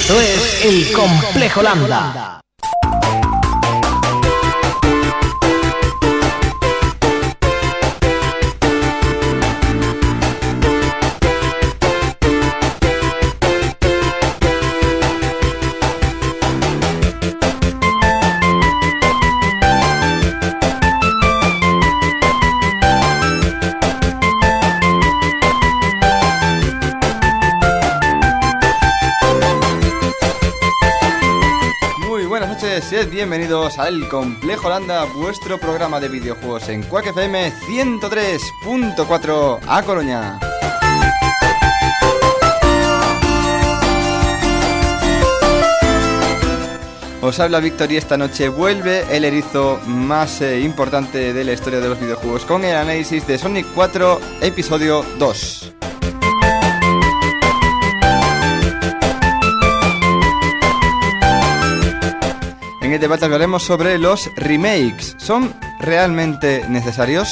Esto es El Complejo Lambda. Sed bienvenidos a El Complejo Lambda, vuestro programa de videojuegos en Quack FM 103.4 a Coruña. Os habla Víctor y esta noche vuelve el erizo más importante de la historia de los videojuegos con el análisis de Sonic 4 episodio 2. En el debate hablaremos sobre los remakes. ¿Son realmente necesarios?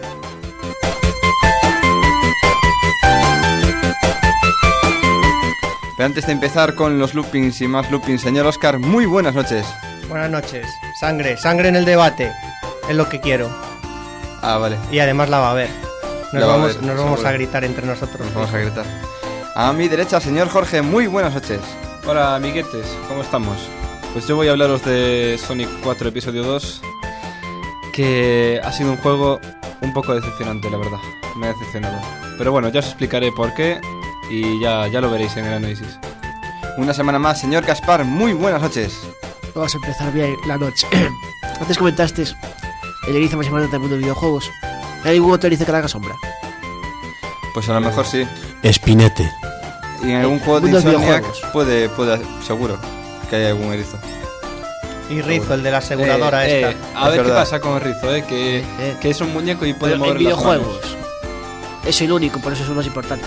Pero antes de empezar con los loopings y más loopings, señor Oscar, muy buenas noches. Buenas noches. Sangre en el debate. Es lo que quiero. Ah, vale. Y además la va a haber. Nos vamos a gritar entre nosotros. Nos vamos a gritar. A mi derecha, señor Jorge, muy buenas noches. Hola, amiguetes, ¿cómo estamos? Pues yo voy a hablaros de Sonic 4 episodio 2, que ha sido un juego un poco decepcionante, la verdad. Me ha decepcionado. Pero bueno, ya os explicaré por qué y ya lo veréis en el análisis. Una semana más, señor Gaspar, muy buenas noches. Vamos a empezar bien la noche. Antes comentaste el erizo más importante del mundo de videojuegos. ¿Hay algún otro erizo que le haga sombra? Pues a lo mejor sí. Espinete. Y en algún juego de Insomniac puede, seguro que hay algún erizo. Y Rizo, el de la aseguradora esta. A ver qué pasa con el Rizo, que es un muñeco y puede mover en las manos. videojuegos es el único, por eso es lo más importante.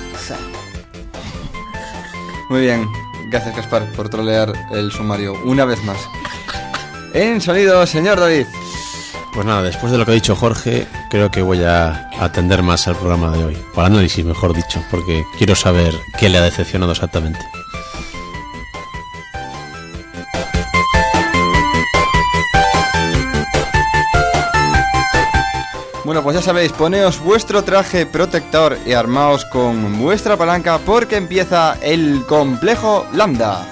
Muy bien, gracias Gaspar por trolear el sumario una vez más. En sonido, señor David. Pues nada, después de lo que ha dicho Jorge, creo que voy a atender más al programa de hoy, o al análisis mejor dicho, porque quiero saber qué le ha decepcionado exactamente. Bueno, pues ya sabéis, poneos vuestro traje protector y armaos con vuestra palanca porque empieza el Complejo Lambda.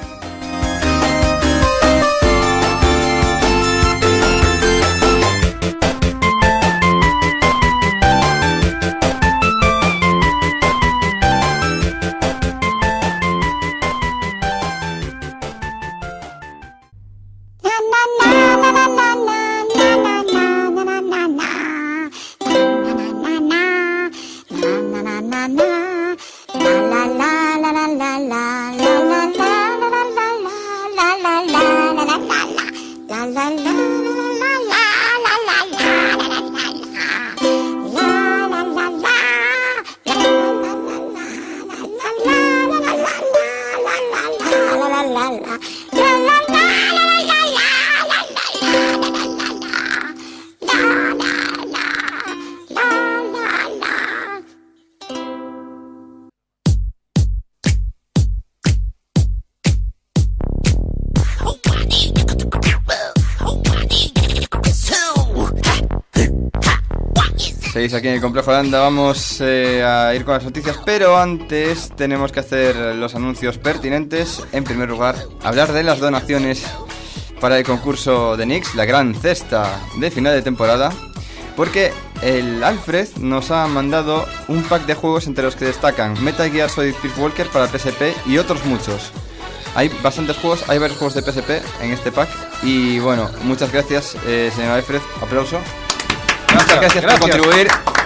Seguís aquí en el Complejo Lambda, vamos a ir con las noticias, pero antes tenemos que hacer los anuncios pertinentes. En primer lugar, hablar de las donaciones para el concurso de Nix, la gran cesta de final de temporada, porque el Alfred nos ha mandado un pack de juegos entre los que destacan Metal Gear Solid Peace Walker para PSP y otros muchos. Hay bastantes juegos, hay varios juegos de PSP en este pack y bueno, muchas gracias señor Alfred, aplauso. Muchas gracias por contribuir.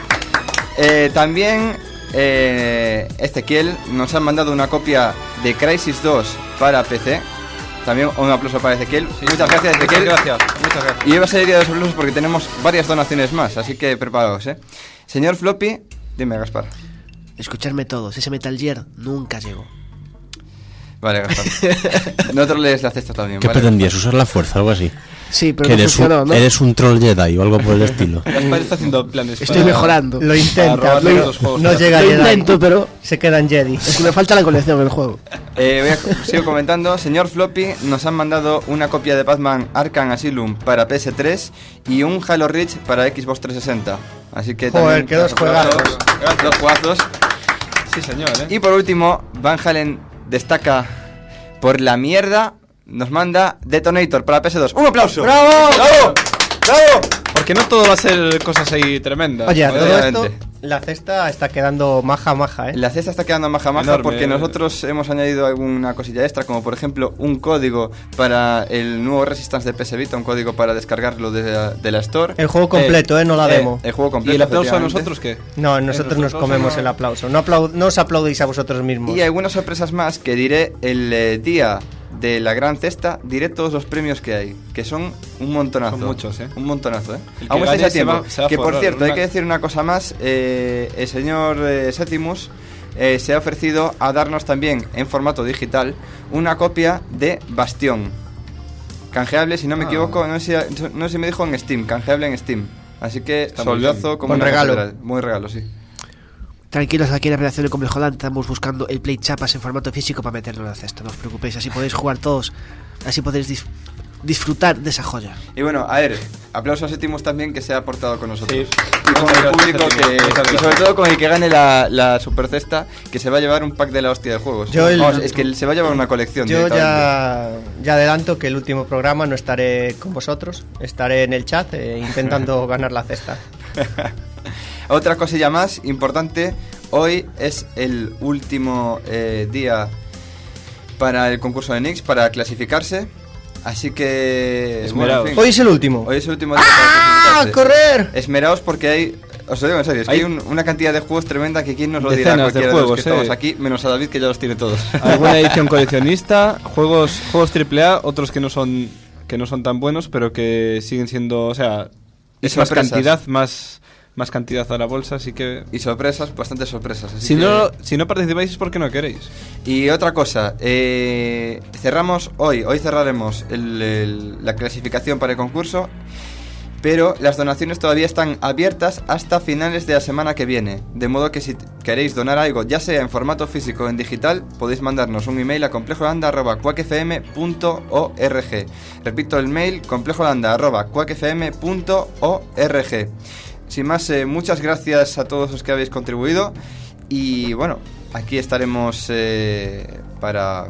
También Ezequiel nos ha mandado una copia de Crysis 2 para PC. También un aplauso para Ezequiel. Sí, muchas gracias, Ezequiel. Muchas gracias. Y hoy va a ser día de los aplausos porque tenemos varias donaciones más, así que preparaos, Señor Floppy, dime, Gaspar. Escucharme todos, ese Metal Gear nunca llegó. Vale, Gaspar. No te lees la cesta también. ¿Qué ¿vale? pretendías? ¿Usar la fuerza o algo así? Sí, pero Que no funcionó, ¿no? eres un troll Jedi o algo por el estilo. Gaspar está haciendo planes. Estoy para- mejorando. Lo intenta, robar pero los juegos no de la llega a Lo Jedi. intento, pero Se quedan Jedi. es que me falta la colección del juego. Sigo comentando. Señor Floppy, nos han mandado una copia de Batman Arkham Asylum para PS3 y un Halo Reach para Xbox 360. Así que Joder, también qué dos juegazos. Dos juegazos. Sí, señor, Y por último, Van Halen destaca por la mierda. Nos manda Detonator para PS2. ¡Un aplauso! ¡Bravo! ¡Bravo! ¡Bravo! Porque no todo va a ser cosas ahí tremendas. Oye, a todo Obviamente. esto, la cesta está quedando maja, ¿eh? La cesta está quedando maja Enorme. porque nosotros hemos añadido alguna cosilla extra, como por ejemplo un código para el nuevo Resistance de PS Vita, un código para descargarlo de la Store. El juego completo, no la demo. El juego completo. ¿Y el aplauso a efectivamente. nosotros qué? No, nosotros nos comemos el aplauso. No os aplaudéis a vosotros mismos. Y algunas sorpresas más que diré el día de la gran cesta. Diré todos los premios que hay, que son un montonazo. Son muchos, ¿eh? Un montonazo, ¿eh? El que Aún estáis gane a tiempo. se va a Que por forrar, cierto, hay una- que decir una cosa más. El señor Septimus se ha ofrecido a darnos también en formato digital una copia de Bastión. Canjeable, si no me equivoco, no sé si me dijo en Steam, canjeable en Steam. Así que Está muy soldazo bien. como Buen una regalo. catedral. Muy regalo, sí. Tranquilos, aquí en la Operación de Complejo Land estamos buscando el Play Chapas en formato físico para meterlo en la cesta. No os preocupéis, así podéis jugar todos. Así podéis disfrutar de esa joya. Y bueno, a ver, aplausos a Septimus también que se ha aportado con nosotros. Sí. Y con Muchas el gracias, público Septimus. Muchas y sobre gracias. todo con el que gane la super cesta, que se va a llevar un pack de la hostia de juegos. Vamos, es que se va a llevar una colección. Yo directamente. ya adelanto que el último programa no estaré con vosotros. Estaré en el chat intentando ganar la cesta. Otra cosilla más importante, hoy es el último día para el concurso de Nix, para clasificarse. Así que... Esmeraos. en fin, Hoy es el último. hoy es el último día ¡Ah! para clasificarse. ¡Correr! Esmeraos porque hay... Os lo digo en serio, es que Hay- hay una cantidad de juegos tremenda que quién nos lo dirá, Decenas de cualquiera de los juegos, que estamos eh. aquí, menos a David que ya los tiene todos. Alguna edición coleccionista, juegos AAA, otros que no son tan buenos, pero que siguen siendo, o sea, Y es más sorpresas. cantidad, más cantidad a la bolsa, así que Y sorpresas, bastantes sorpresas. Así si que- no participáis es porque no queréis. Y otra cosa, cerramos hoy cerraremos la clasificación para el concurso, pero las donaciones todavía están abiertas hasta finales de la semana que viene, de modo que si queréis donar algo, ya sea en formato físico o en digital, podéis mandarnos un email a complejolanda@quackfm.org. Repito el mail, complejolanda@quackfm.org. Sin más, muchas gracias a todos los que habéis contribuido y bueno, aquí estaremos para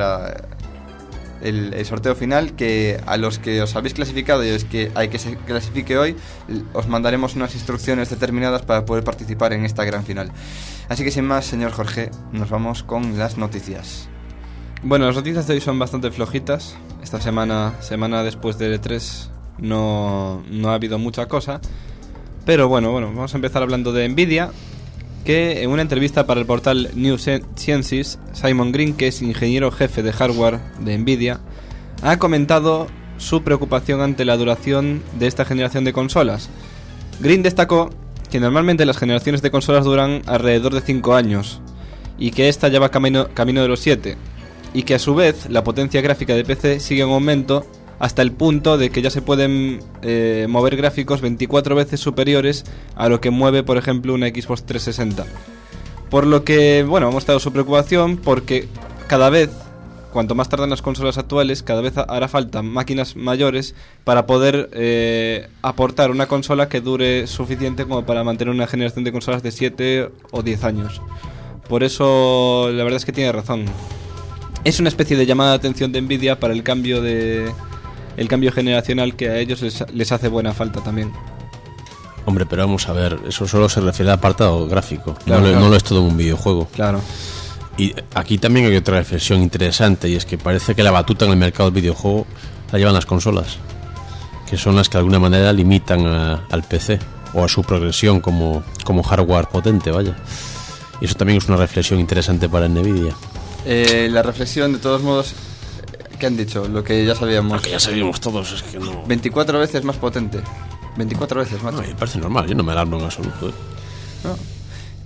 el sorteo final, que a los que os habéis clasificado y a los que hay que se clasifique hoy, os mandaremos unas instrucciones determinadas para poder participar en esta gran final. Así que sin más, señor Jorge, nos vamos con las noticias. Bueno, las noticias de hoy son bastante flojitas. Esta semana después del E3 no ha habido mucha cosa. Pero bueno, vamos a empezar hablando de Nvidia, que en una entrevista para el portal New Sciences, Simon Green, que es ingeniero jefe de hardware de Nvidia, ha comentado su preocupación ante la duración de esta generación de consolas. Green destacó que normalmente las generaciones de consolas duran alrededor de 5 años y que esta ya va camino de los 7, y que a su vez la potencia gráfica de PC sigue en aumento hasta el punto de que ya se pueden mover gráficos 24 veces superiores a lo que mueve, por ejemplo, una Xbox 360. Por lo que, bueno, ha mostrado su preocupación porque cada vez, cuanto más tardan las consolas actuales, cada vez hará falta máquinas mayores para poder aportar una consola que dure suficiente como para mantener una generación de consolas de 7 o 10 años. Por eso, la verdad es que tiene razón. Es una especie de llamada de atención de Nvidia para el cambio generacional que a ellos les hace buena falta también. Hombre, pero vamos a ver, eso solo se refiere al apartado gráfico, Claro, claro. no lo es todo un videojuego. Claro. Y aquí también hay otra reflexión interesante, y es que parece que la batuta en el mercado del videojuego la llevan las consolas, que son las que de alguna manera limitan al PC o a su progresión como hardware potente, vaya. Y eso también es una reflexión interesante para Nvidia. La reflexión, de todos modos, ¿qué han dicho? Lo que ya sabíamos. Porque ya sabíamos todos, es que no... 24 veces más potente. 24 veces, macho. No, me parece normal, yo no me alarmo en absoluto, ¿eh? ¿No?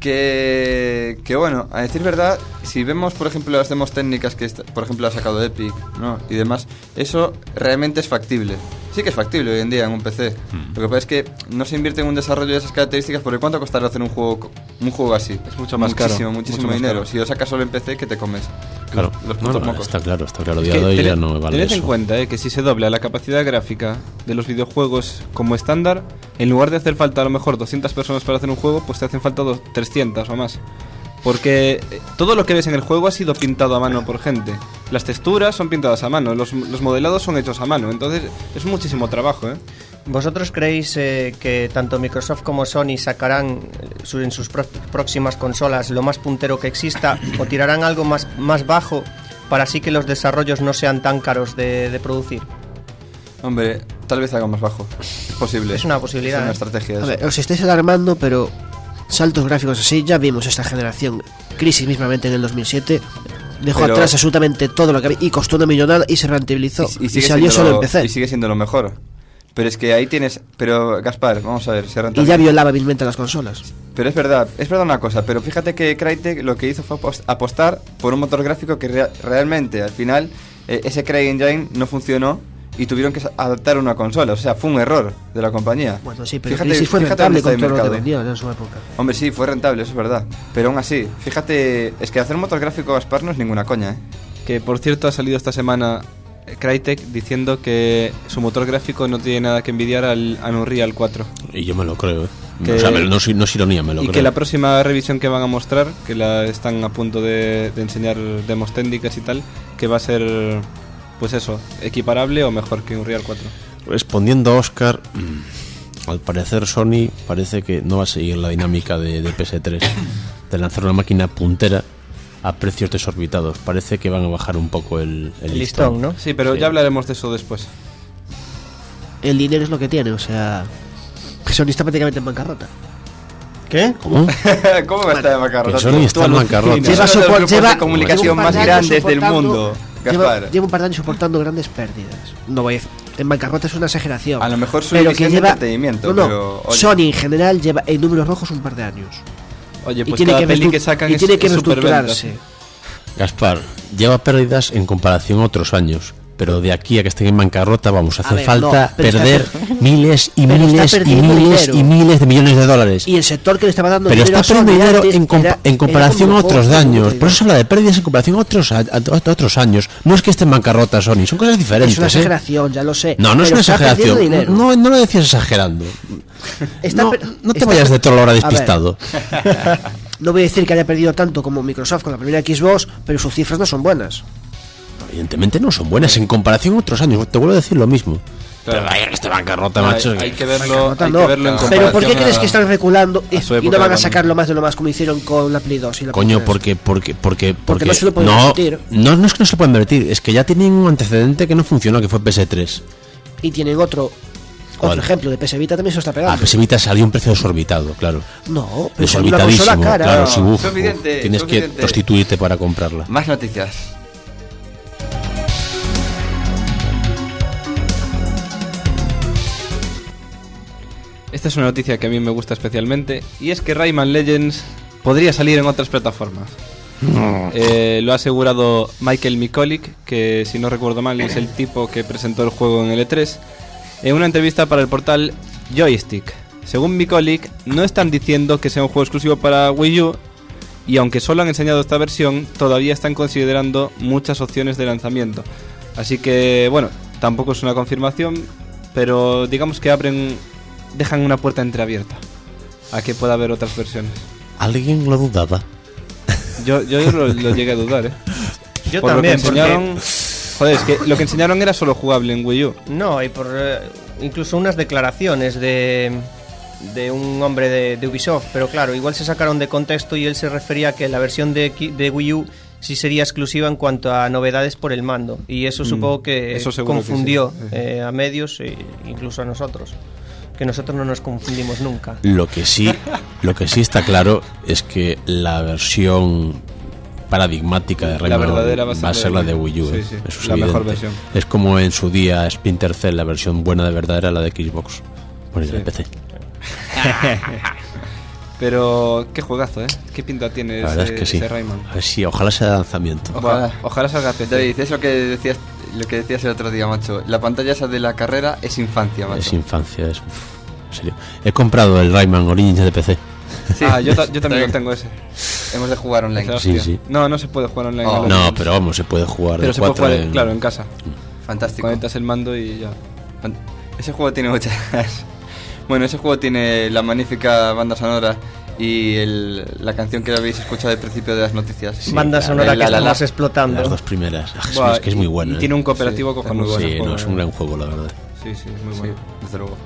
Que bueno, a decir verdad, si vemos por ejemplo las demos técnicas que por ejemplo ha sacado Epic, ¿no? Y demás, eso realmente es factible. Sí que es factible hoy en día en un PC. Lo que pasa es que no se invierte en un desarrollo de esas características, porque ¿cuánto costará hacer un juego así? Es mucho más caro. Muchísimo Mucho más dinero. caro. Si lo sacas solo en PC, ¿qué te comes? Claro, Los putos no, mocos. está claro. Es Día que de hoy ya tened- no vale tened en eso. cuenta que si se dobla la capacidad gráfica de los videojuegos como estándar, en lugar de hacer falta a lo mejor 200 personas para hacer un juego, pues te hacen falta 300 o más. Porque todo lo que ves en el juego ha sido pintado a mano por gente. Las texturas son pintadas a mano, los modelados son hechos a mano. Entonces es muchísimo trabajo, ¿eh? ¿Vosotros creéis que tanto Microsoft como Sony sacarán en sus próximas consolas lo más puntero que exista o tirarán algo más bajo para así que los desarrollos no sean tan caros de producir? Hombre, tal vez algo más bajo. Es posible. Es una posibilidad, Es una ¿eh? estrategia. A Eso. ver, os estáis alarmando, pero saltos gráficos así ya vimos esta generación. Crisis mismamente en el 2007 dejó Pero- atrás absolutamente todo lo que había y costó una millonada y se rentabilizó y, sigue salió siendo solo en lo- PC Y sigue siendo lo mejor. Pero es que ahí tienes... Pero, Gaspar, vamos a ver, se y rentabiliza. ya violaba vilmente las consolas. Pero es verdad una cosa, pero fíjate que Crytek lo que hizo fue apostar por un motor gráfico que realmente al final ese CryEngine no funcionó y tuvieron que adaptar una consola, o sea, fue un error de la compañía. Bueno, sí, pero Fíjate- Crisis fue fíjate rentable dónde está con el todo lo que mercado. vendió en su época. Hombre, sí, fue rentable, eso es verdad. Pero aún así, fíjate, es que hacer un motor gráfico Gaspar no es ninguna coña, ¿eh? Que por cierto ha salido esta semana Crytek diciendo que su motor gráfico no tiene nada que envidiar al Unreal 4. Y yo me lo creo, ¿eh? Que- O sea, no es ironía, me lo Y creo. que la próxima revisión que van a mostrar, que la están a punto de enseñar demos técnicas y tal, que va a ser, pues eso, equiparable o mejor que Unreal 4. Respondiendo a Oscar, al parecer Sony parece que no va a seguir la dinámica de PS3 de lanzar una máquina puntera a precios desorbitados. Parece que van a bajar un poco el Listón, ¿no? Sí, pero Sí. ya hablaremos de eso después. El dinero es lo que tiene, o sea, Sony está prácticamente en bancarrota. ¿Qué? ¿Cómo? ¿Cómo va a estar de macarrota? Que Sony está en bancarrota. Lleva Lleva uno de los sopor- grupos lleva- de comunicación lleva un par más de años grandes del soportando- mundo, Gaspar. Lleva un par de años soportando grandes pérdidas. No voy a decir, en bancarrota es una exageración. A lo mejor su pero división que de lleva entretenimiento, no, pero, oye. Sony en general lleva en números rojos un par de años. Oye, Y pues tiene cada que peli reestu- que sacan y tiene que es superventa. reestructurarse. Gaspar, lleva pérdidas en comparación a otros años. Pero de aquí a que estén en bancarrota, vamos, hace ver, falta no, pero está perder miles y pero está miles y perdiendo miles dinero. y miles de millones de dólares. Y el sector que le estaba dando Pero dinero está a Sony perdiendo dinero antes en comparación era a como otros juego, daños. como Por eso se habla de pérdidas en comparación a otros años. No es que esté en bancarrota Sony, son cosas diferentes. Es una ¿eh? exageración, ya lo sé. No, no es pero una está perdiendo exageración. dinero. No lo decías exagerando. Está no, per- no te está vayas per- de troll ahora A ver, despistado. No voy a decir que haya perdido tanto como Microsoft con la primera Xbox, pero sus cifras no son buenas. Evidentemente no son buenas en comparación a otros años. Te vuelvo a decir lo mismo. Claro. Pero vaya que esté bancarrota, Hay, macho. hay que verlo, Bancarrota hay no. que verlo en Pero comparación ¿por qué crees a- que están reculando y a su no época van a de sacarlo más de lo más como hicieron con la Play 2 y la Play Coño, 3? porque no se lo pueden no, invertir. no es que no se lo pueden invertir, es que ya tienen un antecedente que no funcionó, que fue PS3. Y tienen otro ¿Cuál? ejemplo de PS Vita también se lo está pegando. A PS Vita salió un precio desorbitado, claro. No, pero es una Desorbitadísimo, consola cara. claro, No, sí, uf, suficiente, tienes suficiente. que prostituirte para comprarla. Más noticias. Esta es una noticia que a mí me gusta especialmente, y es que Rayman Legends podría salir en otras plataformas. Lo ha asegurado Michael Micolic, que si no recuerdo mal es el tipo que presentó el juego en el E3, en una entrevista para el portal Joystick. Según Micolic, no están diciendo que sea un juego exclusivo para Wii U, y aunque solo han enseñado esta versión, todavía están considerando muchas opciones de lanzamiento. Así que, bueno, tampoco es una confirmación, pero digamos que dejan una puerta entreabierta a que pueda haber otras versiones. ¿Alguien lo dudaba? Yo lo llegué a dudar, ¿eh? Yo Por también, lo que enseñaron, joder, es que lo que enseñaron era solo jugable en Wii U. No, y por incluso unas declaraciones de un hombre de Ubisoft, pero claro, igual se sacaron de contexto y él se refería a que la versión de Wii U sí sería exclusiva en cuanto a novedades por el mando, y eso supongo que eso seguro que confundió sí. a medios e incluso a nosotros, que nosotros no nos confundimos nunca. Lo que sí está claro es que la versión paradigmática de Rayman verdadera va a ser la de Wii U. Sí, ¿eh? sí, Eso es la mejor evidente. versión. Es como en su día Splinter Cell, la versión buena de verdad era la de Xbox. Bueno, y la de PC. Pero qué juegazo, ¿eh? Qué pinta tiene La verdad es que sí. ese Rayman. A ver si, ojalá sea de lanzamiento. Ojalá salga PC. David, eso lo que decías el otro día, macho. La pantalla esa de la carrera es infancia, macho. Es infancia, es... en serio. He comprado el Rayman Origins de PC. Sí. Yo también lo tengo ese. Hemos de jugar online. Esa Sí, hostia. sí. No se puede jugar online. Oh. No, pero vamos, se puede jugar Pero de se puede 4 jugar, claro, en casa. Fantástico. Conectas el mando y ya. Ese juego tiene muchas... Bueno, ese juego tiene la magnífica banda sonora y la canción que habéis escuchado al principio de las noticias. Banda sonora que estamos explotando. Las dos primeras. Buah, Es que es muy bueno. Y tiene un cooperativo cojonudo. Sí, ese juego, es un gran juego, la verdad. Sí, es muy Sí, bueno. desde luego.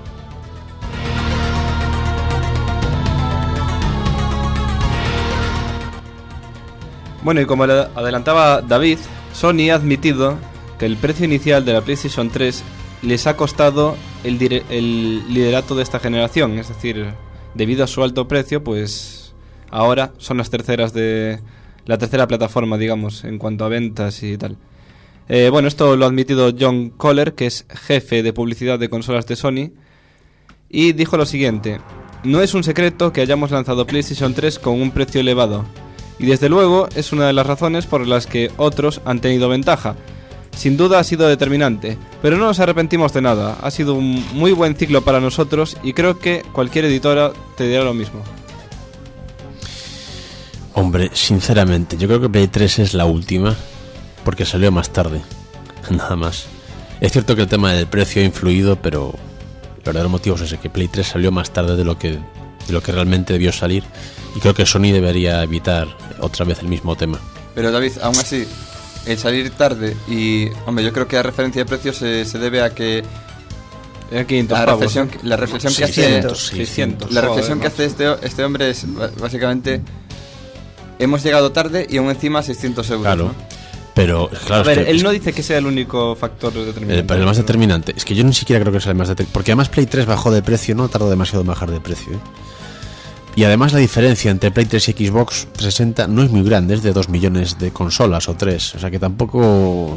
Bueno, y como adelantaba David, Sony ha admitido que el precio inicial de la PlayStation 3 les ha costado el liderato de esta generación. Es decir, debido a su alto precio, pues ahora son la tercera plataforma, digamos, en cuanto a ventas y tal. Bueno, esto lo ha admitido John Kohler, que es jefe de publicidad de consolas de Sony, y dijo lo siguiente: no es un secreto que hayamos lanzado PlayStation 3 con un precio elevado, y desde luego es una de las razones por las que otros han tenido ventaja. Sin duda ha sido determinante, pero no nos arrepentimos de nada. Ha sido un muy buen ciclo para nosotros y creo que cualquier editora te dirá lo mismo. Hombre, sinceramente, yo creo que Play 3 es la última, porque salió más tarde, nada más. Es cierto que el tema del precio ha influido, pero el verdadero motivo es ese, que Play 3 salió más tarde de lo que realmente debió salir, y creo que Sony debería evitar otra vez el mismo tema. Pero David, aún así, el salir tarde y... Hombre, yo creo que la referencia de precios se debe a que... Era 500 La pavos, reflexión, ¿eh? la reflexión que hace... 600. La reflexión que Joder, hace este hombre es básicamente... Hemos llegado tarde y aún encima 600 euros, Claro, ¿no? pero claro, A ver, es que- él no dice que sea el único factor determinante. pero el más determinante es que yo ni siquiera creo que sea el más determinante, porque además Play 3 bajó de precio, no tardó demasiado en bajar de precio, ¿eh? Y además la diferencia entre Play 3 y Xbox 360 no es muy grande, es de 2 millones de consolas o 3, o sea que tampoco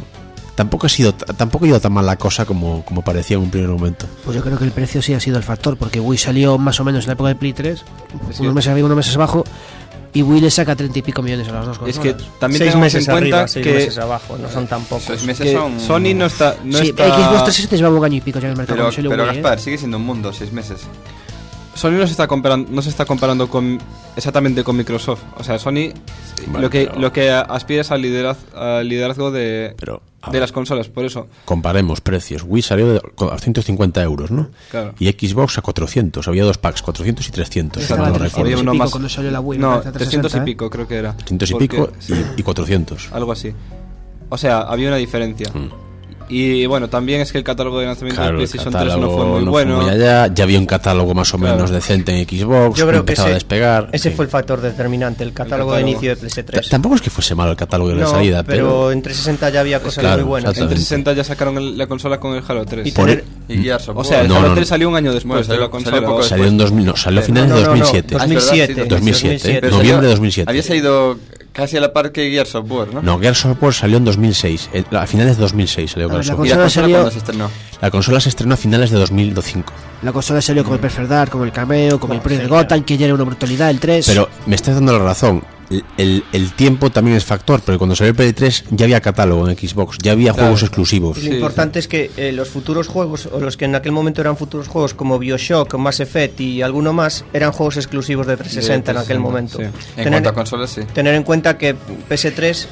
ha ido tan mal la cosa como parecía en un primer momento. Pues yo creo que el precio sí ha sido el factor, porque Wii salió más o menos en la época de Play 3, unos meses arriba, unos meses abajo, y Wii le saca 30 y pico millones a las dos Es consolas. que también 6 tengamos en meses cuenta arriba, 6 que, meses abajo, no son tan pocos. 6 meses que son... Sony no está... Sí, Xbox 360 lleva un año y pico ya en el mercado. Pero, cuando salió pero Wii, Gaspar, sigue siendo un mundo, 6 meses. Sony no se está comparando con exactamente con Microsoft. O sea, Sony Bueno, lo que aspira es al liderazgo de las consolas, por eso. Comparemos precios. Wii salió a 150 euros, ¿no? Claro. Y Xbox a 400. Había dos packs, 400 y 300. Estaba no a lo 300 recuerdo. y uno pico más. cuando salió la Wii. me No, parece, 300 y 360, pico creo que era. 300 y Porque- pico sí, y 400. algo así. O sea, había una diferencia. Y bueno, también es que el catálogo de lanzamiento Claro, de el PlayStation 3 no catálogo fue muy no bueno. fue muy allá. Ya había un catálogo más o Claro. menos decente en Xbox. Yo creo que empezaba a despegar. ese Sí. fue el factor determinante, el catálogo de catálogo. inicio de PS3. Tampoco es que fuese malo el catálogo de la No, salida, pero en 360 ya había cosas Claro, muy buenas. exacto. En 360 ya sacaron la consola con el Halo 3. Y Por- tener- Y Gears of O sea, el No, Halo no, 3 no. salió un año después Bueno, de la salió consola. poco salió en 2000, no, salió a finales de 2007. 2007. 2007, Pero noviembre salió- de 2007. Había salido casi a la par que Gears of War, ¿no? No, Gears of War salió en 2006. A finales de 2006 salió A ver, Gears la of War. ¿Y la consola consola salió- cuándo se estrenó? La consola se estrenó a finales de 2005. La consola salió con el Perfect Dark, con el Cameo, con el Project Gotham, que ya era una brutalidad, el 3. Pero me estás dando la razón. El tiempo también es factor, pero cuando salió el Play 3 ya había catálogo en Xbox, ya había Claro. juegos exclusivos. Lo importante es que los futuros juegos, o los que en aquel momento eran futuros juegos como BioShock, Mass Effect y alguno más, eran juegos exclusivos de 360 en aquel 360, momento. sí. En cuanto a consolas, sí. Tener en cuenta que PS3,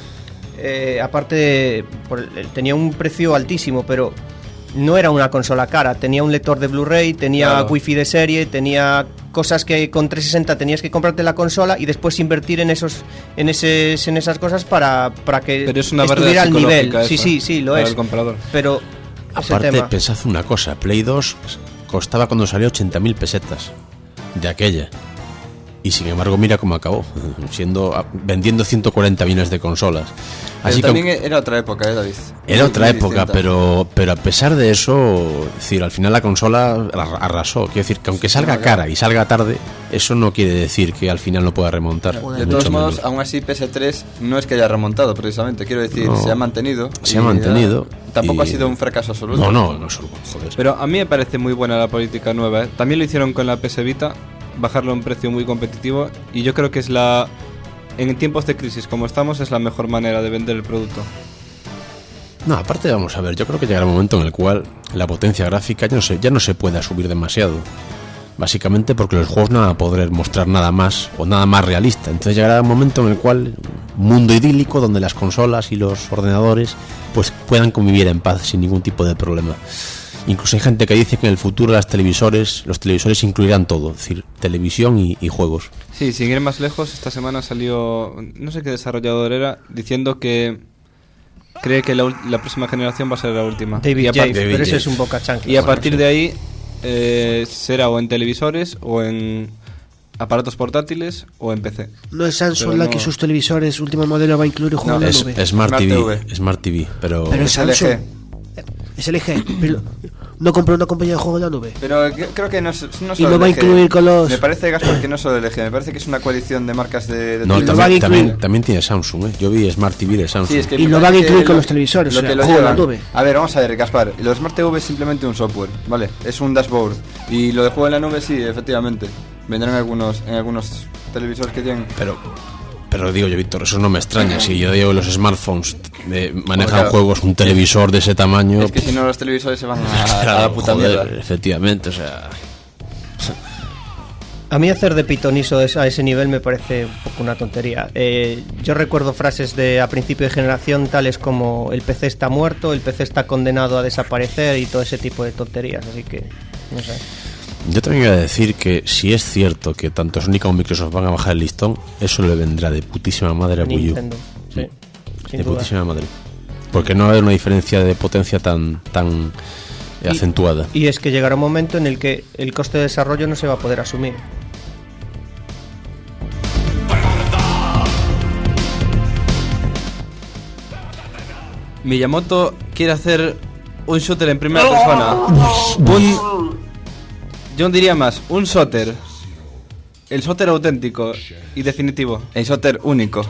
aparte, tenía un precio altísimo, pero no era una consola cara. Tenía un lector de Blu-ray, tenía Claro. Wi-Fi de serie, tenía cosas que con 360 tenías que comprarte la consola y después invertir en esas cosas para que Pero es una estuviera barrera al nivel. psicológica Sí, eso, sí, sí, lo para es. el comprador. Pero ese Aparte, tema. pensad una cosa, Play 2 costaba cuando salió 80.000 pesetas de aquella. Y sin embargo, mira cómo acabó, vendiendo 140 millones de consolas. Pero Así que también era otra época, David. era otra Muy época, distinta. pero a pesar de eso, es decir, al final la consola arrasó. Quiero decir que aunque salga cara y salga tarde, eso no quiere decir que al final no pueda remontar. De mucho todos modos, menos. aún así PS3 no es que haya remontado precisamente, quiero decir, No. se ha mantenido. Se ha y mantenido tampoco y- ha sido un fracaso absoluto. No, joder. Pero a mí me parece muy buena la política nueva, ¿eh? También lo hicieron con la PS Vita bajarlo a un precio muy competitivo, y yo creo que es en tiempos de crisis como estamos, es la mejor manera de vender el producto. No, aparte vamos a ver, yo creo que llegará un momento en el cual la potencia gráfica ya no se pueda subir demasiado. Básicamente porque los juegos no van a poder mostrar nada más o nada más realista. Entonces llegará un momento en el cual un mundo idílico donde las consolas y los ordenadores pues puedan convivir en paz sin ningún tipo de problema. Incluso hay gente que dice que en el futuro los televisores incluirán todo, es decir, televisión y juegos. Sí, sin ir más lejos, esta semana salió, no sé qué desarrollador era, diciendo que cree que la próxima generación va a ser la última. David Jaffe, pero ese es un boca chancla. Y a partir de ahí será o en televisores o en aparatos portátiles o en PC. No es Samsung la que sus televisores, último modelo, va a incluir juegos en la nube. Smart TV, pero es Samsung. Es LG. Pero no compró una compañía de juegos en la nube. Pero creo que no solo y lo va a incluir con los... Me parece, Gaspar, que no solo LG, me parece que es una coalición de marcas de no, también tiene Samsung, ¿eh? Yo vi Smart TV de Samsung. Sí, es que y lo van a incluir con los televisores, juego en la nube. A ver, vamos a ver, Gaspar, los Smart TV es simplemente un software, ¿vale? Es un dashboard. Y lo de juego en la nube, sí, efectivamente. Vendrán en algunos televisores que tienen... Pero digo yo, Víctor, eso no me extraña. Si yo digo los smartphones manejan juegos, un televisor de ese tamaño... Es que si no, los televisores se van a la puta mierda. Efectivamente, o sea... A mí hacer de pitoniso a ese nivel me parece un poco una tontería. Yo recuerdo frases a principio de generación tales como el PC está muerto, el PC está condenado a desaparecer y todo ese tipo de tonterías, así que no sé. Yo también voy a decir que si es cierto que tanto Sony como Microsoft van a bajar el listón, eso le vendrá de putísima madre a Wii U. Sí, de putísima madre. Porque no va a haber una diferencia de potencia tan acentuada. Y es que llegará un momento en el que el coste de desarrollo no se va a poder asumir. Miyamoto quiere hacer un shooter en primera persona. Yo diría más, un shooter. El shooter auténtico y definitivo. El shooter único.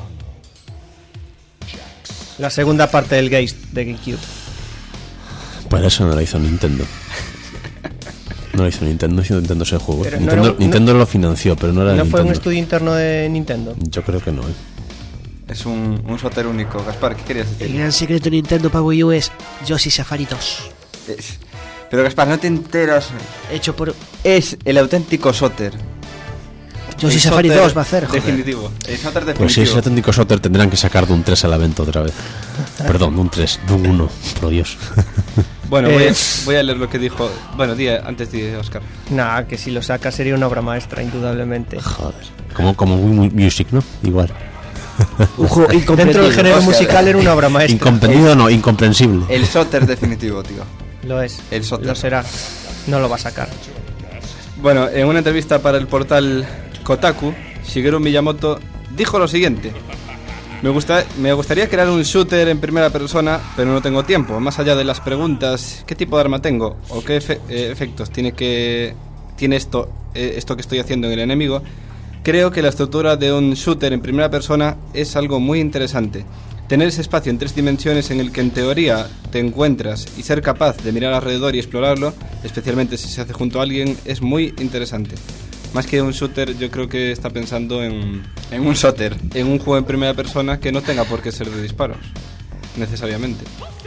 La segunda parte del Geist de GameCube. Para eso no la hizo Nintendo. No lo hizo Nintendo ese juego. Pero Nintendo lo financió, pero no era de Nintendo. ¿No fue un estudio interno de Nintendo? Yo creo que no, Es un shooter único. Gaspar, ¿qué querías decir? El gran secreto de Nintendo para Wii U es Yoshi Safari 2. Pero Gaspar, no te enteras. Hecho por... Es el auténtico shooter. Yoshi Safari 2 va a hacer, joder. Definitivo. El shooter definitivo. Pues si es el auténtico shooter tendrán que sacar de un 3 a la venta otra vez. Perdón, de un 3, de un 1, por Dios. Bueno, voy a leer lo que dijo. Bueno, antes de Oscar. Nah, que si lo saca sería una obra maestra, indudablemente. Joder. Como Wii Music, ¿no? Igual. Un juego incomprendido. Dentro del género musical era una obra maestra. Incomprendido no, incomprensible. El shooter definitivo, tío. Lo es. El shooter. Lo será. No lo va a sacar. Bueno, en una entrevista para el portal Kotaku, Shigeru Miyamoto dijo lo siguiente: me gustaría crear un shooter en primera persona, pero no tengo tiempo. Más allá de las preguntas, ¿qué tipo de arma tengo? ¿O qué efectos tiene esto que estoy haciendo en el enemigo? Creo que la estructura de un shooter en primera persona es algo muy interesante. Tener ese espacio en 3 dimensiones en el que en teoría te encuentras y ser capaz de mirar alrededor y explorarlo, especialmente si se hace junto a alguien, es muy interesante. Más que un shooter, yo creo que está pensando en un shooter, en un juego en primera persona que no tenga por qué ser de disparos, necesariamente.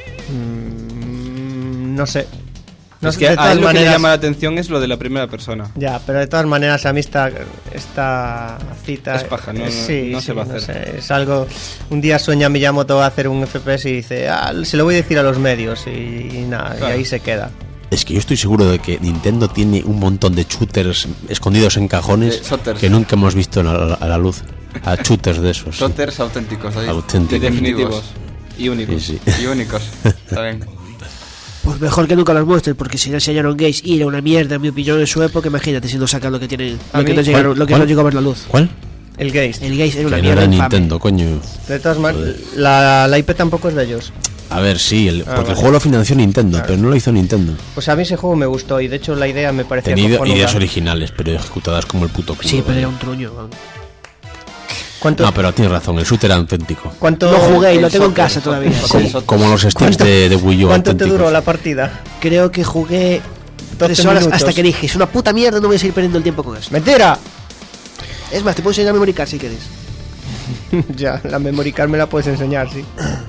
No sé. No, es que a él lo que le llama la atención es lo de la primera persona. Ya, pero de todas maneras a mí esta cita... Es paja, no se va a hacer. No sé, es algo... Un día sueña Miyamoto a hacer un FPS y dice, se lo voy a decir a los medios y nada, claro. Y ahí se queda. Es que yo estoy seguro de que Nintendo tiene un montón de shooters escondidos en cajones que nunca hemos visto a la luz. A shooters de esos. Shooters auténticos, ahí. Auténticos. Definitivos. Y únicos. Sí. Y únicos. Está bien. Pues mejor que nunca los muestres, porque si no enseñaron Gaze y era una mierda, en mi opinión, en su época, imagínate si no sacan lo que tienen, lo que no llegó a ver la luz. ¿Cuál? El Geist. El Geist era una que mierda. No era Nintendo, coño. De todas maneras, la IP tampoco es de ellos. A ver, sí, porque el juego lo financió Nintendo, pero no lo hizo Nintendo. Pues a mí ese juego me gustó y de hecho la idea me parecía tenido ideas originales, pero ejecutadas como el puto culo. Sí, pero era un truño. No, pero tienes razón, el shooter era auténtico. Lo jugué y lo tengo en casa todavía. Como los Steams de Wii U. ¿Cuánto te duró la partida? Creo que jugué 12 3 horas minutos. hasta que dije, es una puta mierda, no voy a seguir perdiendo el tiempo con esto. ¡Mentira! Es más, te puedo enseñar a memory card si quieres. Ya, la memory card me la puedes enseñar, sí.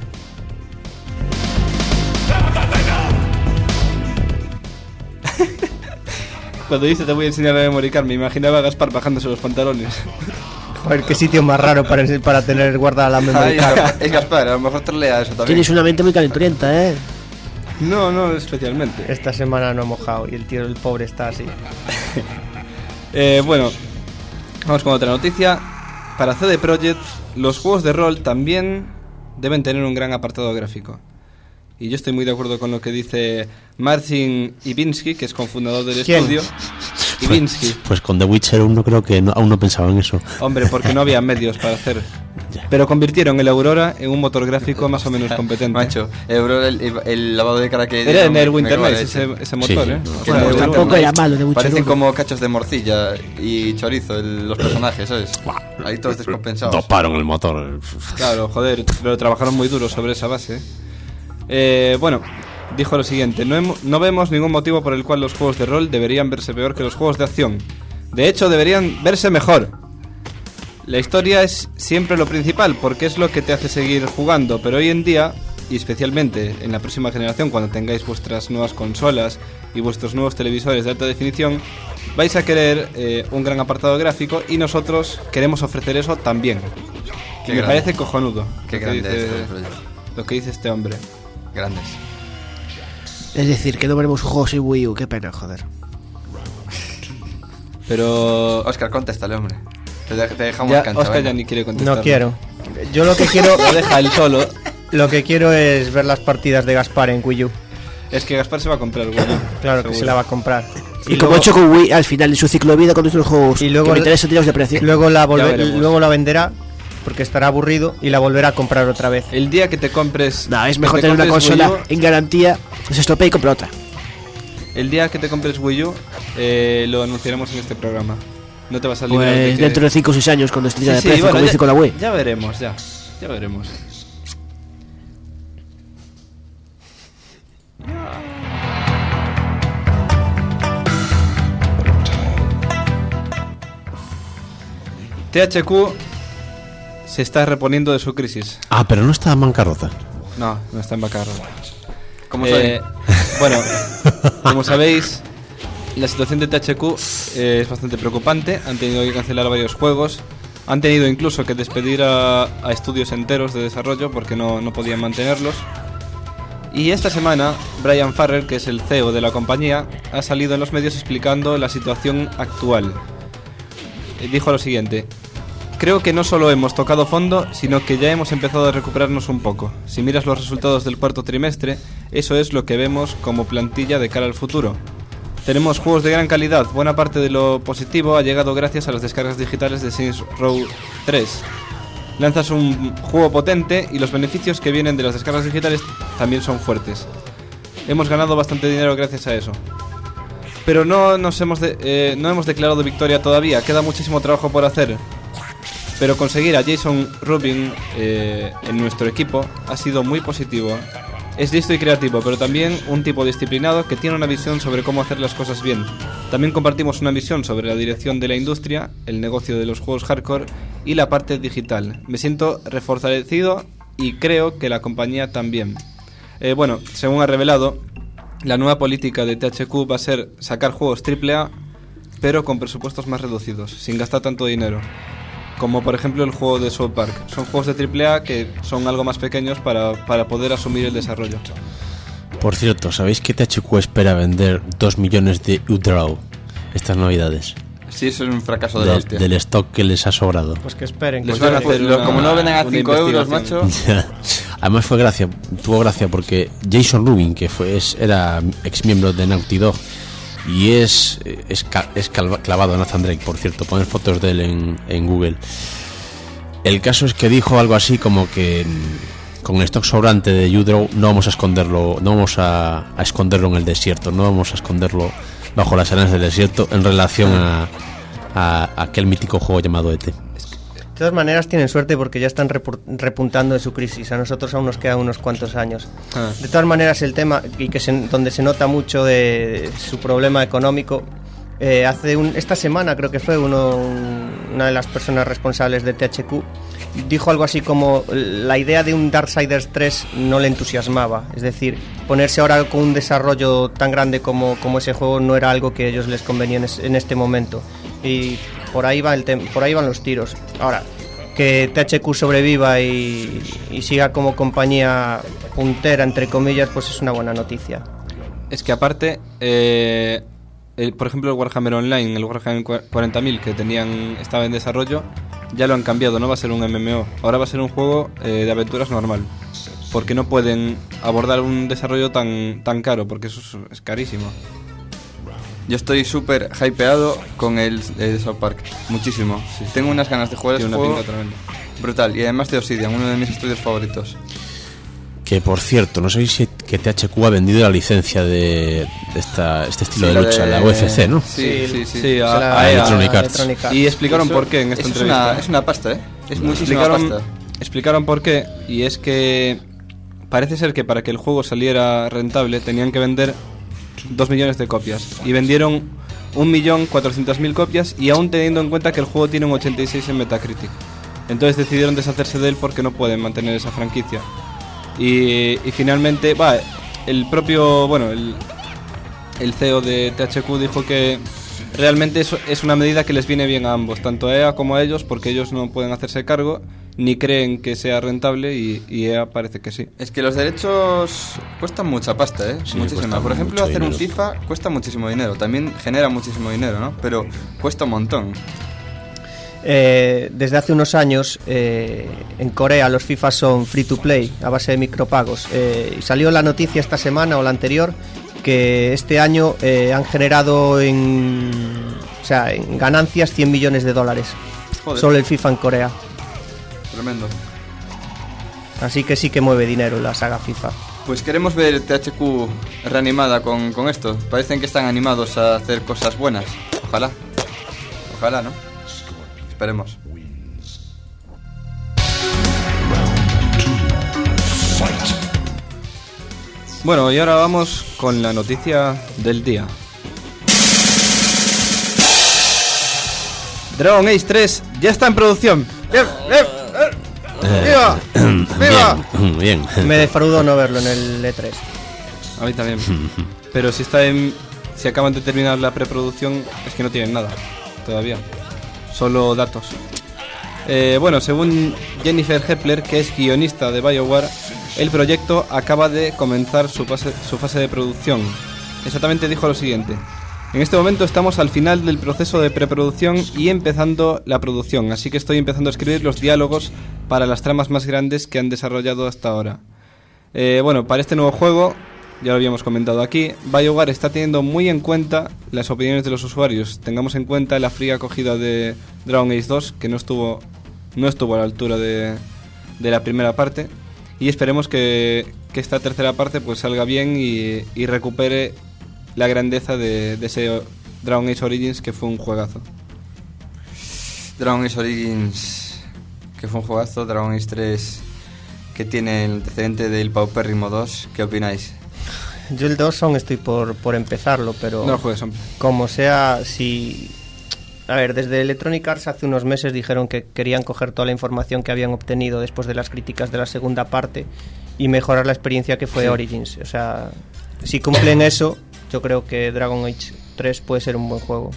Cuando dice te voy a enseñar a memory card, me imaginaba a Gaspar bajándose los pantalones. Joder, qué sitio más raro para tener guardada la memory Ay, card. es Gaspar, a lo mejor trolea eso también. Tienes una mente muy calenturienta, No especialmente. Esta semana no he mojado y el tío, el pobre, está así. Bueno, vamos con otra noticia. Para CD Projekt, los juegos de rol también deben tener un gran apartado gráfico. Y yo estoy muy de acuerdo con lo que dice Marcin Iwiński, que es cofundador del ¿Quién? estudio. Iwiński. Pues con The Witcher 1 creo que aún no pensaba en eso. Hombre, porque no había medios para hacer. Pero convirtieron el Aurora en un motor gráfico más o menos competente. Macho, el lavado de cara que Era dieron en el me Winter acaba Nights de decir. ese motor, Sí, ¿eh? no, O Que sea, no, el Winter tampoco Nights era malo de Witcher Parecen 1. como cachos de morcilla y chorizo los personajes, ¿sabes? Ahí todos descompensados. Doparon el motor. Claro, joder, pero trabajaron muy duro sobre esa base. Bueno, dijo lo siguiente: no vemos ningún motivo por el cual los juegos de rol deberían verse peor que los juegos de acción. De hecho, deberían verse mejor. La historia es siempre lo principal, porque es lo que te hace seguir jugando, pero hoy en día, y especialmente en la próxima generación, cuando tengáis vuestras nuevas consolas y vuestros nuevos televisores de alta definición, vais a querer un gran apartado gráfico, y nosotros queremos ofrecer eso también. Qué Me grande. parece cojonudo Qué lo que grande dice- este rollo. lo que dice este hombre. Grandes. Es decir, que no veremos un juego sin Wii U, qué pena, joder. Pero Oscar, contéstale, hombre. Te dejamos ya, cancha. Oscar venga. ya ni quiere contestar. No quiero. Yo lo que quiero, Lo deja él solo. lo que quiero es ver las partidas de Gaspar en Wii U. Es que Gaspar se va a comprar Wii U. Claro que seguro. se la va a comprar. Y como he hecho con Wii, al final de su ciclo de vida, cuando hizo los juegos Y luego que me el- interesan, tirados de precio. Luego Ya veremos. luego la venderá porque estará aburrido y la volverá a comprar otra vez. El día que te compres... No, es que mejor te tener una compres consola Wii U, en garantía, se estropea y compra otra. el día que te compres Wii U, lo anunciaremos en este programa. No te va a salir... Pues dentro de 5 o 6 años, cuando esté ya de precio, bueno, como ya- hice con la Wii. Ya veremos, ya veremos. THQ se está reponiendo de su crisis. Ah, pero no estaba en bancarrota. No está en bancarrota. ¿Cómo soy? Bueno, como sabéis, la situación de THQ es bastante preocupante. Han tenido que cancelar varios juegos. Han tenido incluso que despedir a estudios enteros de desarrollo porque no podían mantenerlos. Y esta semana, Brian Farrell, que es el CEO de la compañía, ha salido en los medios explicando la situación actual. Dijo lo siguiente: creo que no solo hemos tocado fondo, sino que ya hemos empezado a recuperarnos un poco. Si miras los resultados del cuarto trimestre, eso es lo que vemos como plantilla de cara al futuro. Tenemos juegos de gran calidad. Buena parte de lo positivo ha llegado gracias a las descargas digitales de Saints Row 3. Lanzas un juego potente y los beneficios que vienen de las descargas digitales también son fuertes. Hemos ganado bastante dinero gracias a eso. Pero no hemos declarado victoria todavía. Queda muchísimo trabajo por hacer. Pero conseguir a Jason Rubin en nuestro equipo ha sido muy positivo. Es listo y creativo, pero también un tipo disciplinado que tiene una visión sobre cómo hacer las cosas bien. También compartimos una visión sobre la dirección de la industria, el negocio de los juegos hardcore y la parte digital. Me siento refortalecido y creo que la compañía también. Bueno, según ha revelado, la nueva política de THQ va a ser sacar juegos AAA, pero con presupuestos más reducidos, sin gastar tanto dinero. Como por ejemplo el juego de South Park. Son juegos de AAA que son algo más pequeños para poder asumir el desarrollo. Por cierto, ¿sabéis que THQ espera vender 2 millones de U-Draw estas navidades? Sí, eso es un fracaso de la hostia. Del stock que les ha sobrado. Pues que esperen. Les que van a esperen. hacer Como no venden a una 5 euros, macho. investigación. Además tuvo gracia porque Jason Rubin, que era ex miembro de Naughty Dog y es clavado a Nathan Drake, por cierto, poner fotos de él en Google. El caso es que dijo algo así como que con el stock sobrante de U-Draw no vamos a esconderlo, no vamos a esconderlo en el desierto, no vamos a esconderlo bajo las arenas del desierto en relación a aquel mítico juego llamado ET. De todas maneras tienen suerte porque ya están repuntando de su crisis. A nosotros aún nos quedan unos cuantos años. De todas maneras, el tema, y donde se nota mucho de su problema económico, esta semana creo que fue una de las personas responsables de THQ dijo algo así como la idea de un Darksiders 3 no le entusiasmaba, es decir, ponerse ahora con un desarrollo tan grande como ese juego no era algo que a ellos les convenía en este momento, y por ahí van los tiros. Ahora, que THQ sobreviva y siga como compañía puntera, entre comillas, pues es una buena noticia. Es que aparte, por ejemplo, el Warhammer Online, el Warhammer 40.000 que estaba en desarrollo, ya lo han cambiado, no va a ser un MMO, ahora va a ser un juego de aventuras normal, porque no pueden abordar un desarrollo tan caro, porque eso es carísimo. Yo estoy súper hypeado con el South Park, muchísimo. Sí. Tengo unas ganas de jugar ese juego brutal, y además de Obsidian, uno de mis estudios favoritos. Que por cierto, no sabéis que THQ ha vendido la licencia de este estilo de lucha, la UFC, ¿no? Sí, a Electronic Arts. Y explicaron por qué en esta entrevista. Es una pasta, ¿eh? Es muchísima pasta. Explicaron por qué, y es que parece ser que para que el juego saliera rentable tenían que vender 2 millones de copias, y vendieron 1.400.000 copias, y aún teniendo en cuenta que el juego tiene un 86 en Metacritic. Entonces decidieron deshacerse de él porque no pueden mantener esa franquicia. Y finalmente, el propio, el CEO de THQ dijo que realmente eso es una medida que les viene bien a ambos, tanto a EA como a ellos, porque ellos no pueden hacerse cargo ni creen que sea rentable, y EA parece que sí. Es que los derechos cuestan mucha pasta, ¿eh? Sí, muchísima. Por ejemplo, hacer dinero. Un FIFA cuesta muchísimo dinero, también genera muchísimo dinero, ¿no? Pero cuesta un montón. Desde hace unos años en Corea los FIFA son free to play, a base de micropagos, y salió la noticia esta semana o la anterior que este año han generado en ganancias $100 millones. Joder. Solo el FIFA en Corea. Tremendo. Así que sí que mueve dinero la saga FIFA. Pues queremos ver THQ reanimada con esto. Parecen que están animados a hacer cosas buenas. Ojalá, ¿no? Esperemos. Bueno, y ahora vamos con la noticia del día. Dragon Age 3 ya está en producción. ¡Viva! ¡Viva! Bien. Me defraudó no verlo en el E3. A mí también. Pero si acaban de terminar la preproducción, es que no tienen nada todavía. Solo datos. Según Jennifer Hepler, que es guionista de BioWare, el proyecto acaba de comenzar su fase de producción. Exactamente dijo lo siguiente: en este momento estamos al final del proceso de preproducción y empezando la producción, así que estoy empezando a escribir los diálogos para las tramas más grandes que han desarrollado hasta ahora. Para este nuevo juego, ya lo habíamos comentado aquí, BioWare está teniendo muy en cuenta las opiniones de los usuarios. Tengamos en cuenta la fría acogida de Dragon Age 2, que no estuvo a la altura de la primera parte, y esperemos que esta tercera parte pues salga bien y recupere la grandeza de ese Dragon Age Origins, que fue un juegazo. Dragon Age Origins, que fue un juegazo. Dragon Age 3, que tiene el antecedente del paupérrimo 2. ¿Qué opináis? Yo el 2 aún estoy por empezarlo, pero no lo juegues, hombre. Como sea, si... A ver, desde Electronic Arts hace unos meses dijeron que querían coger toda la información que habían obtenido después de las críticas de la segunda parte y mejorar la experiencia que fue Origins. O sea, si cumplen eso, yo creo que Dragon Age 3 puede ser un buen juego.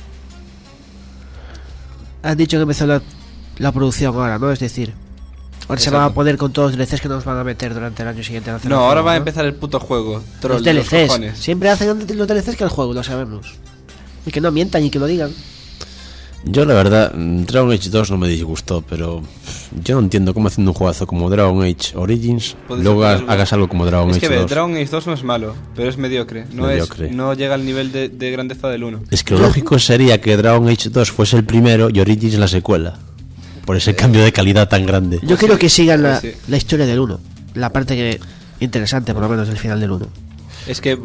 Has dicho que empezó la producción ahora, ¿no? Es decir, ahora se van a poner con todos los DLCs que nos van a meter durante el año siguiente. No, ahora va a empezar el puto juego. Los DLCs. Siempre hacen los DLCs que el juego, lo sabemos. Y que no mientan y que lo digan. Yo la verdad, Dragon Age 2 no me disgustó, pero yo no entiendo cómo haciendo un juegazo como Dragon Age Origins luego hagas algo como Dragon Age 2. Es que Dragon Age 2 no es malo, pero es mediocre. No llega al nivel de grandeza del 1. Es que lo lógico sería que Dragon Age 2 fuese el primero y Origins la secuela, por ese cambio de calidad tan grande. Yo quiero que sigan la historia del 1, la parte interesante por lo menos del final del 1. Es que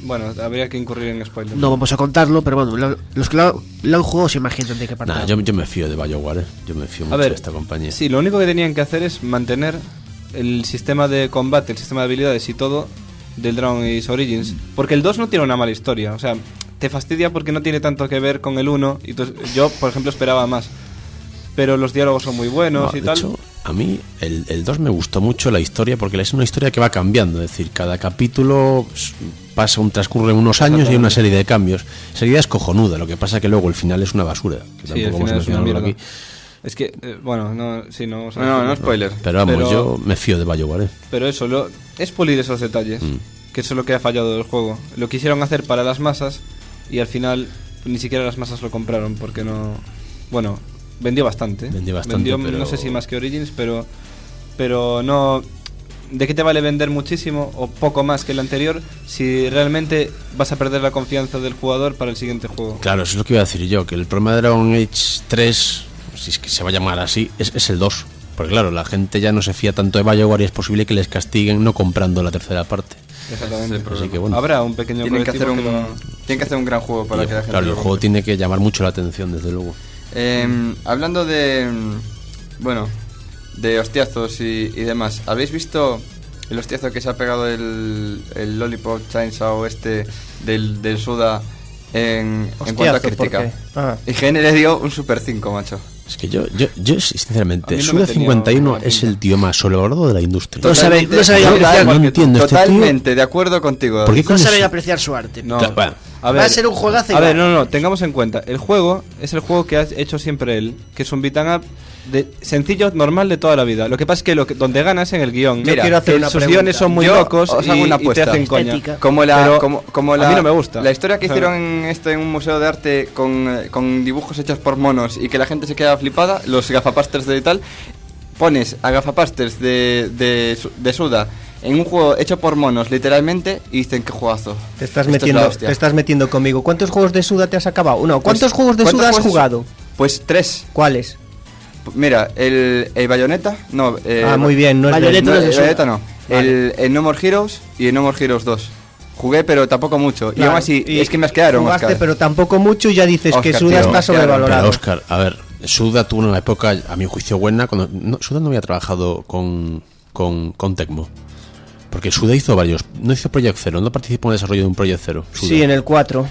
bueno, habría que incurrir en spoilers. No vamos a contarlo, pero bueno, los que lo han jugado se imaginan de qué parte. Nah, yo me fío de BioWare, yo me fío mucho de esta compañía. Sí, lo único que tenían que hacer es mantener el sistema de combate, el sistema de habilidades y todo del Dragon Age Origins, porque el 2 no tiene una mala historia, o sea, te fastidia porque no tiene tanto que ver con el 1 y yo, por ejemplo, esperaba más. Pero los diálogos son muy buenos y de tal. Hecho, a mí el 2 me gustó mucho la historia porque es una historia que va cambiando. Es decir, cada capítulo transcurren unos años y hay una serie de cambios. Esa idea es cojonuda, lo que pasa que luego el final es una basura. Que Sí, el final es una mierda. Aquí. Es que, bueno, no spoiler. Pero vamos, yo me fío de BioWare. Pero eso, es pulir esos detalles. Que eso es lo que ha fallado del juego. Lo quisieron hacer para las masas y al final ni siquiera las masas lo compraron porque no... Bueno... Vendió bastante, pero... no sé si más que Origins, pero no... ¿De qué te vale vender muchísimo o poco más que el anterior si realmente vas a perder la confianza del jugador para el siguiente juego? Claro, eso es lo que iba a decir yo, que el problema de Dragon Age 3, si es que se va a llamar así, es el 2. Porque claro, la gente ya no se fía tanto de BioWare y es posible que les castiguen no comprando la tercera parte. Exactamente. Así que bueno. Habrá un pequeño tienen que hacer un gran juego para que la gente... Claro, el juego tiene que llamar mucho la atención, desde luego. Hablando de de hostiazos y demás, ¿habéis visto el hostiazo que se ha pegado el Lollipop Chainsaw del Suda en cuanto a crítica? IGN le dio un Super 5, macho. Es que yo sinceramente, Suda 51 es el tío más sobrevalorado de la industria. No sabe apreciar. No entiendo Totalmente de acuerdo contigo. ¿Por qué No sabe apreciar su arte. No. Bueno, Va a ser un juegazo. A ver, no, tengamos en cuenta, el juego es el juego que ha hecho siempre él, que es un beat 'em up sencillo, normal de toda la vida. Lo que pasa es que donde ganas es en el guión. Mira, quiero hacer que una sus pregunta. guiones son muy Yo locos os hago una y te apuesta. hacen coña. Ética. Como a mí no me gusta. La historia que hicieron en un museo de arte con dibujos hechos por monos y que la gente se queda flipada, los gafapasters de tal, pones a gafapasters de Suda en un juego hecho por monos, literalmente, y dicen que juegazo. Te estás metiendo conmigo. ¿Cuántos juegos de Suda te has acabado? No, ¿cuántos juegos de Suda has jugado? Pues 3. ¿Cuáles? Mira, el Bayonetta, no. Muy bien, no es Bayonetta no. Vale. El No More Heroes y el No More Heroes 2. Jugué, pero tampoco mucho. Claro, y aún así, es que me asquearon. Jugaste, Oscar. pero tampoco mucho y ya dices Oscar, que Suda está sobrevalorado. Pero Oscar, a ver, Suda tuvo una época, a mi juicio, buena. Cuando Suda no había trabajado con Tecmo. Porque Suda hizo varios. No hizo Project Zero, no participó en el desarrollo de un Project Zero. Suda. Sí, en el 4.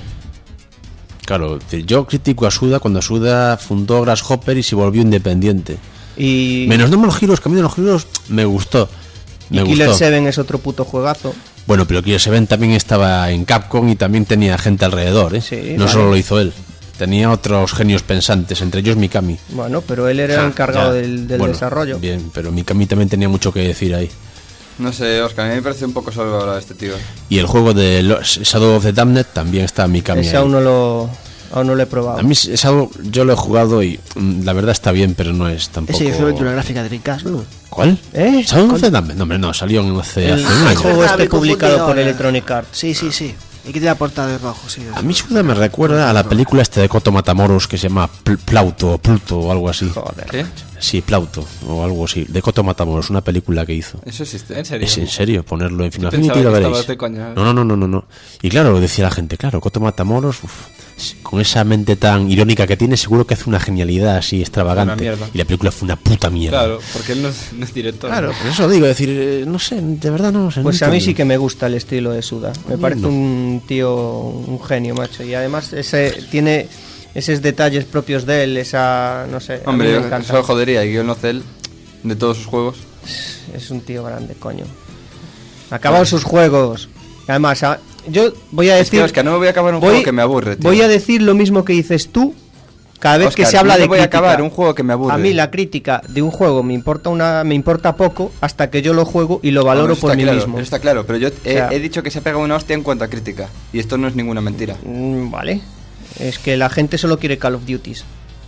Claro, yo critico a Suda cuando Suda fundó Grasshopper y se volvió independiente. Y... Menos No More Heroes, Camino de los Heroes, me gustó. Killer 7 es otro puto juegazo. Bueno, pero Killer 7 también estaba en Capcom y también tenía gente alrededor, ¿eh? Sí, no solo lo hizo él. Tenía otros genios pensantes, entre ellos Mikami. Bueno, pero él era el encargado del desarrollo. Bien, pero Mikami también tenía mucho que decir ahí. No sé, Oscar, a mí me parece un poco sobrevalorado este tío. Y el juego de Shadow of the Damned también está Mikami. Ese aún no lo he probado. A mí yo lo he jugado y la verdad está bien, pero no es tampoco... Ese es solamente una gráfica de Dreamcast, ¿no? ¿Cuál? ¿Shadow of the Damned? No, hombre, no, salió hace un año. El juego publicado por Electronic Arts. Sí. Y que tiene la portada de rojo, sí. A mí Suda me recuerda a la película de Koto Matamoros que se llama Plauto o Pluto o algo así. Joder. ¿Qué? Sí, Plauto o algo así. De Koto Matamoros, una película que hizo. ¿Eso existe? ¿En serio? Es en serio, ponerlo en Final Pensaba Fantasy y lo que veréis. estabas de coña. No. Y claro, decía la gente, claro, Koto Matamoros, con esa mente tan irónica que tiene, seguro que hace una genialidad así extravagante. Y la película fue una puta mierda. Claro, porque él no es director. Claro, por eso digo, decir, no sé, de verdad no sé. Pues a mí sí que me gusta el estilo de Suda. Me parece un tío, un genio, macho. Y además tiene esos detalles propios de él, esa, no sé. Hombre, a mí me encanta. eso jodería, y yo no sé él de todos sus juegos. Es un tío grande, coño. Acabado sus juegos. Además, yo voy a decir... Es que no me voy a acabar un juego que me aburre, tío. Voy a decir lo mismo que dices tú cada vez Oscar, que se habla de voy crítica. a acabar un juego que me aburre. A mí la crítica de un juego me importa poco hasta que yo lo juego y lo valoro por mí mismo. Eso está claro, pero yo he dicho que se pega una hostia en cuanto a crítica. Y esto no es ninguna mentira. Vale. Es que la gente solo quiere Call of Duties.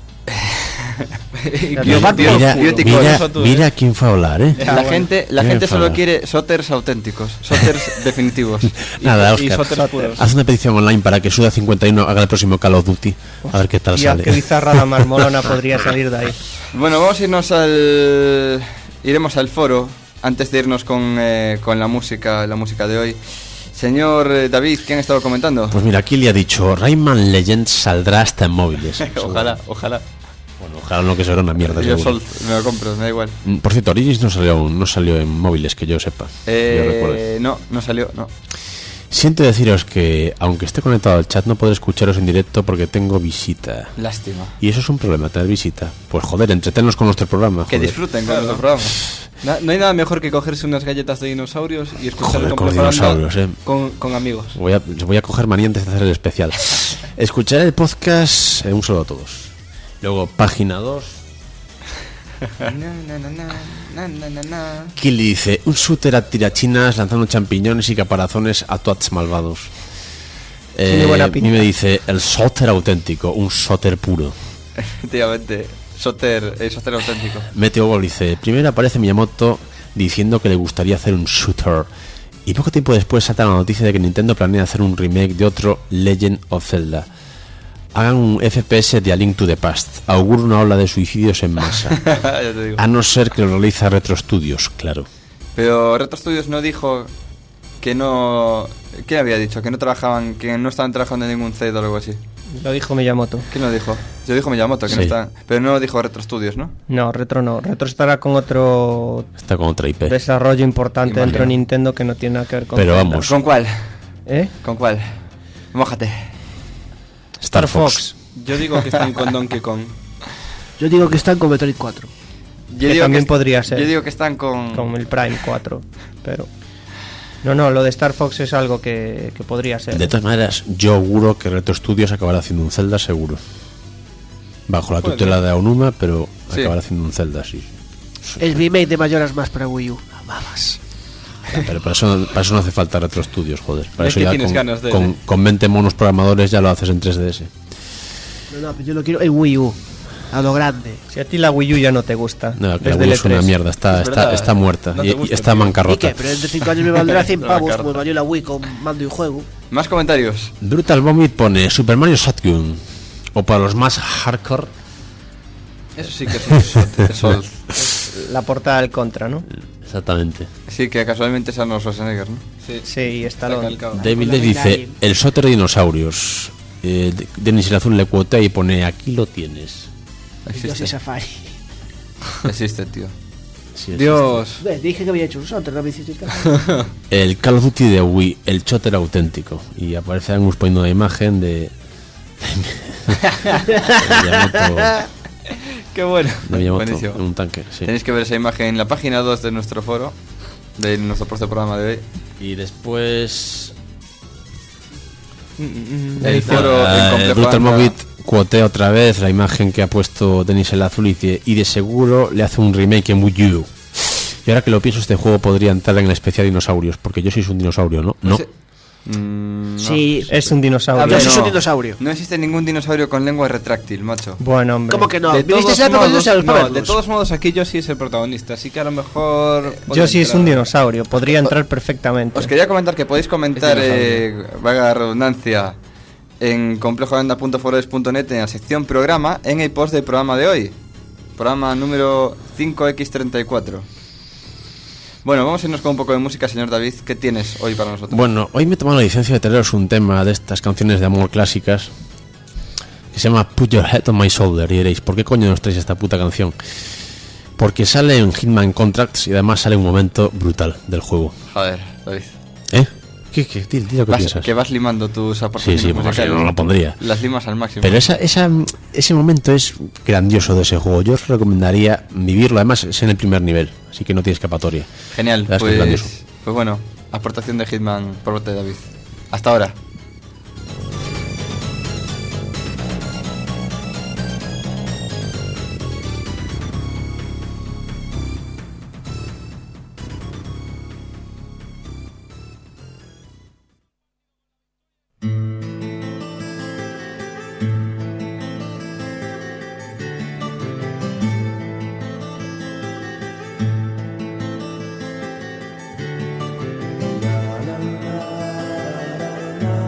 Mira quién fue a hablar, ¿eh? La gente solo quiere Sotters auténticos, Sotters definitivos. Nada, Oscar, haz una petición online para que Suda 51 haga el próximo Call of Duty. A ver qué tal sale. Qué bizarra la más molona podría salir de ahí. Bueno, vamos a irnos iremos al foro antes de irnos con la música de hoy. Señor David, ¿qué han estado comentando? Pues mira, aquí le ha dicho, Rayman Legends saldrá hasta en móviles. Ojalá. Bueno, ojalá no, que será una mierda. Yo seguro. me lo compro, me da igual. Por cierto, Origins no salió en móviles, que yo sepa. Yo recuerdo. No salió, no. Siento deciros que, aunque esté conectado al chat, no podré escucharos en directo porque tengo visita. Lástima. Y eso es un problema, tener visita. Pues joder, entretenlos con nuestro programa. Que joder. disfruten con nuestro programa. No hay nada mejor que cogerse unas galletas de dinosaurios y escuchar Joder, el con Complejo Landa dinosaurios, con amigos. Voy a coger manía antes de hacer el especial. Escucharé el podcast. Un saludo a todos. Luego, página 2. Killy dice: un shooter a tirachinas lanzando champiñones y caparazones a twats malvados. Tiene buena pinta. Y me dice: el shooter auténtico, un shooter puro. Efectivamente, Soter auténtico. Meteo Gol dice: primero aparece Miyamoto diciendo que le gustaría hacer un shooter. Y poco tiempo después salta la noticia de que Nintendo planea hacer un remake de otro Legend of Zelda. Hagan un FPS de A Link to the Past. Auguro una ola de suicidios en masa. Ya te digo. A no ser que lo realiza Retro Studios, claro. Pero Retro Studios no dijo que no... ¿Qué había dicho? Que no trabajaban, que no estaban trabajando en ningún CED o algo así. Lo dijo Miyamoto. ¿Quién lo dijo? Yo dijo Miyamoto, que no Sí. está... Pero no lo dijo Retro Studios, ¿no? No, Retro no. Retro estará con otro Está con otra IP. desarrollo importante Imagino. dentro de Nintendo que no tiene nada que ver con Pero Zelda. vamos. ¿Con cuál? ¿Eh? ¿Con cuál? Mójate. Star Fox. Yo digo que están con Donkey Kong. Yo digo que están con Metroid 4. Yo Que también est- podría ser. Yo digo que están con... Con el Prime 4. Pero... No, lo de Star Fox es algo que podría ser. De todas maneras, yo auguro que Retro Studios acabará haciendo un Zelda seguro. Bajo la Puede tutela de Aonuma, pero Sí. acabará haciendo un Zelda, sí. El remake de Majora's Mask para Wii U. Babas. Pero para eso no hace falta Retro Studios, joder. Para Es eso que ya tienes ganas de- con 20 monos programadores ya lo haces en 3DS. No, pero yo lo quiero en Wii U. A lo grande. Si a ti la Wii U ya no te gusta. No, que la desde Wii el es una E3. mierda, está Es verdad, está muerta no te y gusta, está tío. ¿Y bancarrota. qué? Pero dentro de 5 años me valdrá 100 La pavos carta. como me valió la Wii con mando y juego. Más comentarios. Brutal Vomit pone Super Mario Shotgun. O para los más hardcore, Eso sí que es un shot. Sol. La portada del Contra, ¿no? exactamente. Sí, que casualmente es Arnold Schwarzenegger, ¿no? Sí, Sí, y está Stallone. calcado. David la le dice Nadie. el Soter de dinosaurios. Denis el Azul le cuotea y pone aquí lo tienes. Yo soy Existe. Safari. Existe, tío. Sí, Dios. Ve, dije que había hecho un software, no me hicisteis caso. El Call of Duty de Wii, el Chotter auténtico. Y aparece Angus poniendo una imagen de Miyamoto, Qué bueno. de Miyamoto Buenísimo. en un tanque. Sí. Tenéis que ver esa imagen en la página 2 de nuestro foro, de nuestro próximo programa de hoy. Y después El foro en Complejo Brutal Landa. Movit cuotea otra vez la imagen que ha puesto Denis el Azul y dice, y de seguro le hace un remake en Wii U. Y ahora que lo pienso, este juego podría entrar en el especial dinosaurios, porque yo soy un dinosaurio, ¿no? No. No. Sí, Es un dinosaurio. A ver, Yo soy no. un dinosaurio. No existe ningún dinosaurio con lengua retráctil, macho. Bueno, hombre. ¿Cómo que no? De ¿Vinisteis todos a la época de modos, dinosaurios para no, de verlos? todos modos aquí Yoshi es el protagonista, así que a lo mejor... Yo sí es un entrar. dinosaurio. Podría entrar perfectamente. Os quería comentar que podéis comentar, Es vaga la redundancia, en complejolanda.forest.net en la sección programa, en el post del programa de hoy. Programa número 5X34. Bueno, vamos a irnos con un poco de música, señor David. ¿Qué tienes hoy para nosotros? Bueno, hoy me he tomado la licencia de traeros un tema de estas canciones de amor clásicas que se llama Put Your Head on My Shoulder. Y diréis, ¿por qué coño nos traéis esta puta canción? Porque sale en Hitman Contracts y además sale un momento brutal del juego. Joder, David. ¿Eh? ¿Qué? Di lo que piensas. Que vas limando tus aportaciones Sí, porque musicales. si no lo pondría. Las limas al máximo. Pero ese momento es grandioso de ese juego. Yo os recomendaría vivirlo. Además, es en el primer nivel, así que no tiene escapatoria. Genial, La verdad es que es grandioso. pues bueno, aportación de Hitman por parte de David. Hasta ahora. la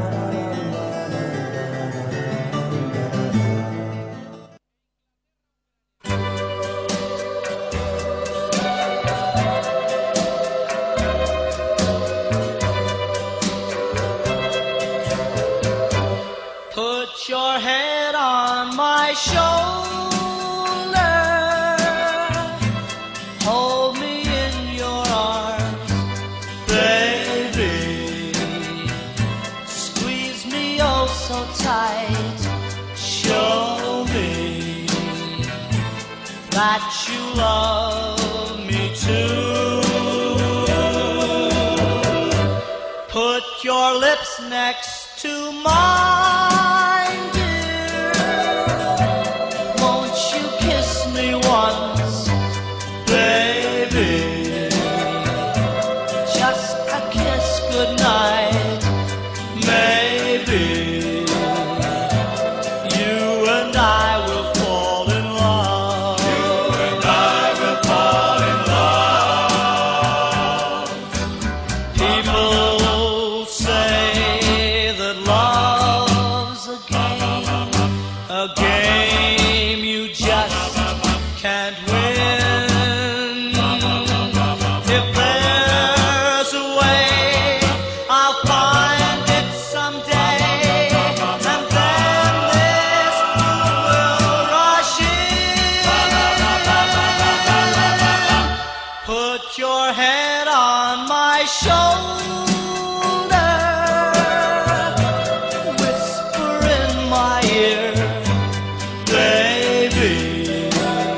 my shoulder, hold me in your arms, baby, squeeze me oh so tight, show me that you love me too. Put your lips next to mine, dear. Won't you kiss me once, baby? Just a kiss goodnight, maybe. You and I will fall in love. You and I will fall in love. People say that love's a game you just can't win. If there's a way, I'll find it someday, and then this will rush in. Put your head on my shoulder, whisper in my ear, baby,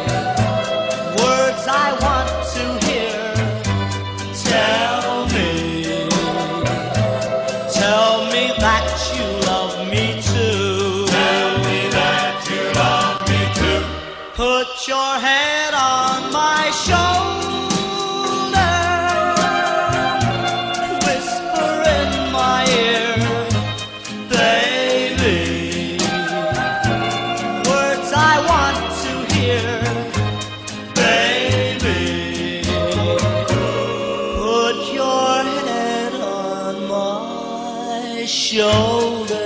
words I want to hear. Tell me that you love me too. Tell me that you love me too. Put your head on my shoulder, whisper in my ear, baby, words I want to hear, baby, put your head on my shoulder.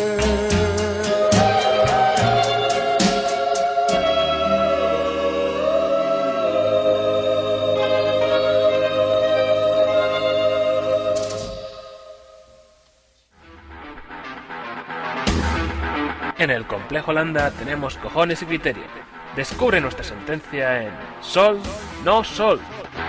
En el Complejo Landa tenemos cojones y criterio. Descubre nuestra sentencia en Sol, no Sol.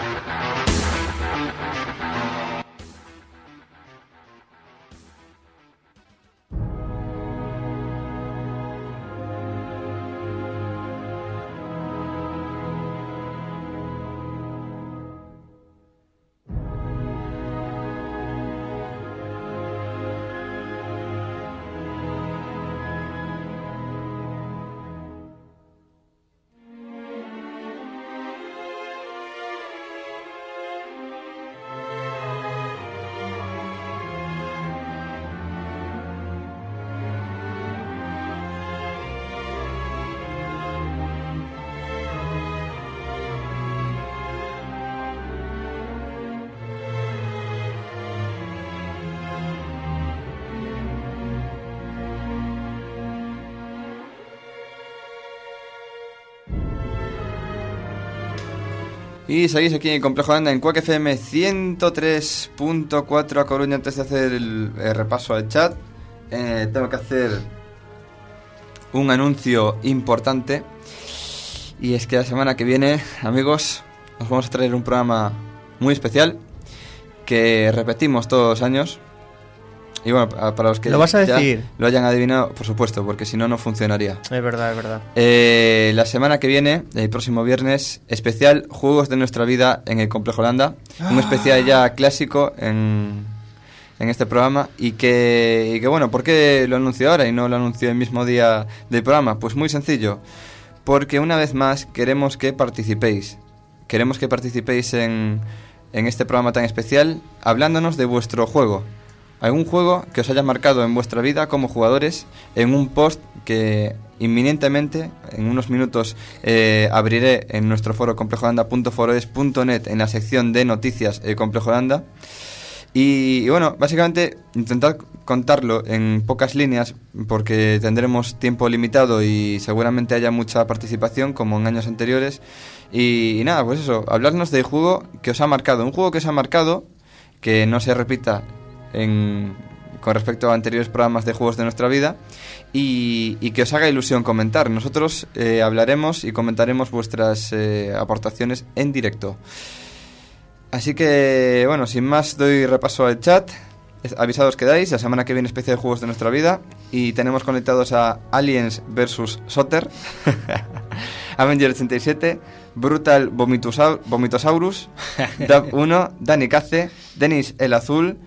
Y seguís aquí en Complejo Landa en Quack FM 103.4 a Coruña. Antes de hacer el repaso al chat, tengo que hacer un anuncio importante. Y es que la semana que viene, amigos, os vamos a traer un programa muy especial que repetimos todos los años. Y bueno, para los que ¿Lo vas a ya decir? lo hayan adivinado, por supuesto, porque si no, no funcionaría. Es verdad, es verdad. La semana que viene, el próximo viernes, especial Juegos de nuestra vida en el Complejo Landa. Un especial ya clásico en este programa. Y que bueno, ¿por qué lo anuncio ahora y no lo anuncio el mismo día del programa? Pues muy sencillo. Porque una vez más queremos que participéis. Queremos que participéis en este programa tan especial, hablándonos de vuestro juego. Algún juego que os haya marcado en vuestra vida como jugadores, en un post que inminentemente, en unos minutos, abriré en nuestro foro complejolanda.foroes.net en la sección de noticias Complejo Landa. Y bueno, básicamente intentad contarlo en pocas líneas porque tendremos tiempo limitado y seguramente haya mucha participación como en años anteriores. Y nada, pues eso, hablarnos del juego que os ha marcado. Un juego que os ha marcado, que no se repita en con respecto a anteriores programas de juegos de nuestra vida y que os haga ilusión comentar. Nosotros hablaremos y comentaremos vuestras aportaciones en directo. Así que, bueno, sin más, doy repaso al chat. Avisados quedáis, la semana que viene especial de juegos de nuestra vida. Y tenemos conectados a Aliens vs Soter, Avenger 87, Brutal Vomitosaurus, Dab 1, Dani Cace, Denis el Azul,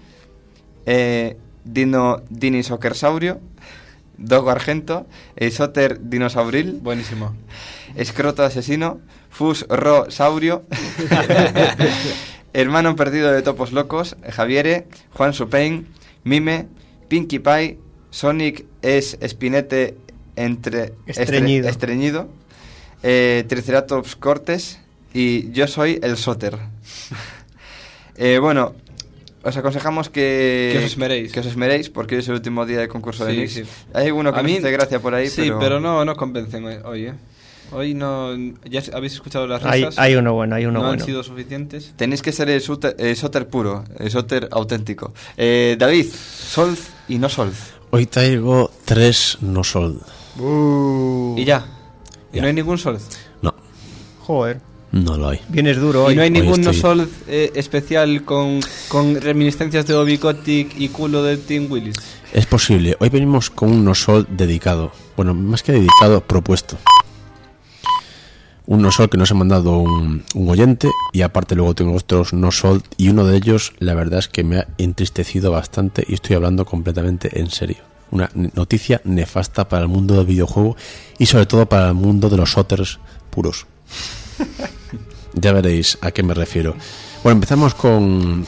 Dini Soccersaurio, Dogo Argento, Soter Dinosauril, Buenísimo. Escroto Asesino, Fus Ro-Saurio, Hermano Perdido de Topos Locos, Javiere, Juan Supain, Mime, Pinkie Pie, Sonic es Espinete Estreñido, Triceratops Cortes y yo soy el Soter. Bueno, os aconsejamos que os esmeréis porque hoy es el último día del concurso de Nix. Sí. Hay alguno que me hace gracia por ahí, sí, pero no convencen hoy, Hoy no... ¿Ya habéis escuchado las risas? Hay uno bueno, ¿No han sido suficientes? Tenéis que ser el Soter puro, el Soter auténtico. David, Solz y no Solz. Hoy traigo 3 no Solz. ¿Y ya? ¿Y no hay ningún Solz? No. Joder. No lo hay. Vienes duro hoy. ¿Y no hay ningún no Solz especial con reminiscencias de Bobby Kotick y culo de Tim Willis? Es posible. Hoy venimos con un no Solz dedicado. Bueno, más que dedicado, propuesto. Un no Solz que nos ha mandado un oyente y aparte luego tengo otros no Solz y uno de ellos la verdad es que me ha entristecido bastante y estoy hablando completamente en serio. Una noticia nefasta para el mundo del videojuego y sobre todo para el mundo de los Soters puros. Ya veréis a qué me refiero. Bueno, empezamos con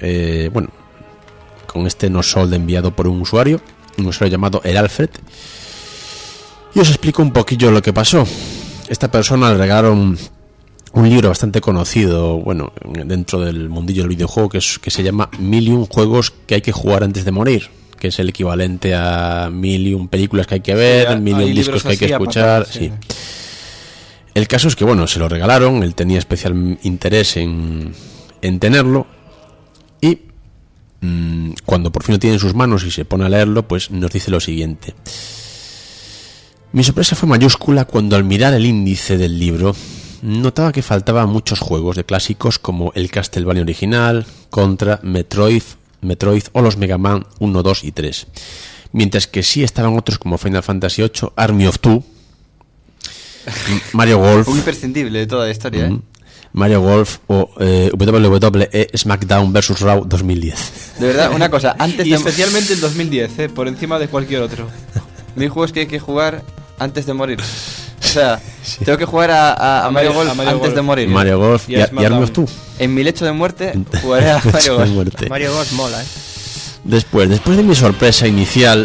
con este no Solz enviado por un usuario llamado el Alfred y os explico un poquillo lo que pasó. Esta persona le regalaron un libro bastante conocido, bueno, dentro del mundillo del videojuego, que se llama 1001 juegos que hay que jugar antes de morir, que es el equivalente a 1001 películas que hay que ver, sí, 1001 discos que hay que escuchar. Sí. El caso es que, bueno, se lo regalaron, él tenía especial interés en tenerlo, y cuando por fin lo tiene en sus manos y se pone a leerlo, pues nos dice lo siguiente. Mi sorpresa fue mayúscula cuando al mirar el índice del libro notaba que faltaban muchos juegos de clásicos como el Castlevania original, Contra, Metroid o los Mega Man 1, 2 y 3. Mientras que sí estaban otros como Final Fantasy VIII, Army of Two, Mario Golf... Un imprescindible de toda la historia, Mario Golf o WWE SmackDown vs Raw 2010. De verdad, una cosa, antes y especialmente el 2010, por encima de cualquier otro. Mi juego es que hay que jugar antes de morir. O sea, tengo que jugar a Mario Golf antes de morir. Mario Golf y Army of Two. En mi lecho de muerte jugaré a Mario Golf. Mario Golf mola, Después de mi sorpresa inicial,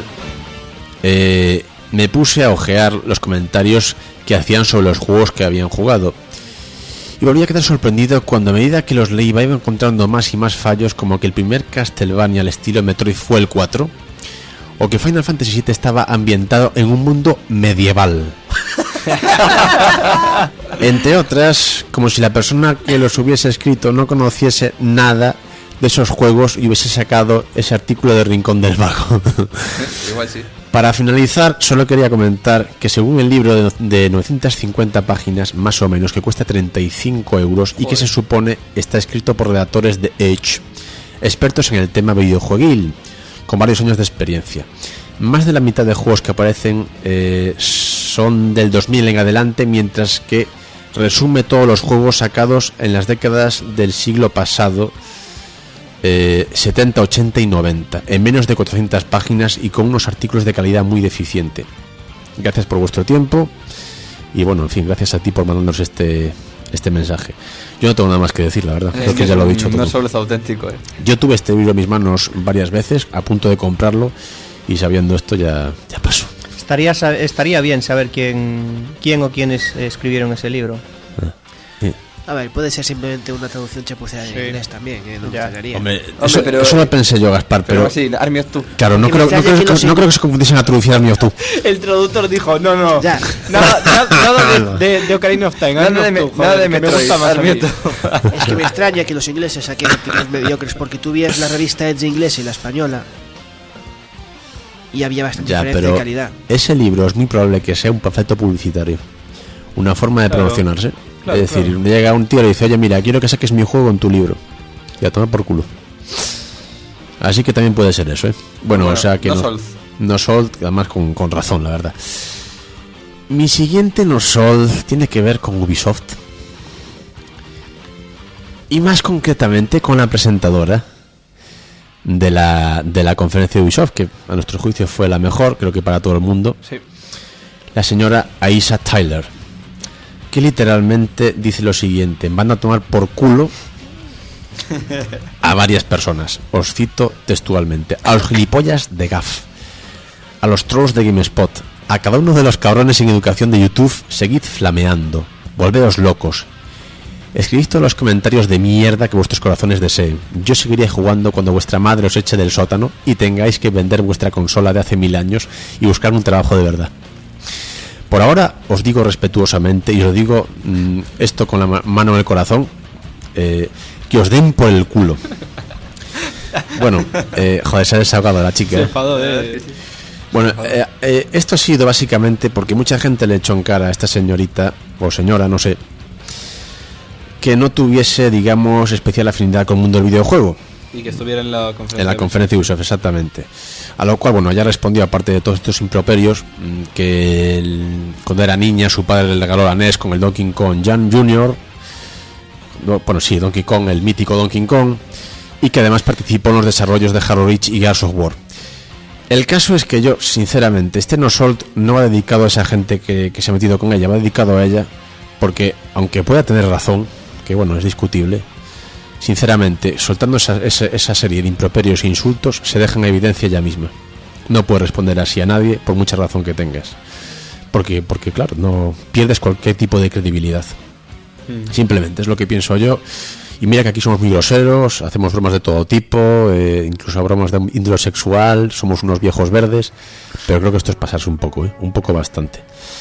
me puse a ojear los comentarios que hacían sobre los juegos que habían jugado. Y volví a quedar sorprendido cuando a medida que los leí iba encontrando más y más fallos, como que el primer Castlevania al estilo Metroid fue el 4, o que Final Fantasy VII estaba ambientado en un mundo medieval. Entre otras, como si la persona que los hubiese escrito no conociese nada de esos juegos y hubiese sacado ese artículo de Rincón del Vago. Igual sí. Para finalizar, solo quería comentar que según el libro de 950 páginas, más o menos, que cuesta 35 euros y que se supone está escrito por redactores de Edge, expertos en el tema videojueguil, con varios años de experiencia. Más de la mitad de juegos que aparecen son del 2000 en adelante, mientras que resume todos los juegos sacados en las décadas del siglo pasado, 70, 80 y 90, en menos de 400 páginas y con unos artículos de calidad muy deficiente. Gracias por vuestro tiempo y bueno, en fin, gracias a ti por mandarnos este mensaje. Yo no tengo nada más que decir, la verdad. Creo que ya lo he dicho todo. No solo es auténtico, Yo tuve este libro en mis manos varias veces, a punto de comprarlo, y sabiendo esto ya pasó. Estaría bien saber quién o quiénes escribieron ese libro. A ver, puede ser simplemente una traducción chapucera en inglés también, no me Hombre, eso lo pensé yo, Gaspar, pero sí, Army of Two. Claro, no creo que se confundiesen a traducir Army of Two. El traductor dijo, no. Ya. Nada de Ocarina of Time. Nada de Metroid, Army of Two. Es que me extraña que los ingleses saquen artículos mediocres, porque tú vías la revista Edge inglesa y la española y había bastante Ya, diferencia pero de calidad. ese libro es muy probable que sea un panfleto publicitario. Una forma de Claro. promocionarse. Claro, Es decir, claro. me llega un tío y le dice, oye, mira, quiero que saques mi juego en tu libro. Y a tomar por culo. Así que también puede ser eso, ¿eh? Bueno, o sea que no no. sold. No sold, además con razón, la verdad. Mi siguiente no sold tiene que ver con Ubisoft. Y más concretamente con la presentadora de la conferencia de Ubisoft, que a nuestro juicio fue la mejor, creo que para todo el mundo. Sí. La señora Aisha Tyler, que literalmente dice lo siguiente: van a tomar por culo a varias personas. Os cito textualmente: a los gilipollas de GAF, a los trolls de GameSpot, a cada uno de los cabrones sin educación de YouTube, seguid flameando, volveos locos. Escribid todos los comentarios de mierda que vuestros corazones deseen. Yo seguiré jugando cuando vuestra madre os eche del sótano y tengáis que vender vuestra consola de hace 1000 años y buscar un trabajo de verdad. Por ahora os digo respetuosamente, y os digo esto con la mano en el corazón, que os den por el culo. Bueno, joder, se ha desahogado la chica. Se enfadó, Bueno, esto ha sido básicamente porque mucha gente le echó en cara a esta señorita, o señora, no sé, que no tuviese, digamos, especial afinidad con el mundo del videojuego. Y que estuviera en la conferencia. En la conferencia de Ubisoft, exactamente. A lo cual, bueno, ella respondió, aparte de todos estos improperios, que cuando era niña su padre le regaló la NES con el Donkey Kong Jr. Bueno, sí, Donkey Kong, el mítico Donkey Kong, y que además participó en los desarrollos de Halo Reach y Gears of War. El caso es que yo, sinceramente, este No Sold no va dedicado a esa gente que se ha metido con ella, va dedicado a ella porque, aunque pueda tener razón, que bueno, es discutible, sinceramente, soltando esa serie de improperios e insultos, se deja en evidencia ella misma. No puedes responder así a nadie, por mucha razón que tengas. Porque claro, no pierdes cualquier tipo de credibilidad. Simplemente, es lo que pienso yo. Y mira que aquí somos muy groseros, hacemos bromas de todo tipo, incluso bromas de índole sexual, somos unos viejos verdes, pero creo que esto es pasarse un poco, un poco bastante.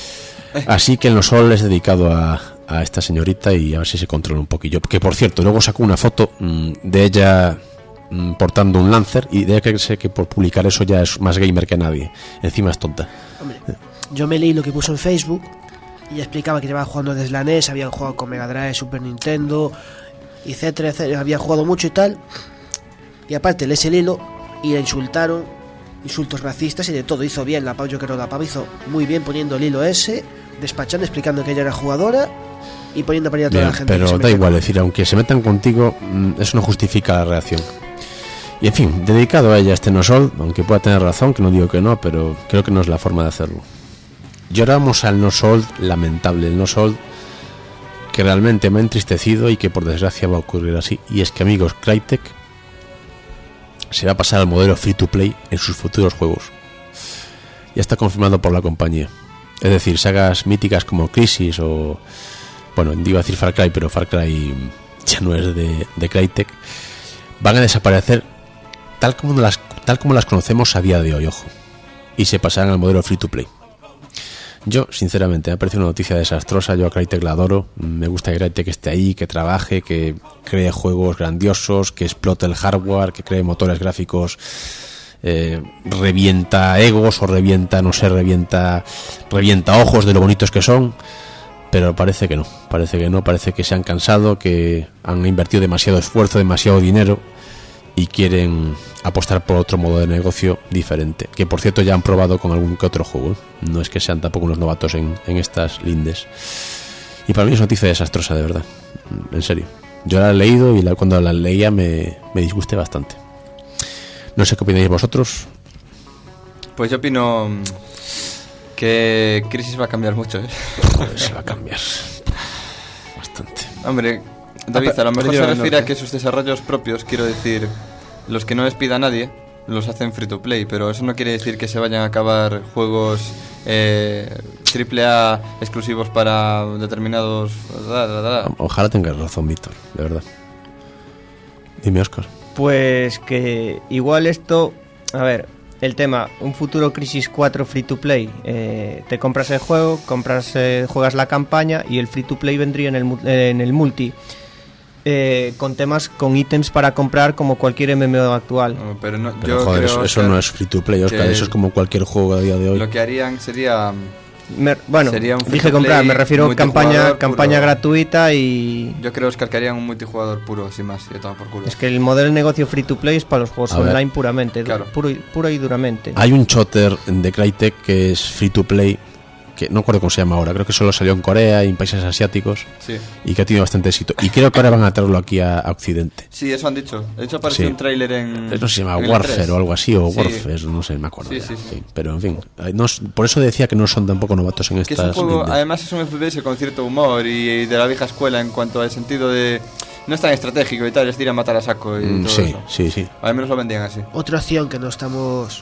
Así que el No Sol es dedicado a esta señorita y a ver si se controla un poquillo. Que por cierto, luego sacó una foto de ella portando un Lancer, y de que sé que por publicar eso ya es más gamer que nadie. Encima es tonta. Hombre, yo me leí lo que puso en Facebook y explicaba que llevaba jugando desde la NES, habían jugado con Mega Drive, Super Nintendo, etcétera, etcétera, había jugado mucho y tal. Y aparte lees el hilo y la insultaron, insultos racistas y de todo. Hizo bien la pava, yo creo que la pava hizo muy bien poniendo el hilo ese, despachando, explicando que ella era jugadora y poniendo para allá a toda Bien, la gente. pero que se da mete igual, con- es decir, aunque se metan contigo, eso no justifica la reacción. Y en fin, dedicado a ella este No Sol, aunque pueda tener razón, que no digo que no, pero creo que no es la forma de hacerlo. Y ahora vamos al No Sol lamentable, el No Sol que realmente me ha entristecido y que por desgracia va a ocurrir así. Y es que, amigos, Crytek se va a pasar al modelo free to play en sus futuros juegos. Ya está confirmado por la compañía. Es decir, sagas míticas como Crisis o... Bueno, iba a decir Far Cry, pero Far Cry ya no es de Crytek. Van a desaparecer tal como las conocemos a día de hoy, ojo. Y se pasarán al modelo free to play. Yo, sinceramente, me ha parecido una noticia desastrosa. Yo a Crytek la adoro. Me gusta que Crytek esté ahí, que trabaje, que cree juegos grandiosos, que explote el hardware, que cree motores gráficos, revienta egos o revienta ojos de lo bonitos que son. Pero parece que no, parece que se han cansado, que han invertido demasiado esfuerzo, demasiado dinero y quieren apostar por otro modo de negocio diferente, que por cierto ya han probado con algún que otro juego, ¿eh? No es que sean tampoco unos novatos en estas lindes. Y para mí es noticia desastrosa, de verdad, en serio. Yo la he leído y cuando la leía me disgusté bastante. No sé qué opináis vosotros. Pues yo opino que Crisis va a cambiar mucho, ¿eh? Joder, se va a cambiar bastante. Hombre, David, a lo mejor Peligro se del refiere a norte. que sus desarrollos propios, quiero decir, los que no les pida nadie, los hacen free to play, pero eso no quiere decir que se vayan a acabar juegos AAA exclusivos para determinados... Ojalá tengas razón, Víctor, de verdad. Dime, Óscar. Pues que igual esto, a ver, el tema, un futuro Crisis 4 free to play, te compras el juego, juegas la campaña y el free to play vendría en el multi. con temas, con ítems para comprar como cualquier MMO actual. No, pero no, Pero, yo joder, creo, eso Oscar, no es free to play, Oscar. que Eso es como cualquier juego a día de hoy. lo que harían sería... Bueno, Sería un free dije to comprar, play me refiero a multijugador campaña puro. gratuita y... Yo creo, Oscar, que harían un multijugador puro, sin más, y todo por culo. Es que el modelo de negocio free to play es para los juegos A ver. online puramente, Claro. puro y duramente. Hay un shooter de Crytek que es free to play, que no recuerdo cómo se llama ahora, creo que solo salió en Corea y en países asiáticos, Sí. y que ha tenido bastante éxito. Y creo que ahora van a traerlo aquí a Occidente. Sí, eso han dicho. De hecho, apareció Sí. un tráiler en... No sé si se llama en el Warfare E3. o algo así, o Sí. Warfare, no sé, me acuerdo. Sí, ya. sí, sí. Pero en fin, por eso decía que no son tampoco novatos en Que es un estas juego, lindes. además es un FPS con cierto humor y de la vieja escuela en cuanto al sentido de... No es tan estratégico y tal, es ir a matar a saco y todo Sí, eso. sí, sí. Al menos lo vendían así. Otra opción que no estamos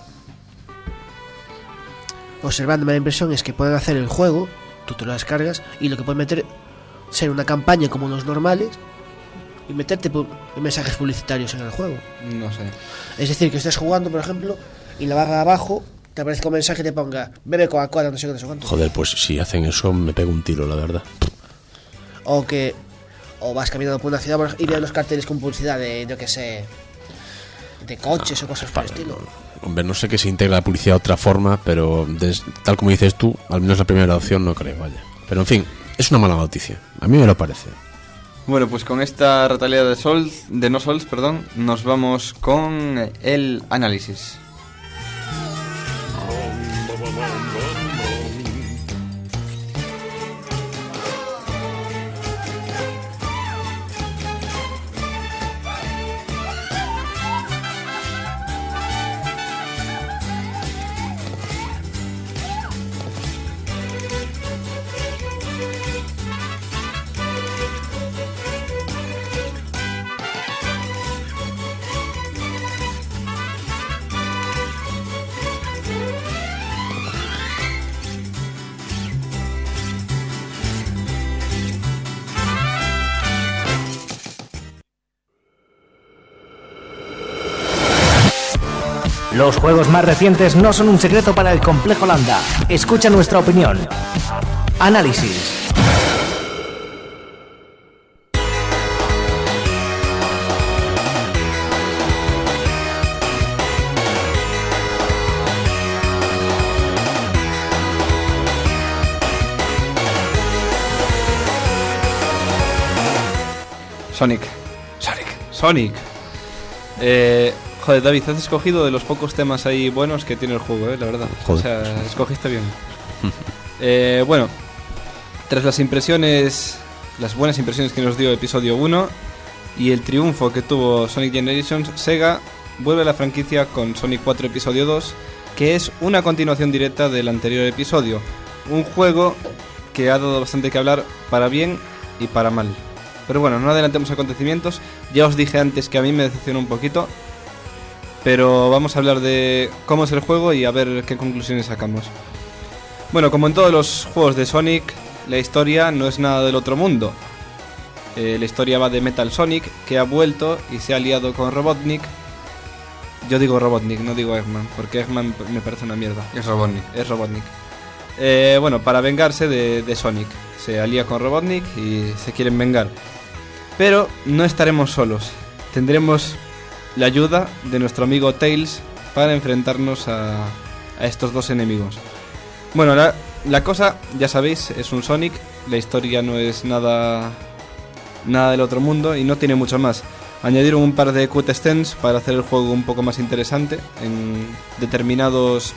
observando, me da la impresión, es que pueden hacer el juego, tú te lo descargas y lo que pueden meter ser una campaña como los normales y meterte mensajes publicitarios en el juego. No sé. Es decir, que estés jugando, por ejemplo, y la barra abajo te aparezca un mensaje y te ponga bebe Coca-Cola, no sé qué, no sé cuánto. Joder, pues si hacen eso me pego un tiro, la verdad. O vas caminando por una ciudad y ves los carteles con publicidad de, yo que sé, de coches o cosas por el estilo. Hombre, no sé que se integra la publicidad de otra forma, pero tal como dices tú, al menos la primera opción no creo, vaya. Pero en fin, es una mala noticia. A mí me lo parece. Bueno, pues con esta ratalea de no Souls, perdón, nos vamos con el análisis. Los juegos más recientes no son un secreto para el Complejo Landa. Escucha nuestra opinión. Análisis. Sonic. Joder, David, has escogido de los pocos temas ahí buenos que tiene el juego, la verdad. Joder. O sea, escogiste bien. Bueno, tras las buenas impresiones que nos dio episodio 1 y el triunfo que tuvo Sonic Generations, Sega vuelve a la franquicia con Sonic 4 episodio 2, que es una continuación directa del anterior episodio. Un juego que ha dado bastante que hablar para bien y para mal. Pero bueno, no adelantemos acontecimientos. Ya os dije antes que a mí me decepcionó un poquito, pero vamos a hablar de cómo es el juego y a ver qué conclusiones sacamos. Bueno, como en todos los juegos de Sonic, la historia no es nada del otro mundo. La historia va de Metal Sonic, que ha vuelto y se ha aliado con Robotnik. Yo digo Robotnik, no digo Eggman, porque Eggman me parece una mierda. Es Robotnik. Es Robotnik. Bueno, para vengarse de Sonic. Se alía con Robotnik y se quieren vengar. Pero no estaremos solos. Tendremos la ayuda de nuestro amigo Tails para enfrentarnos a estos dos enemigos. Bueno, la cosa, ya sabéis, es un Sonic. La historia no es nada del otro mundo y no tiene mucho más. Añadieron un par de cutscenes para hacer el juego un poco más interesante en determinados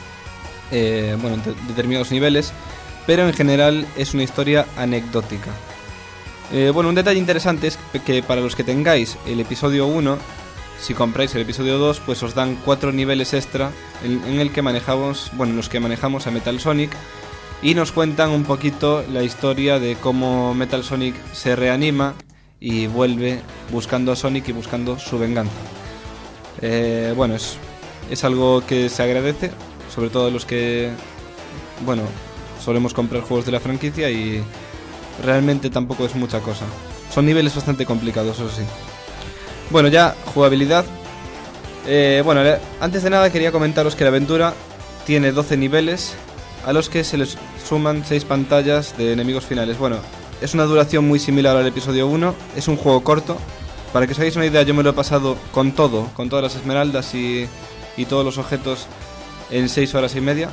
niveles, pero en general es una historia anecdótica. Bueno, un detalle interesante es que para los que tengáis el episodio 1, si compráis el episodio 2, pues os dan 4 niveles extra en los que manejamos a Metal Sonic y nos cuentan un poquito la historia de cómo Metal Sonic se reanima y vuelve buscando a Sonic y buscando su venganza. Bueno, es algo que se agradece, sobre todo a los que, bueno, solemos comprar juegos de la franquicia y realmente tampoco es mucha cosa. Son niveles bastante complicados, eso sí. Bueno, ya, jugabilidad. Bueno, antes de nada quería comentaros que la aventura tiene 12 niveles a los que se les suman 6 pantallas de enemigos finales. Bueno, es una duración muy similar al episodio 1. Es un juego corto. Para que os hagáis una idea, yo me lo he pasado con todo, con todas las esmeraldas y todos los objetos en 6 horas y media.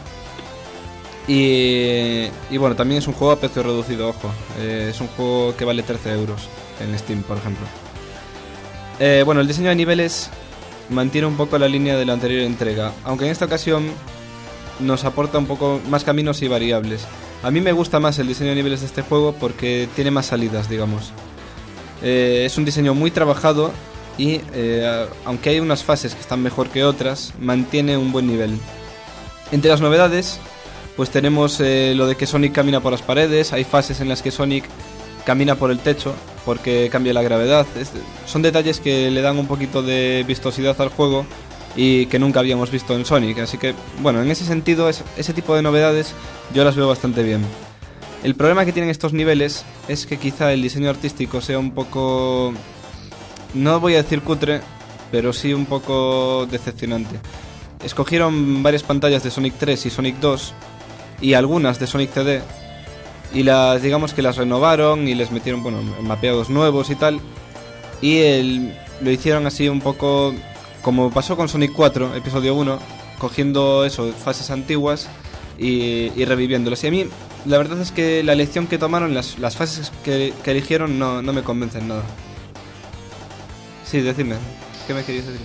Y bueno, también es un juego a precio reducido, ojo. Es un juego que vale 13 euros en Steam, por ejemplo. Bueno, el diseño de niveles mantiene un poco la línea de la anterior entrega, aunque en esta ocasión nos aporta un poco más caminos y variables. A mí me gusta más el diseño de niveles de este juego porque tiene más salidas, digamos. Es un diseño muy trabajado y aunque hay unas fases que están mejor que otras, mantiene un buen nivel. Entre las novedades, pues tenemos lo de que Sonic camina por las paredes. Hay fases en las que Sonic camina por el techo porque cambia la gravedad. Son detalles que le dan un poquito de vistosidad al juego y que nunca habíamos visto en Sonic. Así que, bueno, en ese sentido, ese tipo de novedades yo las veo bastante bien. El problema que tienen estos niveles es que quizá el diseño artístico sea un poco... no voy a decir cutre, pero sí un poco decepcionante. Escogieron varias pantallas de Sonic 3 y Sonic 2 y algunas de Sonic CD y digamos que las renovaron y les metieron, bueno, mapeados nuevos y tal, y lo hicieron así un poco como pasó con Sonic 4 episodio 1, cogiendo fases antiguas y reviviéndolas. Y a mí la verdad es que la elección que tomaron, las fases que eligieron no me convencen nada. Sí, decidme, ¿qué me querías decir?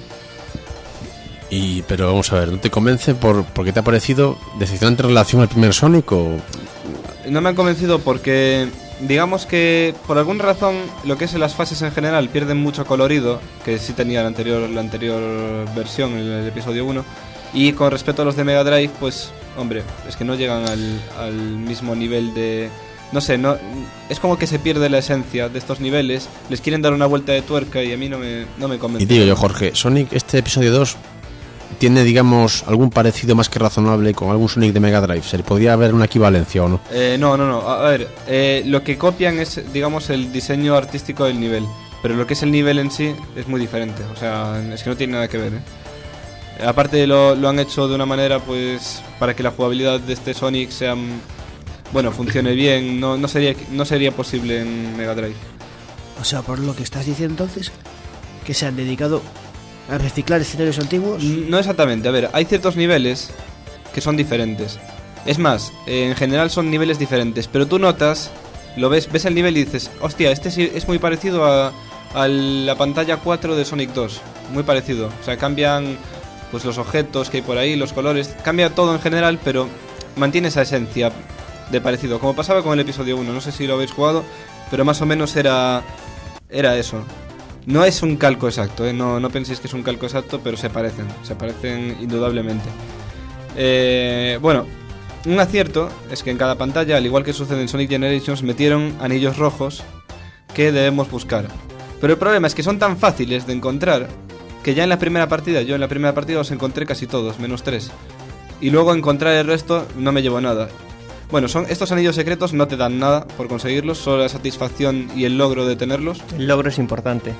Pero vamos a ver, ¿no te convence porque te ha parecido decepcionante en relación al primer Sonic o...? No me han convencido porque, digamos que por alguna razón lo que es las fases en general pierden mucho colorido, que sí tenía la anterior versión, el episodio 1, y con respecto a los de Mega Drive, pues, hombre, es que no llegan al mismo nivel de... No sé, es como que se pierde la esencia de estos niveles, les quieren dar una vuelta de tuerca y a mí no me convence. Y digo yo, Jorge, Sonic, este episodio 2... ¿tiene, digamos, algún parecido más que razonable con algún Sonic de Mega Drive? ¿Se le podría haber una equivalencia o no? No. A ver, lo que copian es, digamos, el diseño artístico del nivel. Pero lo que es el nivel en sí es muy diferente. O sea, es que no tiene nada que ver, ¿eh? Aparte lo han hecho de una manera, pues, para que la jugabilidad de este Sonic sea... bueno, funcione bien. No sería posible en Mega Drive. O sea, por lo que estás diciendo entonces, que se han dedicado... ¿a reciclar escenarios antiguos? No exactamente, a ver, hay ciertos niveles que son diferentes. Es más, en general son niveles diferentes, pero tú notas, lo ves el nivel y dices, hostia, este es muy parecido a la pantalla 4 de Sonic 2, muy parecido. O sea, cambian pues los objetos que hay por ahí, los colores, cambia todo en general, pero mantiene esa esencia de parecido, como pasaba con el episodio 1, no sé si lo habéis jugado, pero más o menos era eso. No es un calco exacto, ¿eh? No penséis que es un calco exacto, pero se parecen indudablemente. Bueno, un acierto es que en cada pantalla, al igual que sucede en Sonic Generations, metieron anillos rojos que debemos buscar. Pero el problema es que son tan fáciles de encontrar que ya en la primera partida, yo en la primera partida los encontré casi todos, menos 3. Y luego encontrar el resto no me llevó nada. Bueno, estos anillos secretos no te dan nada por conseguirlos, solo la satisfacción y el logro de tenerlos. El logro es importante.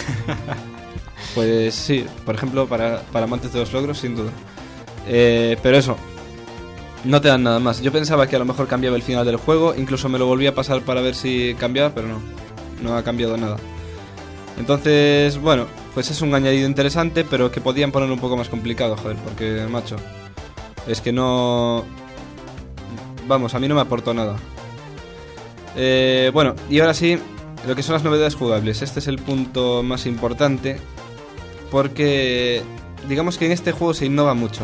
Pues sí, por ejemplo, para amantes de los logros, sin duda. Pero eso, no te dan nada más. Yo pensaba que a lo mejor cambiaba el final del juego, incluso me lo volví a pasar para ver si cambiaba, pero no ha cambiado nada. Entonces, bueno, pues es un añadido interesante, pero que podían poner un poco más complicado, joder, porque, macho, es que no... Vamos, a mí no me aportó nada. Bueno, y ahora sí, lo que son las novedades jugables. Este es el punto más importante, porque digamos que en este juego se innova mucho.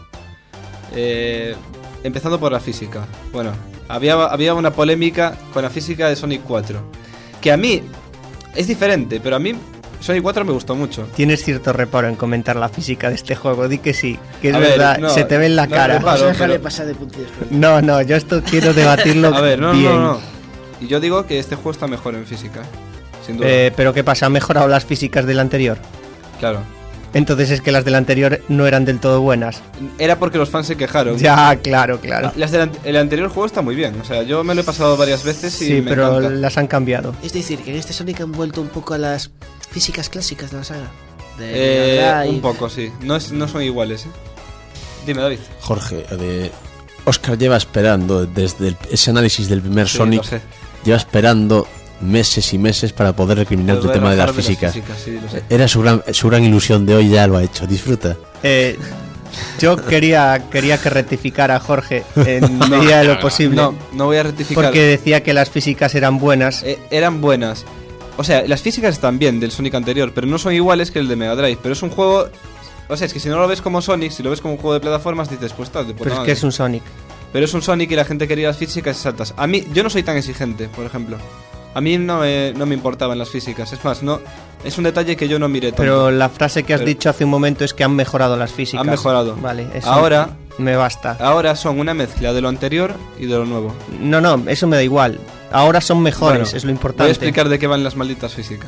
Empezando por la física. Bueno, había una polémica con la física de Sonic 4, que a mí es diferente, pero a mí Sonic 4 me gustó mucho. Tienes cierto reparo en comentar la física de este juego, di que sí, que es verdad, no, se te ve en la cara. Reparo, déjale pasar de puntillas. No, yo esto quiero debatirlo a ver, bien. No. Y yo digo que este juego está mejor en física, sin duda. Pero ¿qué pasa? ¿Han mejorado las físicas del anterior? Claro. Entonces es que las del anterior no eran del todo buenas. Era porque los fans se quejaron. Ya, claro. El anterior juego está muy bien. O sea, yo me lo he pasado varias veces y sí, me pero encanta. Las han cambiado. Es decir, que en este Sonic han vuelto un poco a las físicas clásicas de la saga. Un poco, sí. No son iguales, ¿eh? Dime, David. Jorge, Oscar lleva esperando desde ese análisis del primer Sí, Sonic lleva esperando meses y meses para poder recriminar el tema de las físicas. Sí, lo sé. Era su gran ilusión de hoy, ya lo ha hecho. Disfruta. Yo quería que rectificara a Jorge en medida de lo posible. No voy a rectificar. Porque decía que las físicas eran buenas. Eran buenas. O sea, las físicas están bien del Sonic anterior, pero no son iguales que el de Mega Drive. Pero es un juego... O sea, es que si no lo ves como Sonic, si lo ves como un juego de plataformas, dices, pues tal, de puta Pero es madre. que es un Sonic. Pero es un Sonic y la gente quería las físicas exactas. A mí, yo no soy tan exigente, por ejemplo. A mí no me importaban las físicas. Es más, no, es un detalle que yo no miré tanto. Pero la frase que has dicho hace un momento es que han mejorado las físicas. Han mejorado. Vale, eso ahora me basta. Ahora son una mezcla de lo anterior y de lo nuevo. No, eso me da igual. Ahora son mejores, Bueno, es lo importante. Voy a explicar de qué van las malditas físicas.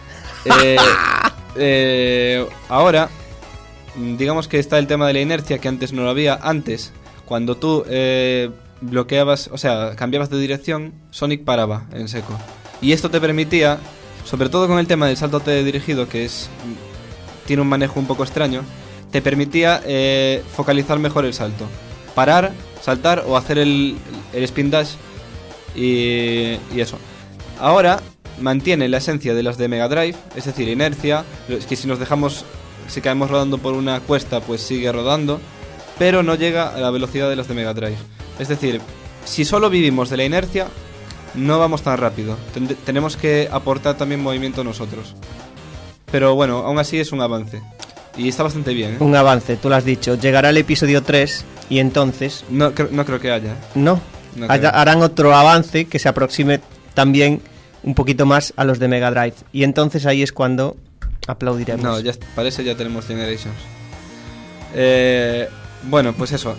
Ahora, digamos que está el tema de la inercia, que antes no lo había. Antes, cuando tú bloqueabas, o sea, cambiabas de dirección, Sonic paraba en seco. Y esto te permitía, sobre todo con el tema del salto teledirigido, que tiene un manejo un poco extraño, te permitía focalizar mejor el salto. Parar, saltar o hacer el spin dash y eso. Ahora mantiene la esencia de las de Mega Drive, es decir, inercia, es que si caemos rodando por una cuesta, pues sigue rodando, pero no llega a la velocidad de las de Mega Drive. Es decir, si solo vivimos de la inercia, no vamos tan rápido. Tenemos que aportar también movimiento nosotros. Pero bueno, aún así es un avance. Y está bastante bien, ¿eh? Un avance, tú lo has dicho. Llegará el episodio 3 y entonces... No creo que haya. No creo. Harán otro avance que se aproxime también un poquito más a los de Mega Drive. Y entonces ahí es cuando aplaudiremos. No, ya parece ya tenemos Generations. Bueno, pues eso.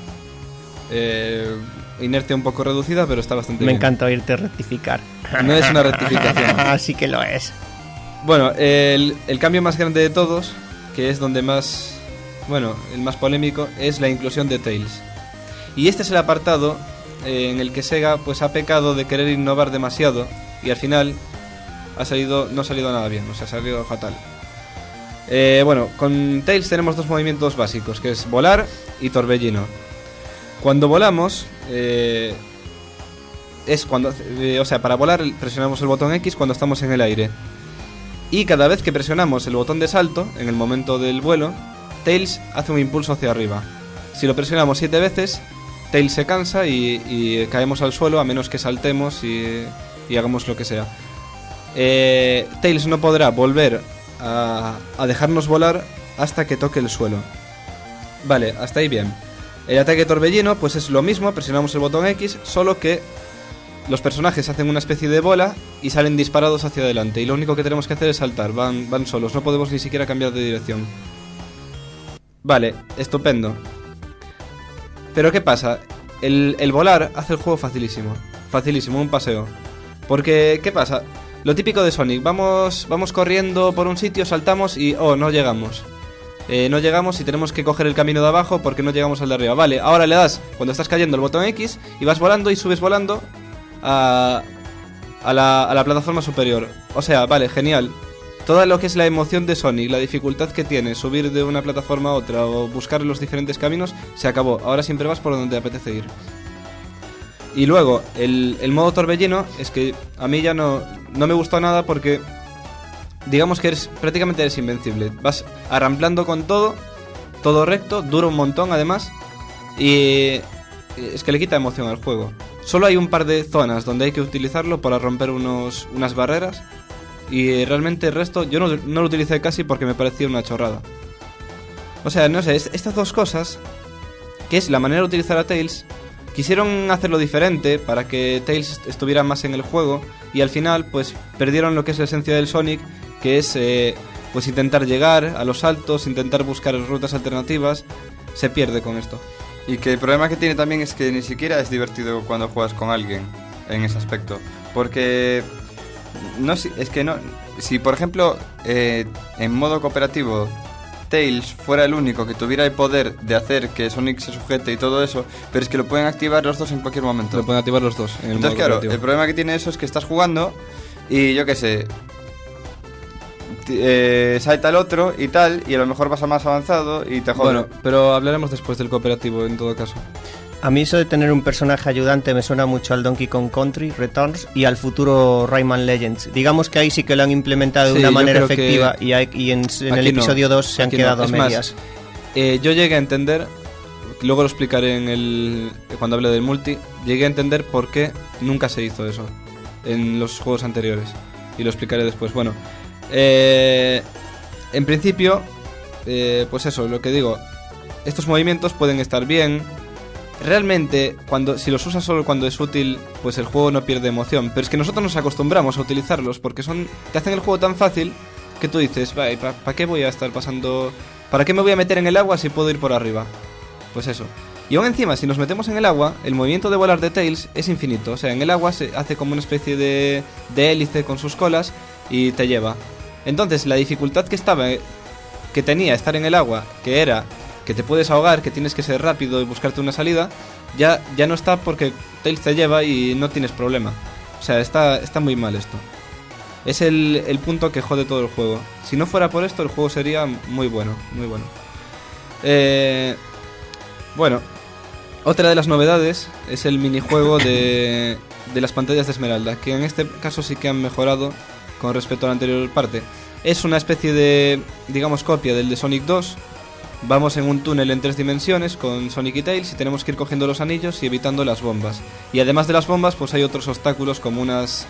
Inercia un poco reducida, pero está bastante bien. Me encanta oírte rectificar. No es una rectificación. Así que lo es. Bueno, el cambio más grande de todos, que es donde más... Bueno, el más polémico, es la inclusión de Tails. Y este es el apartado en el que Sega pues ha pecado de querer innovar demasiado y al final no ha salido nada bien, o sea, ha salido fatal. Bueno, con Tails tenemos dos movimientos básicos, que es volar y torbellino. Cuando volamos, es cuando... o sea, para volar presionamos el botón X cuando estamos en el aire. Y cada vez que presionamos el botón de salto, en el momento del vuelo, Tails hace un impulso hacia arriba. Si lo presionamos 7 veces, Tails se cansa y caemos al suelo, a menos que saltemos y hagamos lo que sea. Tails no podrá volver a dejarnos volar hasta que toque el suelo. Vale, hasta ahí bien. El ataque torbellino pues es lo mismo, presionamos el botón X, solo que los personajes hacen una especie de bola y salen disparados hacia adelante, y lo único que tenemos que hacer es saltar, van solos, no podemos ni siquiera cambiar de dirección. Vale, estupendo. Pero ¿qué pasa? El volar hace el juego facilísimo, un paseo. Porque, ¿qué pasa? Lo típico de Sonic, vamos corriendo por un sitio, saltamos y no llegamos. No llegamos y tenemos que coger el camino de abajo porque no llegamos al de arriba. Vale, ahora le das, cuando estás cayendo, el botón X y vas volando y subes volando a la plataforma superior. O sea, vale, genial. Todo lo que es la emoción de Sonic, la dificultad que tiene subir de una plataforma a otra o buscar los diferentes caminos, se acabó. Ahora siempre vas por donde te apetece ir. Y luego, el modo torbellino es que a mí ya no me gustó nada porque... Digamos que prácticamente eres invencible. Vas arramplando con todo recto, dura un montón además. Y es que le quita emoción al juego. Solo hay un par de zonas donde hay que utilizarlo para romper unas barreras. Y realmente el resto yo no lo utilicé casi porque me parecía una chorrada. O sea, no sé, estas dos cosas, que es la manera de utilizar a Tails, quisieron hacerlo diferente para que Tails estuviera más en el juego. Y al final pues perdieron lo que es la esencia del Sonic, que es pues intentar llegar a los saltos, intentar buscar rutas alternativas. Se pierde con esto. Y que el problema que tiene también es que ni siquiera es divertido cuando juegas con alguien en ese aspecto. Porque si por ejemplo en modo cooperativo Tails fuera el único que tuviera el poder de hacer que Sonic se sujete y todo eso, pero es que lo pueden activar los dos en cualquier momento. Lo pueden activar los dos en el Entonces modo claro, cooperativo. el problema que tiene eso es que estás jugando y yo qué sé, salta el otro y tal, y a lo mejor vas a más avanzado y te jode. Bueno, pero hablaremos después del cooperativo en todo caso. A mí eso de tener un personaje ayudante me suena mucho al Donkey Kong Country Returns y al futuro Rayman Legends. Digamos que ahí sí que lo han implementado de una manera efectiva y en el episodio 2 se han quedado a medias. Yo llegué a entender, luego lo explicaré cuando hable del multi, llegué a entender por qué nunca se hizo eso en los juegos anteriores. Y lo explicaré después. Bueno, en principio, pues eso, lo que digo, estos movimientos pueden estar bien. Realmente, si los usas solo cuando es útil, pues el juego no pierde emoción. Pero es que nosotros nos acostumbramos a utilizarlos porque te hacen el juego tan fácil que tú dices, ¿para qué voy a estar pasando? ¿Para qué me voy a meter en el agua si puedo ir por arriba? Pues eso. Y aún encima, si nos metemos en el agua, el movimiento de volar de Tails es infinito. O sea, en el agua se hace como una especie de hélice con sus colas y te lleva. Entonces, la dificultad que tenía estar en el agua, que era que te puedes ahogar, que tienes que ser rápido y buscarte una salida, ya no está porque Tails te lleva y no tienes problema. O sea, está muy mal esto. Es el punto que jode todo el juego. Si no fuera por esto, el juego sería muy bueno, muy bueno. Bueno, otra de las novedades es el minijuego de las pantallas de Esmeralda, que en este caso sí que han mejorado con respecto a la anterior parte. Es una especie de, digamos, copia del de Sonic 2. Vamos en un túnel en 3 dimensiones con Sonic y Tails y tenemos que ir cogiendo los anillos y evitando las bombas. Y además de las bombas, pues hay otros obstáculos como unas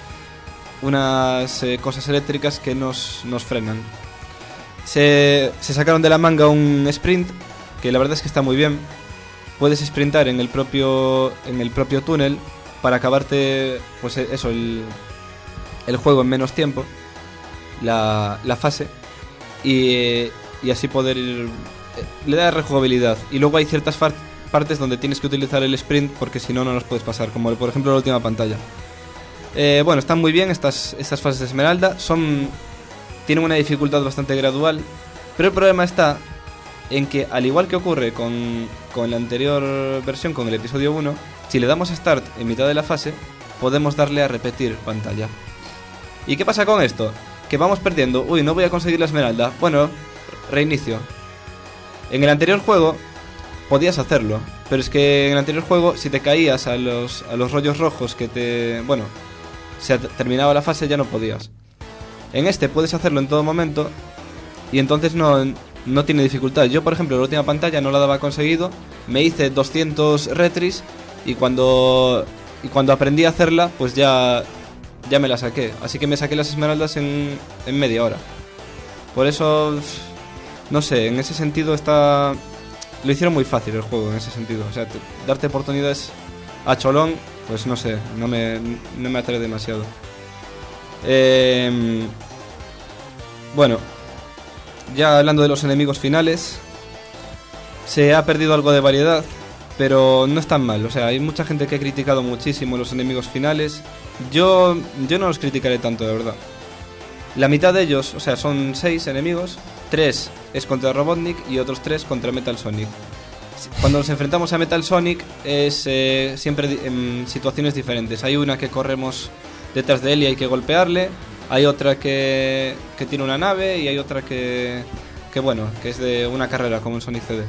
cosas eléctricas que nos frenan. Se sacaron de la manga un sprint, que la verdad es que está muy bien. Puedes sprintar en el propio túnel para acabarte, pues eso, el juego en menos tiempo, la fase, y así poder ir. Le da rejugabilidad. Y luego hay ciertas partes donde tienes que utilizar el sprint porque si no, no los puedes pasar, como por ejemplo la última pantalla. Bueno, están muy bien estas fases de Esmeralda. Tienen una dificultad bastante gradual, pero el problema está en que, al igual que ocurre con la anterior versión, con el episodio 1, si le damos a Start en mitad de la fase, podemos darle a repetir pantalla. ¿Y qué pasa con esto? Que vamos perdiendo. Uy, no voy a conseguir la Esmeralda. Bueno, reinicio. En el anterior juego podías hacerlo, pero es que en el anterior juego, si te caías a los rollos rojos se terminaba la fase, ya no podías. En este puedes hacerlo en todo momento y entonces no tiene dificultad. Yo, por ejemplo, la última pantalla no la había conseguido, me hice 200 retries y cuando aprendí a hacerla, pues ya me la saqué. Así que me saqué las esmeraldas en media hora. Por eso, no sé, en ese sentido lo hicieron muy fácil el juego, en ese sentido. O sea, darte oportunidades a cholón, pues no sé, no me atrae demasiado. Bueno, ya hablando de los enemigos finales, se ha perdido algo de variedad, pero no es tan mal. O sea, hay mucha gente que ha criticado muchísimo los enemigos finales. Yo no los criticaré tanto, de verdad. La mitad de ellos, o sea, son 6 enemigos, 3 es contra Robotnik y otros 3 contra Metal Sonic. Cuando nos enfrentamos a Metal Sonic es siempre en situaciones diferentes. Hay una que corremos detrás de él y hay que golpearle. Hay otra que tiene una nave y hay otra que es de una carrera, como en Sonic CD.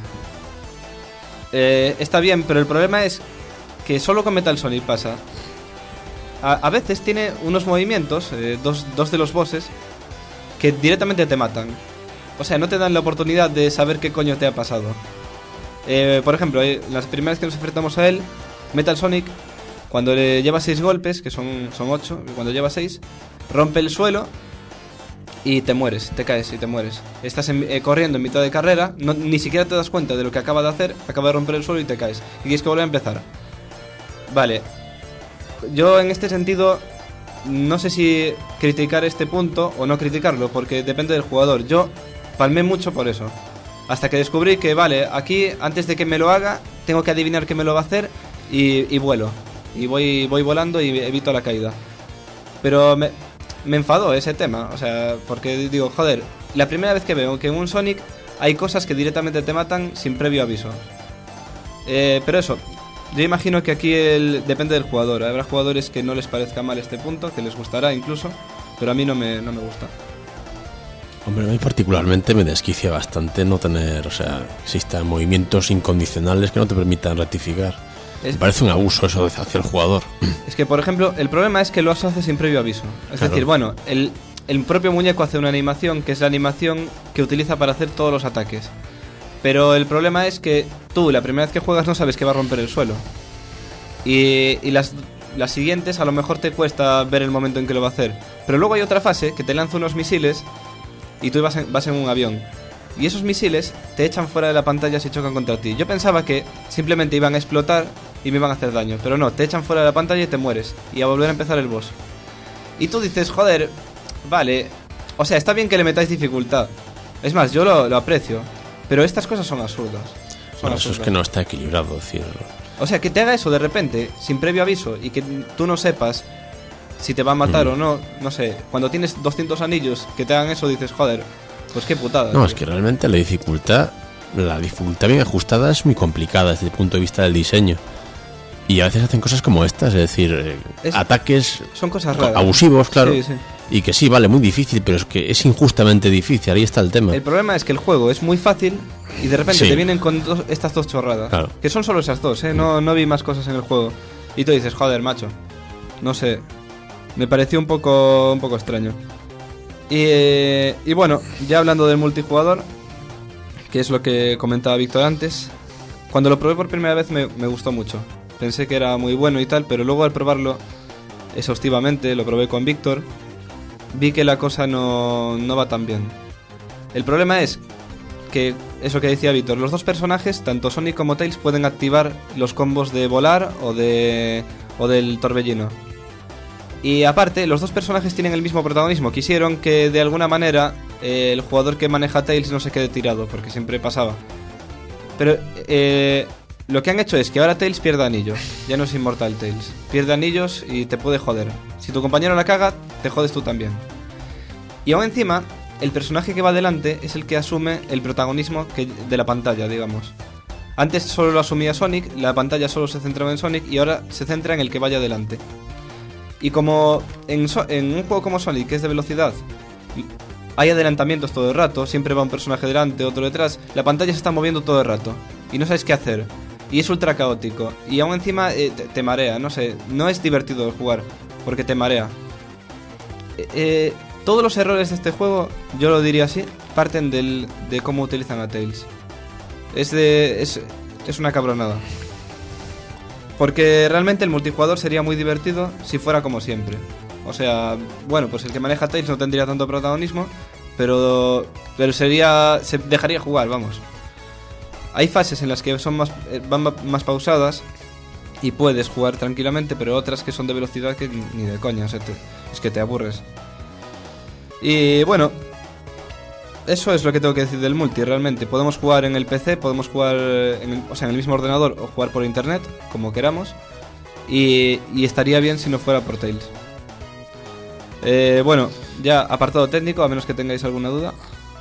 Está bien, pero el problema es que solo con Metal Sonic pasa. A veces tiene unos movimientos, dos de los bosses, que directamente te matan. O sea, no te dan la oportunidad de saber qué coño te ha pasado. Por ejemplo, las primeras que nos enfrentamos a él, Metal Sonic, cuando le lleva 6 golpes, que son 8, cuando lleva 6, rompe el suelo y te mueres, te caes y te mueres. Estás corriendo en mitad de carrera, ni siquiera te das cuenta de lo que acaba de hacer, acaba de romper el suelo y te caes. Y tienes que volver a empezar. Vale. Yo en este sentido no sé si criticar este punto o no criticarlo, porque depende del jugador. Yo palmé mucho por eso, hasta que descubrí que vale, aquí antes de que me lo haga tengo que adivinar qué me lo va a hacer y vuelo. Y voy volando y evito la caída. Pero me enfadó ese tema, o sea, porque digo, joder, la primera vez que veo que en un Sonic hay cosas que directamente te matan sin previo aviso. Pero eso, yo imagino que aquí depende del jugador. Habrá jugadores que no les parezca mal este punto, que les gustará incluso, pero a mí no me gusta. Hombre, a mí particularmente me desquicia bastante no tener, o sea, existan movimientos incondicionales que no te permitan rectificar. Me parece un abuso eso hacia el jugador. Es que, por ejemplo, el problema es que lo hace sin previo aviso. Es Claro. decir, bueno, el propio muñeco hace una animación que es la animación que utiliza para hacer todos los ataques. Pero el problema es que tú, la primera vez que juegas, no sabes que va a romper el suelo. Y las siguientes a lo mejor te cuesta ver el momento en que lo va a hacer. Pero luego hay otra fase que te lanza unos misiles y tú vas en un avión. Y esos misiles te echan fuera de la pantalla si chocan contra ti. Yo pensaba que simplemente iban a explotar y me iban a hacer daño. Pero no, te echan fuera de la pantalla y te mueres. Y a volver a empezar el boss. Y tú dices, joder, vale. O sea, está bien que le metáis dificultad. Es más, yo lo aprecio. Pero estas cosas son absurdas. Bueno, eso es que no está equilibrado, decir. O sea, que te haga eso de repente, sin previo aviso, y que tú no sepas si te va a matar o no. No sé, cuando tienes 200 anillos que te hagan eso, dices, joder, pues qué putada. No, tío. es que realmente la dificultad bien ajustada es muy complicada desde el punto de vista del diseño. Y a veces hacen cosas como estas, es decir, ataques Son cosas raras. abusivos, claro. Sí, sí. Y que sí, vale, muy difícil, pero es que es injustamente difícil, ahí está el tema. El problema es que el juego es muy fácil y de repente Sí. te vienen con estas dos chorradas. Claro. Que son solo esas dos, ¿eh? No vi más cosas en el juego. Y tú dices, joder, macho. No sé. Me pareció un poco extraño. Y bueno, ya hablando del multijugador, que es lo que comentaba Víctor antes, cuando lo probé por primera vez me gustó mucho. Pensé que era muy bueno y tal, pero luego al probarlo exhaustivamente, lo probé con Víctor, vi que la cosa no va tan bien. El problema es que, eso que decía Víctor, los dos personajes, tanto Sonic como Tails, pueden activar los combos de volar o del torbellino. Y aparte, los dos personajes tienen el mismo protagonismo. Quisieron que de alguna manera el jugador que maneja Tails no se quede tirado, porque siempre pasaba. Pero lo que han hecho es que ahora Tails pierde anillos. Ya no es inmortal Tails. Pierde anillos y te puede joder. Si tu compañero la caga, te jodes tú también. Y aún encima, el personaje que va adelante es el que asume el protagonismo de la pantalla, digamos. Antes solo lo asumía Sonic, la pantalla solo se centraba en Sonic y ahora se centra en el que vaya adelante. Y como en un juego como Sonic, que es de velocidad, hay adelantamientos todo el rato, siempre va un personaje delante, otro detrás, la pantalla se está moviendo todo el rato y no sabes qué hacer. Y es ultra caótico. Y aún encima te marea, no sé, no es divertido de jugar, porque te marea. Todos los errores de este juego, yo lo diría así, parten de cómo utilizan a Tails. Es una cabronada. Porque realmente el multijugador sería muy divertido si fuera como siempre. O sea, bueno, pues el que maneja Tails no tendría tanto protagonismo, pero se dejaría jugar, vamos. Hay fases en las que van más pausadas y puedes jugar tranquilamente, pero otras que son de velocidad que ni de coña, o sea, es que te aburres. Y bueno, eso es lo que tengo que decir del multi, realmente. Podemos jugar en el PC, podemos jugar en el mismo ordenador o jugar por internet, como queramos. Y estaría bien si no fuera por Tails. Bueno, ya apartado técnico, a menos que tengáis alguna duda.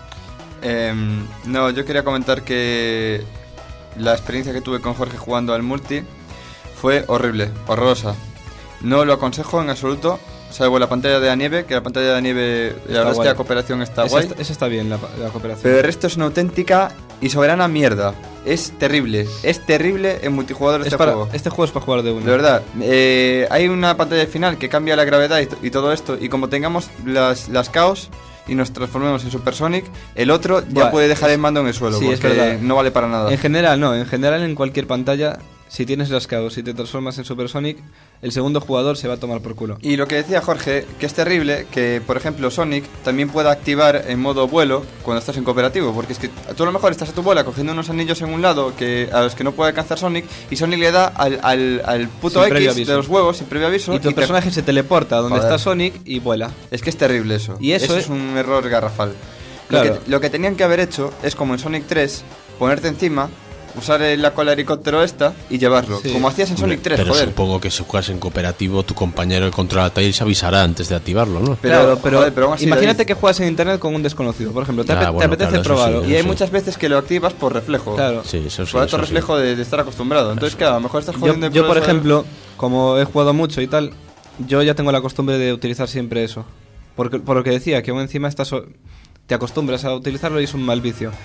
No, yo quería comentar que la experiencia que tuve con Jorge jugando al multi fue horrible, horrorosa. No lo aconsejo en absoluto, salvo la pantalla de la nieve, que la pantalla de la nieve, la verdad es que la cooperación está guay. Esa está bien, la cooperación. Pero el resto es una auténtica y soberana mierda. Es terrible en multijugador este juego. Este juego es para jugar de uno. De verdad, hay una pantalla final que cambia la gravedad y todo esto, y como tengamos las caos y nos transformemos en Super Sonic, el otro ya puede dejar el mando en el suelo, sí, porque no vale para nada. En general no, en cualquier pantalla, si tienes las caos y te transformas en Super Sonic, el segundo jugador se va a tomar por culo. Y lo que decía Jorge, que es terrible que, por ejemplo, Sonic también pueda activar en modo vuelo cuando estás en cooperativo, porque es que tú a lo mejor estás a tu bola cogiendo unos anillos en un lado a los que no puede alcanzar Sonic, y Sonic le da al puto X de los huevos sin previo aviso, y tu personaje se teleporta donde está Sonic y vuela. Es que es terrible eso. Y eso es un error garrafal. Claro. Lo que tenían que haber hecho es, como en Sonic 3, ponerte encima, usar la cola helicóptero esta y llevarlo, como hacías en Sonic 3, pero joder. supongo que si juegas en cooperativo, tu compañero que controla a Tails avisará antes de activarlo, ¿no? Pero aún así imagínate que juegas en internet con un desconocido, por ejemplo, te apetece probarlo. Y hay muchas veces que lo activas por reflejo. Claro. Sí, eso sí. Por alto reflejo de estar acostumbrado. Entonces, claro, a lo mejor estás jodiendo yo por ejemplo, como he jugado mucho y tal, yo ya tengo la costumbre de utilizar siempre eso. Por lo que decía, que aún encima te acostumbras a utilizarlo y es un mal vicio.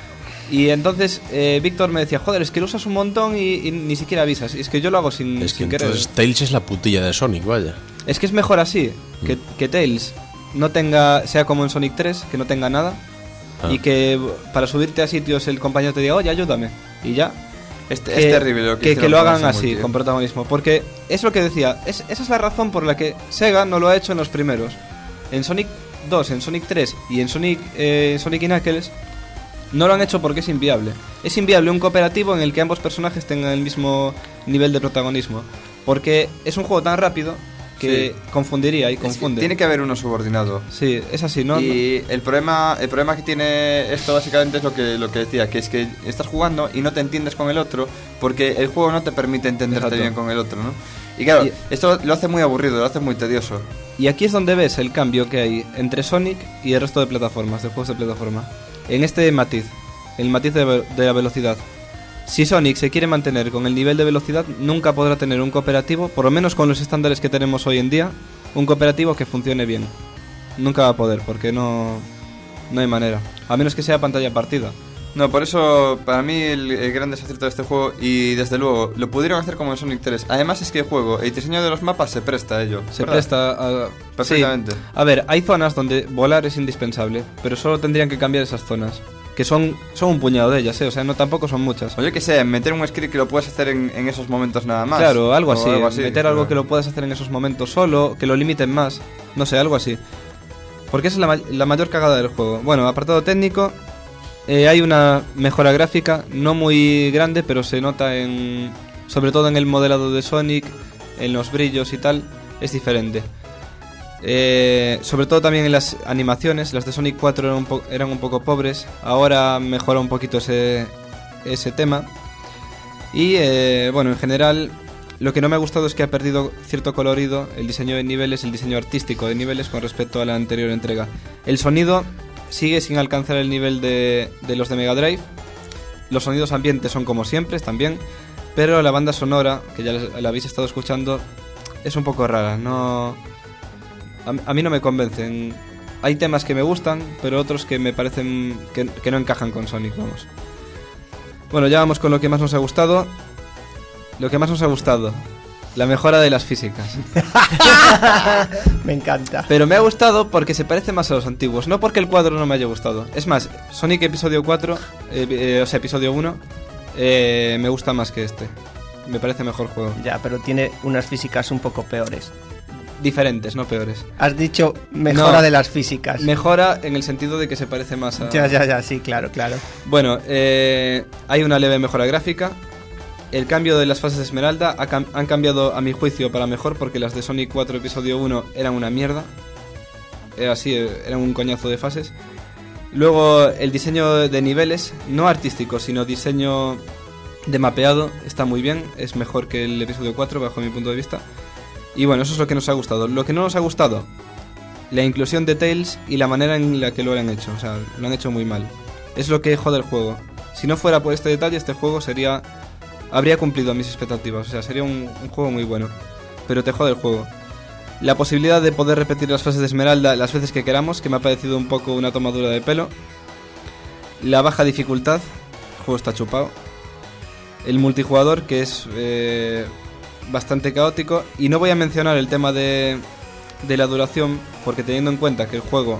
Y entonces Víctor me decía, joder, es que lo usas un montón y ni siquiera avisas. Y es que yo lo hago sin querer. Entonces Tails es la putilla de Sonic, vaya. Es que es mejor así, que Tails no tenga, sea como en Sonic 3, que no tenga nada. Y que para subirte a sitios el compañero te diga, oye, ayúdame. Y ya. Es terrible lo que lo hagan así, con protagonismo. Porque es lo que decía, esa es la razón por la que Sega no lo ha hecho en los primeros. En Sonic 2, en Sonic 3 y en Sonic y Knuckles no lo han hecho porque es inviable. Es inviable un cooperativo en el que ambos personajes tengan el mismo nivel de protagonismo. Porque es un juego tan rápido que confundiría y confunde. Tiene que haber uno subordinado. Sí, es así, ¿no? Y el problema que tiene esto básicamente es lo que decía, que es que estás jugando y no te entiendes con el otro porque el juego no te permite entenderte bien con el otro, ¿no? Y claro, esto lo hace muy aburrido, lo hace muy tedioso. Y aquí es donde ves el cambio que hay entre Sonic y el resto de plataformas, de juegos de plataforma. En este matiz, el matiz de la velocidad. Si Sonic se quiere mantener con el nivel de velocidad, nunca podrá tener un cooperativo, por lo menos con los estándares que tenemos hoy en día, un cooperativo que funcione bien. Nunca va a poder, porque no hay manera. A menos que sea pantalla partida. No, por eso, para mí, el gran desacierto de este juego, y desde luego, lo pudieron hacer como en Sonic 3. Además es que el juego, el diseño de los mapas se presta a ello. Se presta a... perfectamente. Sí. A ver, hay zonas donde volar es indispensable, pero solo tendrían que cambiar esas zonas. Que son un puñado de ellas, o sea, no tampoco son muchas. O yo que sé, meter un script que lo puedas hacer en esos momentos nada más. Claro, algo así. Meter algo que lo puedas hacer en esos momentos solo, que lo limiten más. No sé, algo así. Porque esa es la mayor cagada del juego. Bueno, apartado técnico, hay una mejora gráfica, no muy grande, pero se nota sobre todo en el modelado de Sonic, en los brillos y tal, es diferente. Sobre todo también en las animaciones. Las de Sonic 4 eran un poco pobres. Ahora mejora un poquito ese tema. Y bueno, en general lo que no me ha gustado es que ha perdido cierto colorido el diseño de niveles, el diseño artístico de niveles con respecto a la anterior entrega. El sonido sigue sin alcanzar el nivel de los de Mega Drive. Los sonidos ambientes son como siempre, están bien, pero la banda sonora, que ya la habéis estado escuchando, es un poco rara. A mí no me convencen. Hay temas que me gustan, pero otros que me parecen que no encajan con Sonic, vamos. Bueno, ya vamos con lo que más nos ha gustado. Lo que más nos ha gustado, la mejora de las físicas. Me encanta. Pero me ha gustado porque se parece más a los antiguos, no porque el cuadro no me haya gustado. Es más, Sonic Episodio 4, o sea, Episodio 1, me gusta más que este. Me parece mejor juego. Ya, pero tiene unas físicas un poco peores. Diferentes, no peores. Has dicho mejora de las físicas. Mejora en el sentido de que se parece más a... Ya, sí, claro. Bueno, hay una leve mejora gráfica. El cambio de las fases de Esmeralda han cambiado a mi juicio para mejor, porque las de Sonic 4 Episodio 1 eran una mierda. Era así, eran un coñazo de fases. Luego el diseño de niveles, no artístico, sino diseño de mapeado, está muy bien. Es mejor que el Episodio 4 bajo mi punto de vista. Y bueno, eso es lo que nos ha gustado. Lo que no nos ha gustado, la inclusión de Tails y la manera en la que lo han hecho. O sea, lo han hecho muy mal. Es lo que jode el juego. Si no fuera por este detalle, este juego habría cumplido mis expectativas. O sea, sería un juego muy bueno. Pero te jode el juego. La posibilidad de poder repetir las fases de Esmeralda las veces que queramos, que me ha parecido un poco una tomadura de pelo. La baja dificultad, el juego está chupado. El multijugador, que es... bastante caótico, y no voy a mencionar el tema de la duración, porque teniendo en cuenta que el juego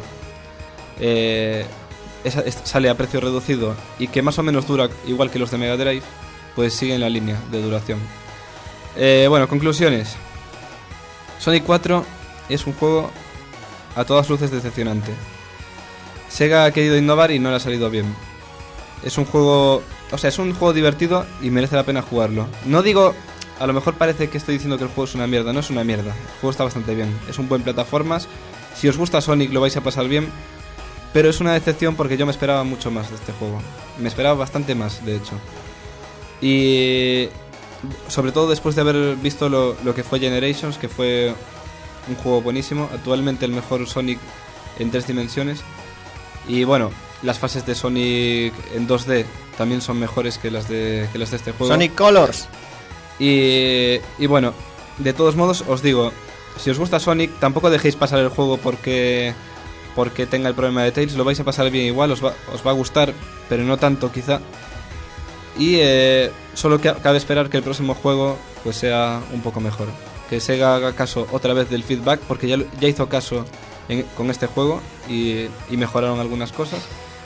sale a precio reducido y que más o menos dura igual que los de Mega Drive, pues sigue en la línea de duración. Bueno, conclusiones. Sonic 4 es un juego a todas luces decepcionante. Sega ha querido innovar y no le ha salido bien. Es un juego divertido y merece la pena jugarlo. No digo... A lo mejor parece que estoy diciendo que el juego es una mierda. No es una mierda, el juego está bastante bien. Es un buen plataformas. Si os gusta Sonic lo vais a pasar bien. Pero es una decepción porque yo me esperaba mucho más de este juego. Me esperaba bastante más, de hecho. Y sobre todo después de haber visto lo que fue Generations, que fue un juego buenísimo. Actualmente el mejor Sonic en 3 dimensiones. Y bueno, las fases de Sonic en 2D también son mejores que las de este juego. Sonic Colors. Y bueno, de todos modos os digo, si os gusta Sonic, tampoco dejéis pasar el juego porque porque tenga el problema de Tails, lo vais a pasar bien igual, os va a gustar, pero no tanto quizá. Y solo cabe esperar que el próximo juego pues sea un poco mejor, que Sega haga caso otra vez del feedback, porque ya hizo caso con este juego y mejoraron algunas cosas.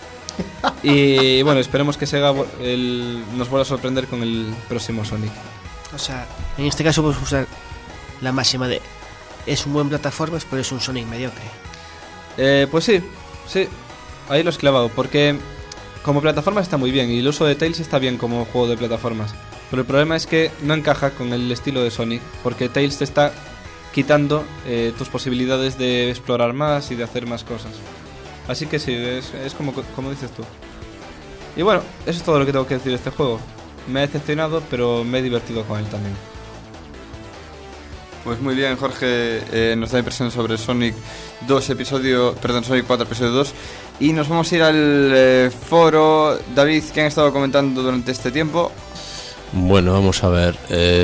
Y bueno, esperemos que Sega nos vuelva a sorprender con el próximo Sonic. O sea, en este caso podemos usar la máxima de es un buen plataformas, pero es un Sonic mediocre. Pues sí, ahí lo has clavado, porque como plataforma está muy bien y el uso de Tails está bien como juego de plataformas, pero el problema es que no encaja con el estilo de Sonic, porque Tails te está quitando tus posibilidades de explorar más y de hacer más cosas. Así que sí, es como dices tú. Y bueno, eso es todo lo que tengo que decir de este juego. Me ha decepcionado, pero me he divertido con él también. Pues muy bien, Jorge nos da impresiones sobre Sonic 4 episodio 2. Y nos vamos a ir al foro. David, ¿qué han estado comentando durante este tiempo? Bueno, vamos a ver.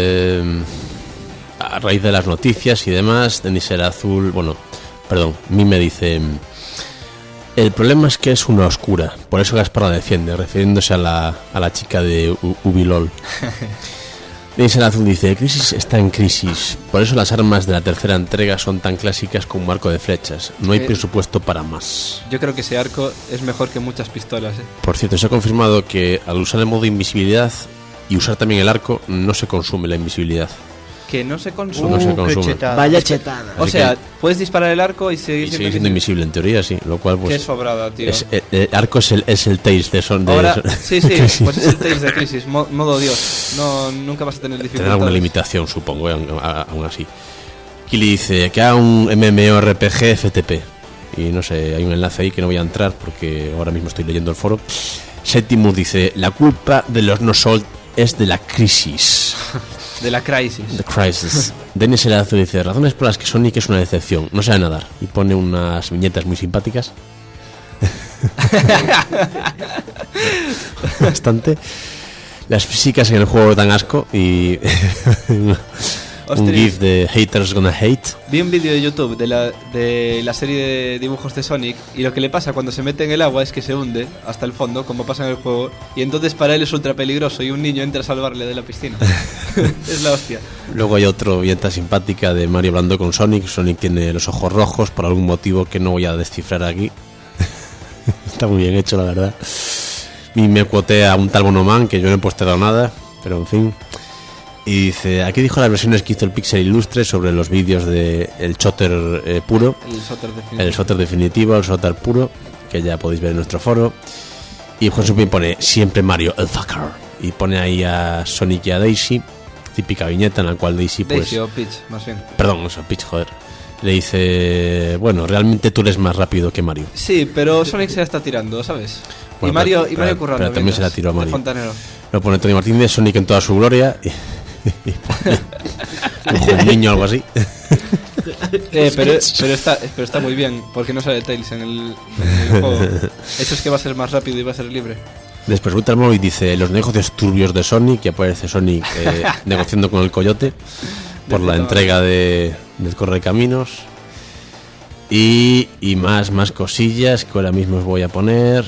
A raíz de las noticias y demás, Denis el Azul, Mime dice: el problema es que es una oscura, por eso Gaspar la defiende, refiriéndose a la chica de Ubilol. Denis el Azul dice: Crisis está en crisis, por eso las armas de la tercera entrega son tan clásicas como un arco de flechas. No hay presupuesto para más. Yo creo que ese arco es mejor que muchas pistolas. Por cierto, se ha confirmado que al usar el modo invisibilidad y usar también el arco, no se consume la invisibilidad. Que no se consume. No se consume. Chetada. Vaya chetada. O sea, puedes disparar el arco y seguir siendo invisible en teoría, sí. Lo cual, pues. Qué sobrada, tío. El arco es el Tails de Son. Ahora, sí, pues es el Tails de Crisis, modo Dios. No, nunca vas a tener dificultades. Tendrá alguna limitación, supongo, aún así. Kili dice que haga un MMORPG FTP. Y no sé, hay un enlace ahí que no voy a entrar porque ahora mismo estoy leyendo el foro. Septimus dice: la culpa de los no sold es de la crisis. De la crisis. The Crisis. Denis el Azul dice: razones por las que Sonic es una decepción, no sabe nadar. Y pone unas viñetas muy simpáticas. Bastante. Las físicas en el juego dan asco. Y un gif de Haters Gonna Hate. Vi un vídeo de YouTube de la serie de dibujos de Sonic, y lo que le pasa cuando se mete en el agua es que se hunde hasta el fondo, como pasa en el juego, y entonces para él es ultra peligroso y un niño entra a salvarle de la piscina. Es la hostia. Luego hay otro viñeta simpática de Mario hablando con Sonic. Sonic tiene los ojos rojos por algún motivo que no voy a descifrar aquí. Está muy bien hecho, la verdad. Y me cuotea a un tal Bonoman, que yo no he posteado nada, pero en fin. Y dice: aquí dijo las versiones que hizo el Pixel Ilustre sobre los vídeos de el shooter puro, el shooter definitivo, el shooter puro, que ya podéis ver en nuestro foro. Y Juan Supin pone: siempre Mario, el fucker. Y pone ahí a Sonic y a Daisy, típica viñeta en la cual Daisy pues... Daisy o Peach, más bien. Perdón, eso, Peach, joder. Le dice: bueno, realmente tú eres más rápido que Mario. Sí, pero Sonic se la está tirando, ¿sabes? Bueno, Mario currando. Pero también se la tiró a Mario. Fontanero. Lo pone Tony Martínez, Sonic en toda su gloria. Y pone un niño o algo así. Pero está muy bien, porque no sale Tails en el juego. Eso es que va a ser más rápido y va a ser libre. Después Ultramoy dice: los negocios turbios de Sonic. Y aparece Sonic negociando con el coyote por la entrega del Correcaminos. Y más cosillas que ahora mismo os voy a poner.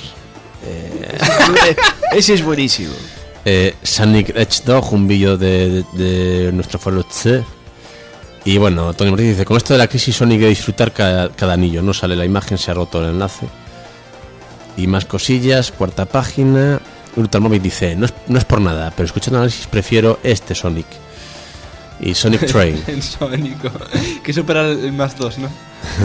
Ese es buenísimo. Sonic Hedgehog, un vídeo de nuestro foro C. Y bueno, Tony Martínez dice: con esto de la crisis Sonic debe disfrutar cada anillo. No sale la imagen, se ha roto el enlace. Y más cosillas, cuarta página. Ultramóvil dice: no es por nada, pero escuchando análisis prefiero este Sonic. Y Sonic Train. En Sonic, que supera el más 2, ¿no?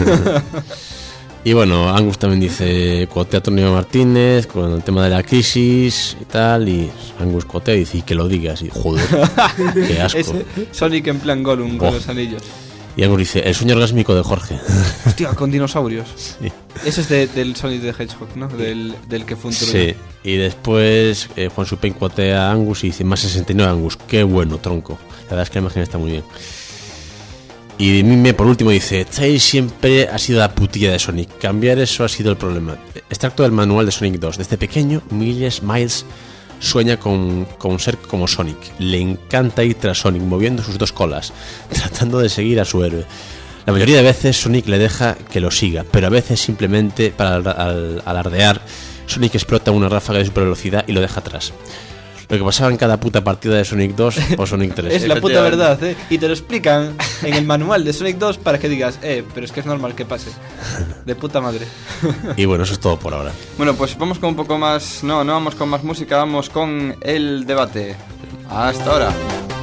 Y bueno, Angus también dice: cuotea a Tony Martínez con el tema de la crisis y tal. Y Angus cuotea y dice: y que lo digas. Y joder, qué asco. Es Sonic en plan Gollum con los anillos. Y Angus dice: el sueño orgásmico de Jorge. Hostia, con dinosaurios. Sí. Eso es del Sonic de Hedgehog, ¿no? Del que fue un truco. Sí. Y después Juan Supen cuotea a Angus y dice: más 69 Angus. Qué bueno, tronco. La verdad es que la imagen está muy bien. Y Mime por último dice: Tails siempre ha sido la putilla de Sonic. Cambiar eso ha sido el problema. Extracto del manual de Sonic 2. Desde pequeño, Miles sueña con ser como Sonic. Le encanta ir tras Sonic, moviendo sus dos colas, tratando de seguir a su héroe. La mayoría de veces Sonic le deja que lo siga, pero a veces simplemente para alardear, Sonic explota una ráfaga de super velocidad y lo deja atrás. Lo que pasaba en cada puta partida de Sonic 2 o Sonic 3. Es la puta verdad, ¿eh? Y te lo explican en el manual de Sonic 2 para que digas, pero es que es normal que pase. De puta madre. Y bueno, eso es todo por ahora. Bueno, pues vamos con un poco más... No vamos con más música, vamos con el debate. Hasta ahora.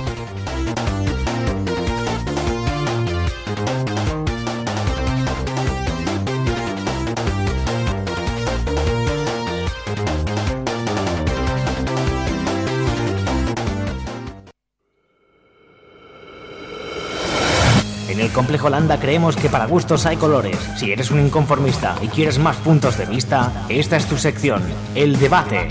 En el Complejo Landa creemos que para gustos hay colores. Si eres un inconformista y quieres más puntos de vista, esta es tu sección, el debate.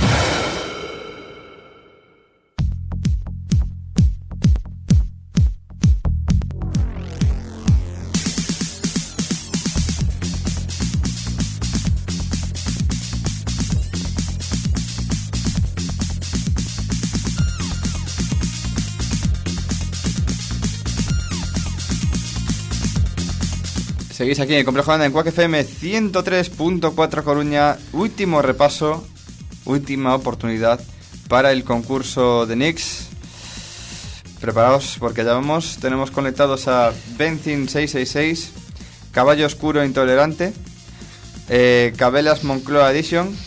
Seguís aquí en el Complejo Landa en Quack FM 103.4 Coruña. Último repaso, última oportunidad para el concurso de Nix. Preparaos porque ya vamos. Tenemos conectados a Benzin 666, Caballo Oscuro Intolerante, Cabelas Moncloa Edition,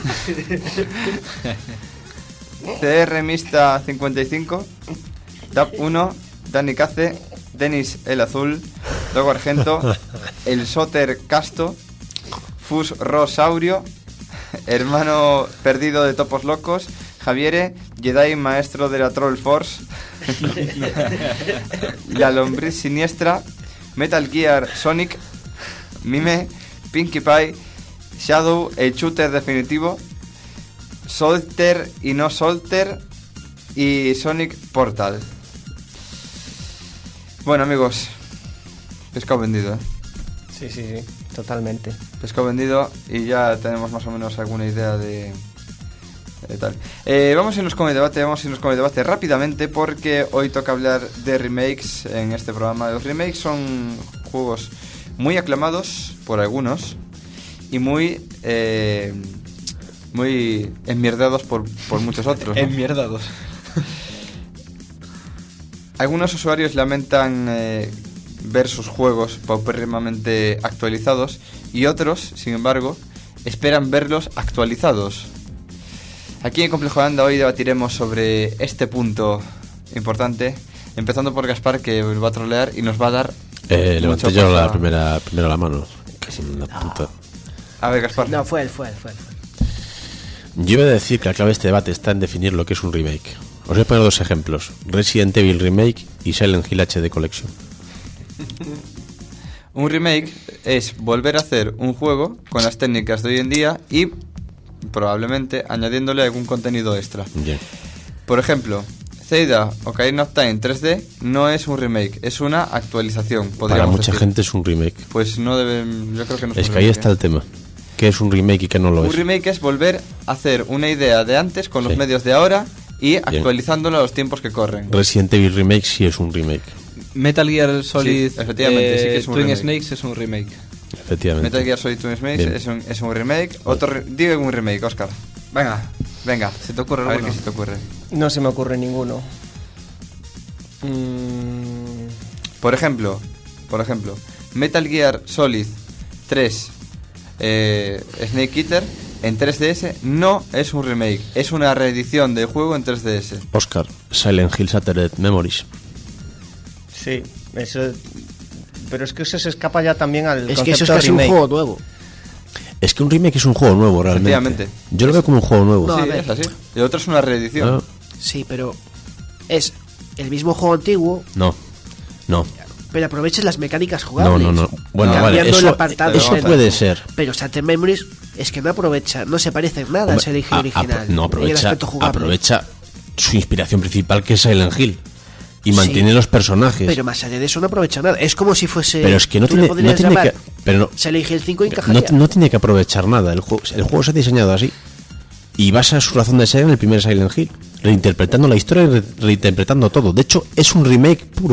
CR Mista 55, Tap 1, Dani Cace, Denis el Azul, Logo Argento, El Soter Casto, Fus Rosaurio, Hermano Perdido de Topos Locos, Javiere, Jedi Maestro de la Troll Force, La Lombriz Siniestra, Metal Gear Sonic, Mime, Pinkie Pie, Shadow, el shooter definitivo, Solter y no Solter y Sonic Portal. Bueno, amigos, pescado vendido, ¿eh? Sí, totalmente. Pescado vendido y ya tenemos más o menos alguna idea de tal. Vamos a irnos con el debate rápidamente porque hoy toca hablar de remakes en este programa. Los remakes son juegos muy aclamados por algunos y muy enmierdados por muchos otros, ¿no? Enmierdados. Algunos usuarios lamentan ver sus juegos paupérrimamente actualizados y otros, sin embargo, esperan verlos actualizados. Aquí en Complejo Landa hoy debatiremos sobre este punto importante, empezando por Gaspar, que va a trolear y nos va a dar... levanté yo primero la mano. Casi una puta. A ver, Gaspar. No, fue él. Yo voy a decir que la clave de este debate está en definir lo que es un remake. Os voy a poner dos ejemplos: Resident Evil Remake y Silent Hill HD Collection. Un remake es volver a hacer un juego con las técnicas de hoy en día y probablemente añadiéndole algún contenido extra. Bien. Por ejemplo, Zelda Ocarina of Time 3D no es un remake, es una actualización. Para mucha gente es un remake. Pues no deben, yo creo que no es que ahí está el tema. ¿Qué es un remake y qué no lo es? Un remake es volver a hacer una idea de antes con los medios de ahora y actualizándolo a los tiempos que corren. Resident Evil Remake sí es un remake. Metal Gear Solid sí, efectivamente, sí que es un Twin remake. Snakes es un remake. Efectivamente. Metal Gear Solid Twin Snakes es un remake. Digo un remake, Oscar. Venga. ¿Se te ocurre alguno? A ver qué se te ocurre. No se me ocurre ninguno. Por ejemplo, Metal Gear Solid 3 Snake Eater en 3DS no es un remake, es una reedición del juego en 3DS. Oscar, Silent Hill Shattered Memories. Sí, eso. Pero es que eso se escapa ya también al es concepto que eso es casi remake. un juego nuevo. Es que un remake es un juego nuevo realmente. Efectivamente. Yo lo veo como un juego nuevo. No, sí, a ver. es así. El otro es una reedición. Sí, pero es el mismo juego antiguo. No. Pero aproveches las mecánicas jugables. No. Bueno, cambiando vale, el apartado eso externo. puede ser. Pero Shattered Memories es que no aprovecha, no se parece en nada al Silent Hill original. No, en el aspecto jugable. aprovecha su inspiración principal, que es Silent Hill. Y mantiene los personajes. Pero más allá de eso no aprovecha nada. Es como si fuese... Pero es que no tú le tiene podrías que... llamar Pero no, Silent Hill 5 encajaría. no tiene que aprovechar nada. El juego se ha diseñado así. Y basa su razón de ser en el primer Silent Hill, reinterpretando la historia y reinterpretando todo. De hecho, es un remake puro.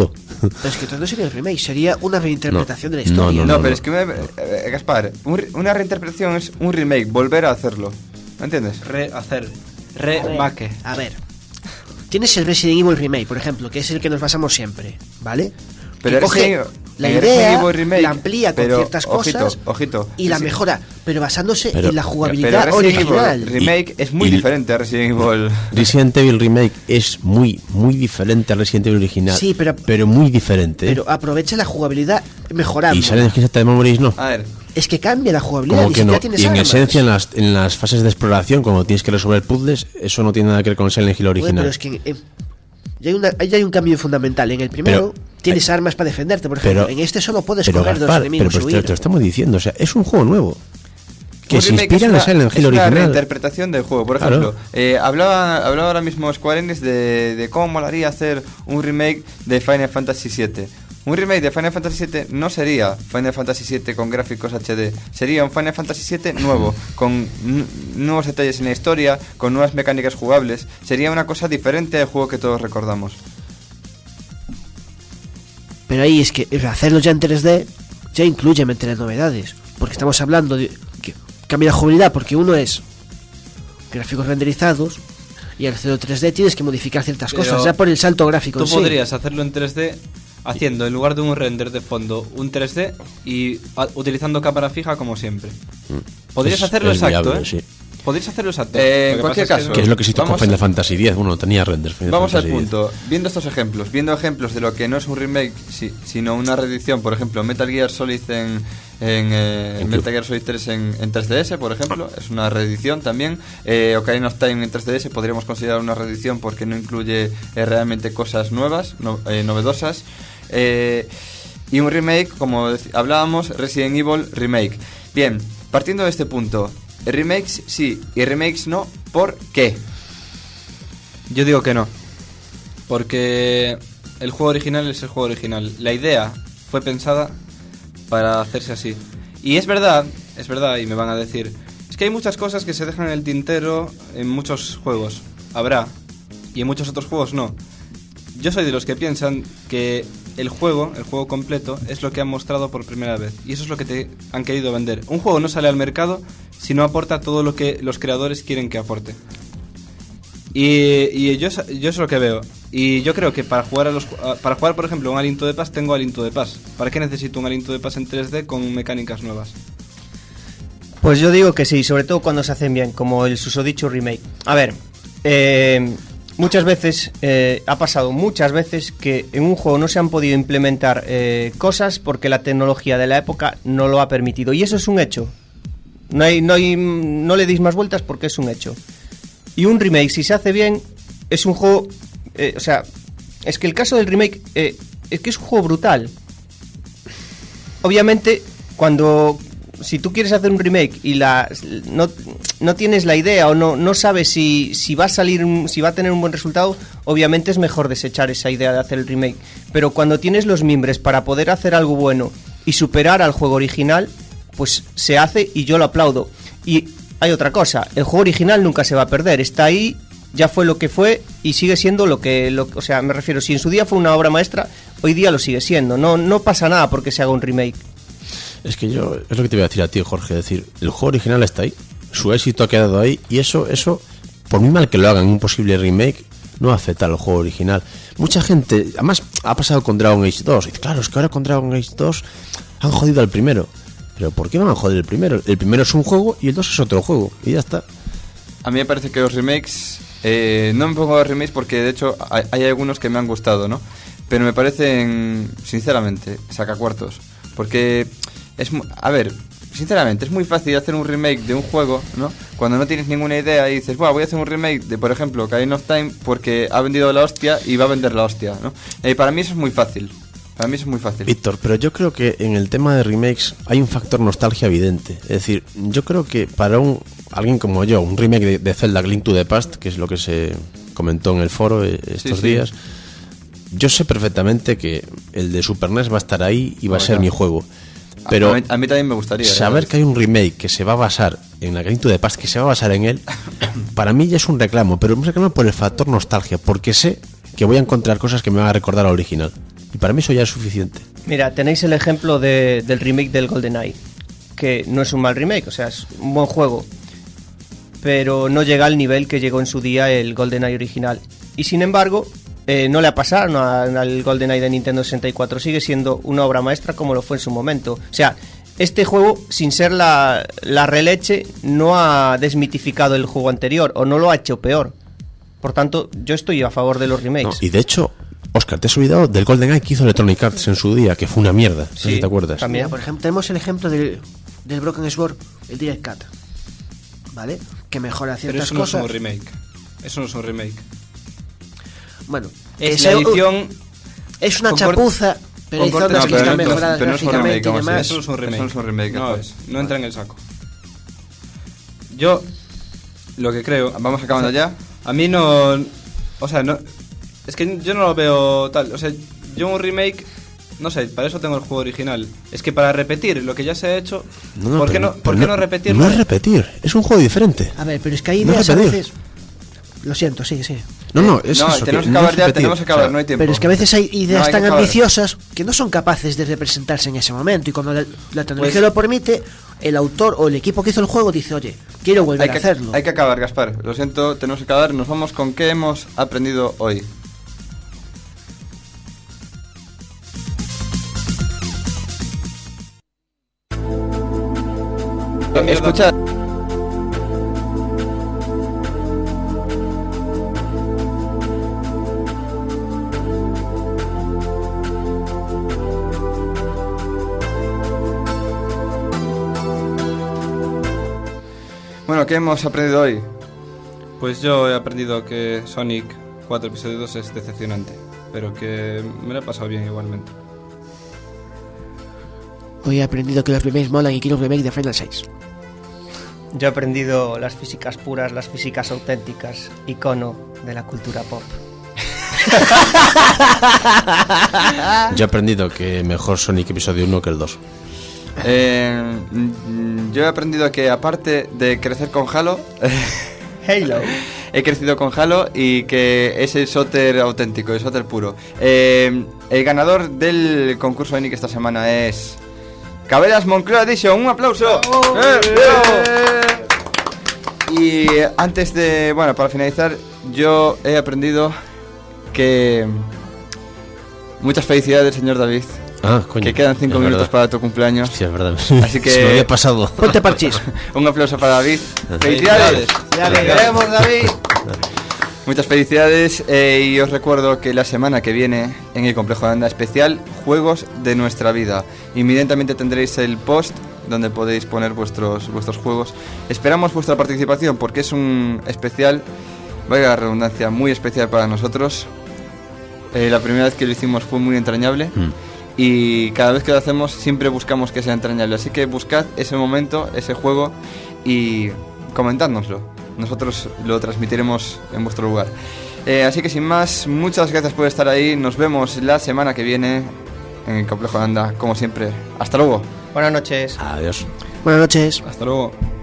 Pero es que entonces no sería el remake, sería una reinterpretación de la historia. No, pero es que, Gaspar, una reinterpretación es un remake, volver a hacerlo. ¿Me entiendes? Remake. A ver, tienes el Resident Evil Remake, por ejemplo, que es el que nos basamos siempre, ¿vale? Pero que coge la idea, la amplía con ciertas cosas y la mejora, pero basándose en la jugabilidad original. Remake es muy diferente a Resident Evil. Resident Evil Remake es muy diferente a Resident Evil original. Sí, pero muy diferente. Pero aprovecha la jugabilidad mejorando. Y Silent Hill de Memories no. A ver, es que cambia la jugabilidad. Como que no. Tienes Y en armas. esencia, en las fases de exploración, cuando tienes que resolver puzzles, eso no tiene nada que ver con Silent Hill original. Pero es que ya hay un cambio fundamental. En el primero tienes armas para defenderte, por ejemplo. En este solo puedes correr de los enemigos. Pero te lo estamos diciendo, o sea, es un juego nuevo. Que se inspira en la Silent Hill original. Es una reinterpretación del juego. Por ejemplo, hablaba ahora mismo Square Enix de cómo molaría hacer un remake de Final Fantasy VII. Un remake de Final Fantasy VII no sería Final Fantasy VII con gráficos HD, sería un Final Fantasy VII nuevo, con nuevos detalles en la historia, con nuevas mecánicas jugables. Sería una cosa diferente al juego que todos recordamos. Pero ahí es que hacerlo ya en 3D ya incluye meter novedades, porque estamos hablando de que cambia la jugabilidad, porque uno es gráficos renderizados y al hacerlo 3D tienes que modificar ciertas cosas ya por el salto gráfico. Tú podrías hacerlo en 3D haciendo, en lugar de un render de fondo, un 3D y utilizando cámara fija como siempre. Podrías hacerlo exacto, viable, sí. Podrías hacerlo exacto. En cualquier caso, que es lo que hiciste con Final Fantasy X. Bueno, tenía renders. Vamos al punto. Viendo estos ejemplos, viendo ejemplos de lo que no es un remake, sino una reedición, por ejemplo, Metal Gear Solid en Metal Gear Solid 3 en 3DS, por ejemplo, es una reedición también. Ocarina of Time en 3DS podríamos considerar una reedición porque no incluye realmente cosas nuevas, novedosas. Y un remake, como hablábamos, Resident Evil Remake. Bien, partiendo de este punto, remakes sí y remakes no, ¿por qué? Yo digo que no, porque el juego original es el juego original. La idea fue pensada para hacerse así. Y es verdad, y me van a decir, es que hay muchas cosas que se dejan en el tintero en muchos juegos. Habrá, y en muchos otros juegos no. Yo soy de los que piensan que el juego completo es lo que han mostrado por primera vez. Y eso es lo que te han querido vender. Un juego no sale al mercado si no aporta todo lo que los creadores quieren que aporte. Y yo es lo que veo. Y yo creo que para jugar, por ejemplo, un Aliento de Paz, tengo Aliento de Paz. ¿Para qué necesito un Aliento de Paz en 3D con mecánicas nuevas? Pues yo digo que sí, sobre todo cuando se hacen bien, como el susodicho remake. A ver, muchas veces, ha pasado muchas veces que en un juego no se han podido implementar cosas porque la tecnología de la época no lo ha permitido. Y eso es un hecho. No le deis más vueltas porque es un hecho. Y un remake, si se hace bien, es un juego... o sea, es que el caso del remake es que es un juego brutal. Obviamente, si tú quieres hacer un remake y no tienes la idea o no sabes si va a salir, si va a tener un buen resultado, obviamente es mejor desechar esa idea de hacer el remake. Pero cuando tienes los mimbres para poder hacer algo bueno y superar al juego original, pues se hace y yo lo aplaudo. Y hay otra cosa, el juego original nunca se va a perder, está ahí, ya fue lo que fue y sigue siendo o sea, me refiero, si en su día fue una obra maestra, hoy día lo sigue siendo, no pasa nada porque se haga un remake. Es que es lo que te voy a decir a ti, Jorge, decir, el juego original está ahí, su éxito ha quedado ahí y eso, por muy mal que lo hagan un posible remake, no afecta al juego original. Mucha gente, además ha pasado con Dragon Age 2, y claro, es que ahora con Dragon Age 2 han jodido al primero. Pero ¿por qué van a joder el primero? El primero es un juego y el 2 es otro juego. Y ya está. A mí me parece que los remakes... no me pongo a los remakes porque de hecho hay algunos que me han gustado, ¿no? Pero me parecen, sinceramente, sacacuartos. Porque a ver, sinceramente, es muy fácil hacer un remake de un juego, ¿no? Cuando no tienes ninguna idea y dices, voy a hacer un remake de, por ejemplo, Ocarina of Time porque ha vendido la hostia y va a vender la hostia, ¿no? Para mí eso es muy fácil. Para mí eso es muy fácil. Víctor, pero yo creo que en el tema de remakes hay un factor nostalgia evidente. Es decir, yo creo que para alguien como yo, un remake de Zelda Link to the Past, que es lo que se comentó en el foro estos días, yo sé perfectamente que el de Super NES va a estar ahí y va a ser mi juego. Pero a mí también me gustaría saber que hay un remake que se va a basar en la Link to the Past, que se va a basar en él, para mí ya es un reclamo, pero un reclamo por el factor nostalgia, porque sé que voy a encontrar cosas que me van a recordar al original. Y para mí eso ya es suficiente. Mira, tenéis el ejemplo del remake del GoldenEye, que no es un mal remake, o sea, es un buen juego, pero no llega al nivel que llegó en su día el GoldenEye original. Y sin embargo, no le ha pasado al GoldenEye de Nintendo 64, sigue siendo una obra maestra como lo fue en su momento. O sea, este juego, sin ser la releche, no ha desmitificado el juego anterior, o no lo ha hecho peor. Por tanto, yo estoy a favor de los remakes. No, y de hecho, Oscar, te has olvidado del GoldenEye que hizo Electronic Arts en su día, que fue una mierda, no sé si te acuerdas. También. Mira, por ejemplo, tenemos el ejemplo del Broken Sword, el Direct Cut, ¿vale? Que mejora Pero ciertas eso no cosas. es un remake. Eso no es un remake. Bueno, Es la edición... es una con chapuza, pero hay con cortes zonas que están pero no es- mejoradas pero no es un gráficamente y remake, demás. Eso no es un remake. Eso no es un remake, No Gaspar. es. No entra en el saco. Yo, lo que creo... Vamos acabando ya. A mí no... O sea, no... Es que yo no lo veo tal. O sea, yo un remake... No sé, para eso tengo el juego original. Es que para repetir lo que ya se ha hecho... ¿Por qué no repetirlo? No es repetir, es un juego diferente. A ver, pero es que hay No ideas a repetir. veces... Lo siento, sigue. No, es No, eso. tenemos que no acabar es ya, repetir. tenemos que acabar, O sea, no hay tiempo. Pero es que a veces hay ideas No, hay que tan acabar. ambiciosas que no son capaces de representarse en ese momento. Y cuando la tecnología Pues- lo permite, el autor o el equipo que hizo el juego dice, oye, quiero volver a hacerlo. Hay que acabar, Gaspar. Lo siento, tenemos que acabar. Nos vamos con qué hemos aprendido hoy. Escuchad. Bueno, ¿qué hemos aprendido hoy? Pues yo he aprendido que Sonic 4 episodio 2 es decepcionante. Pero que me lo he pasado bien igualmente. Hoy he aprendido que los remakes molan y quiero un remake de Final 6. Yo he aprendido las físicas puras, las físicas auténticas, icono de la cultura pop. Yo he aprendido que mejor Sonic episodio 1 que el 2. Yo he aprendido que aparte de crecer con Halo, Halo. he crecido con Halo y que es el shooter auténtico, el shooter puro. El ganador del concurso ENIC esta semana es Caberas Moncloa Edition. ¡Un aplauso! Y antes de, bueno, para finalizar, yo he aprendido que muchas felicidades, señor David. Ah, coño. Que quedan 5 es minutos verdad. para tu cumpleaños. Sí, es verdad. Así que- Se me había pasado. Ponte parchís. Un aplauso para David. ¡Felicidades! Ya le queremos, David. Muchas felicidades y os recuerdo que la semana que viene en el Complejo de Anda especial Juegos de nuestra vida. Inmediatamente tendréis el post donde podéis poner vuestros juegos. Esperamos vuestra participación porque es un especial, valga la redundancia, muy especial para nosotros. La primera vez que lo hicimos fue muy entrañable. Y cada vez que lo hacemos siempre buscamos que sea entrañable. Así que buscad ese momento, ese juego y comentádnoslo. Nosotros lo transmitiremos en vuestro lugar. Así que sin más, muchas gracias por estar ahí. Nos vemos la semana que viene en el Complejo de Anda, como siempre. Hasta luego. Buenas noches. Adiós. Buenas noches. Hasta luego.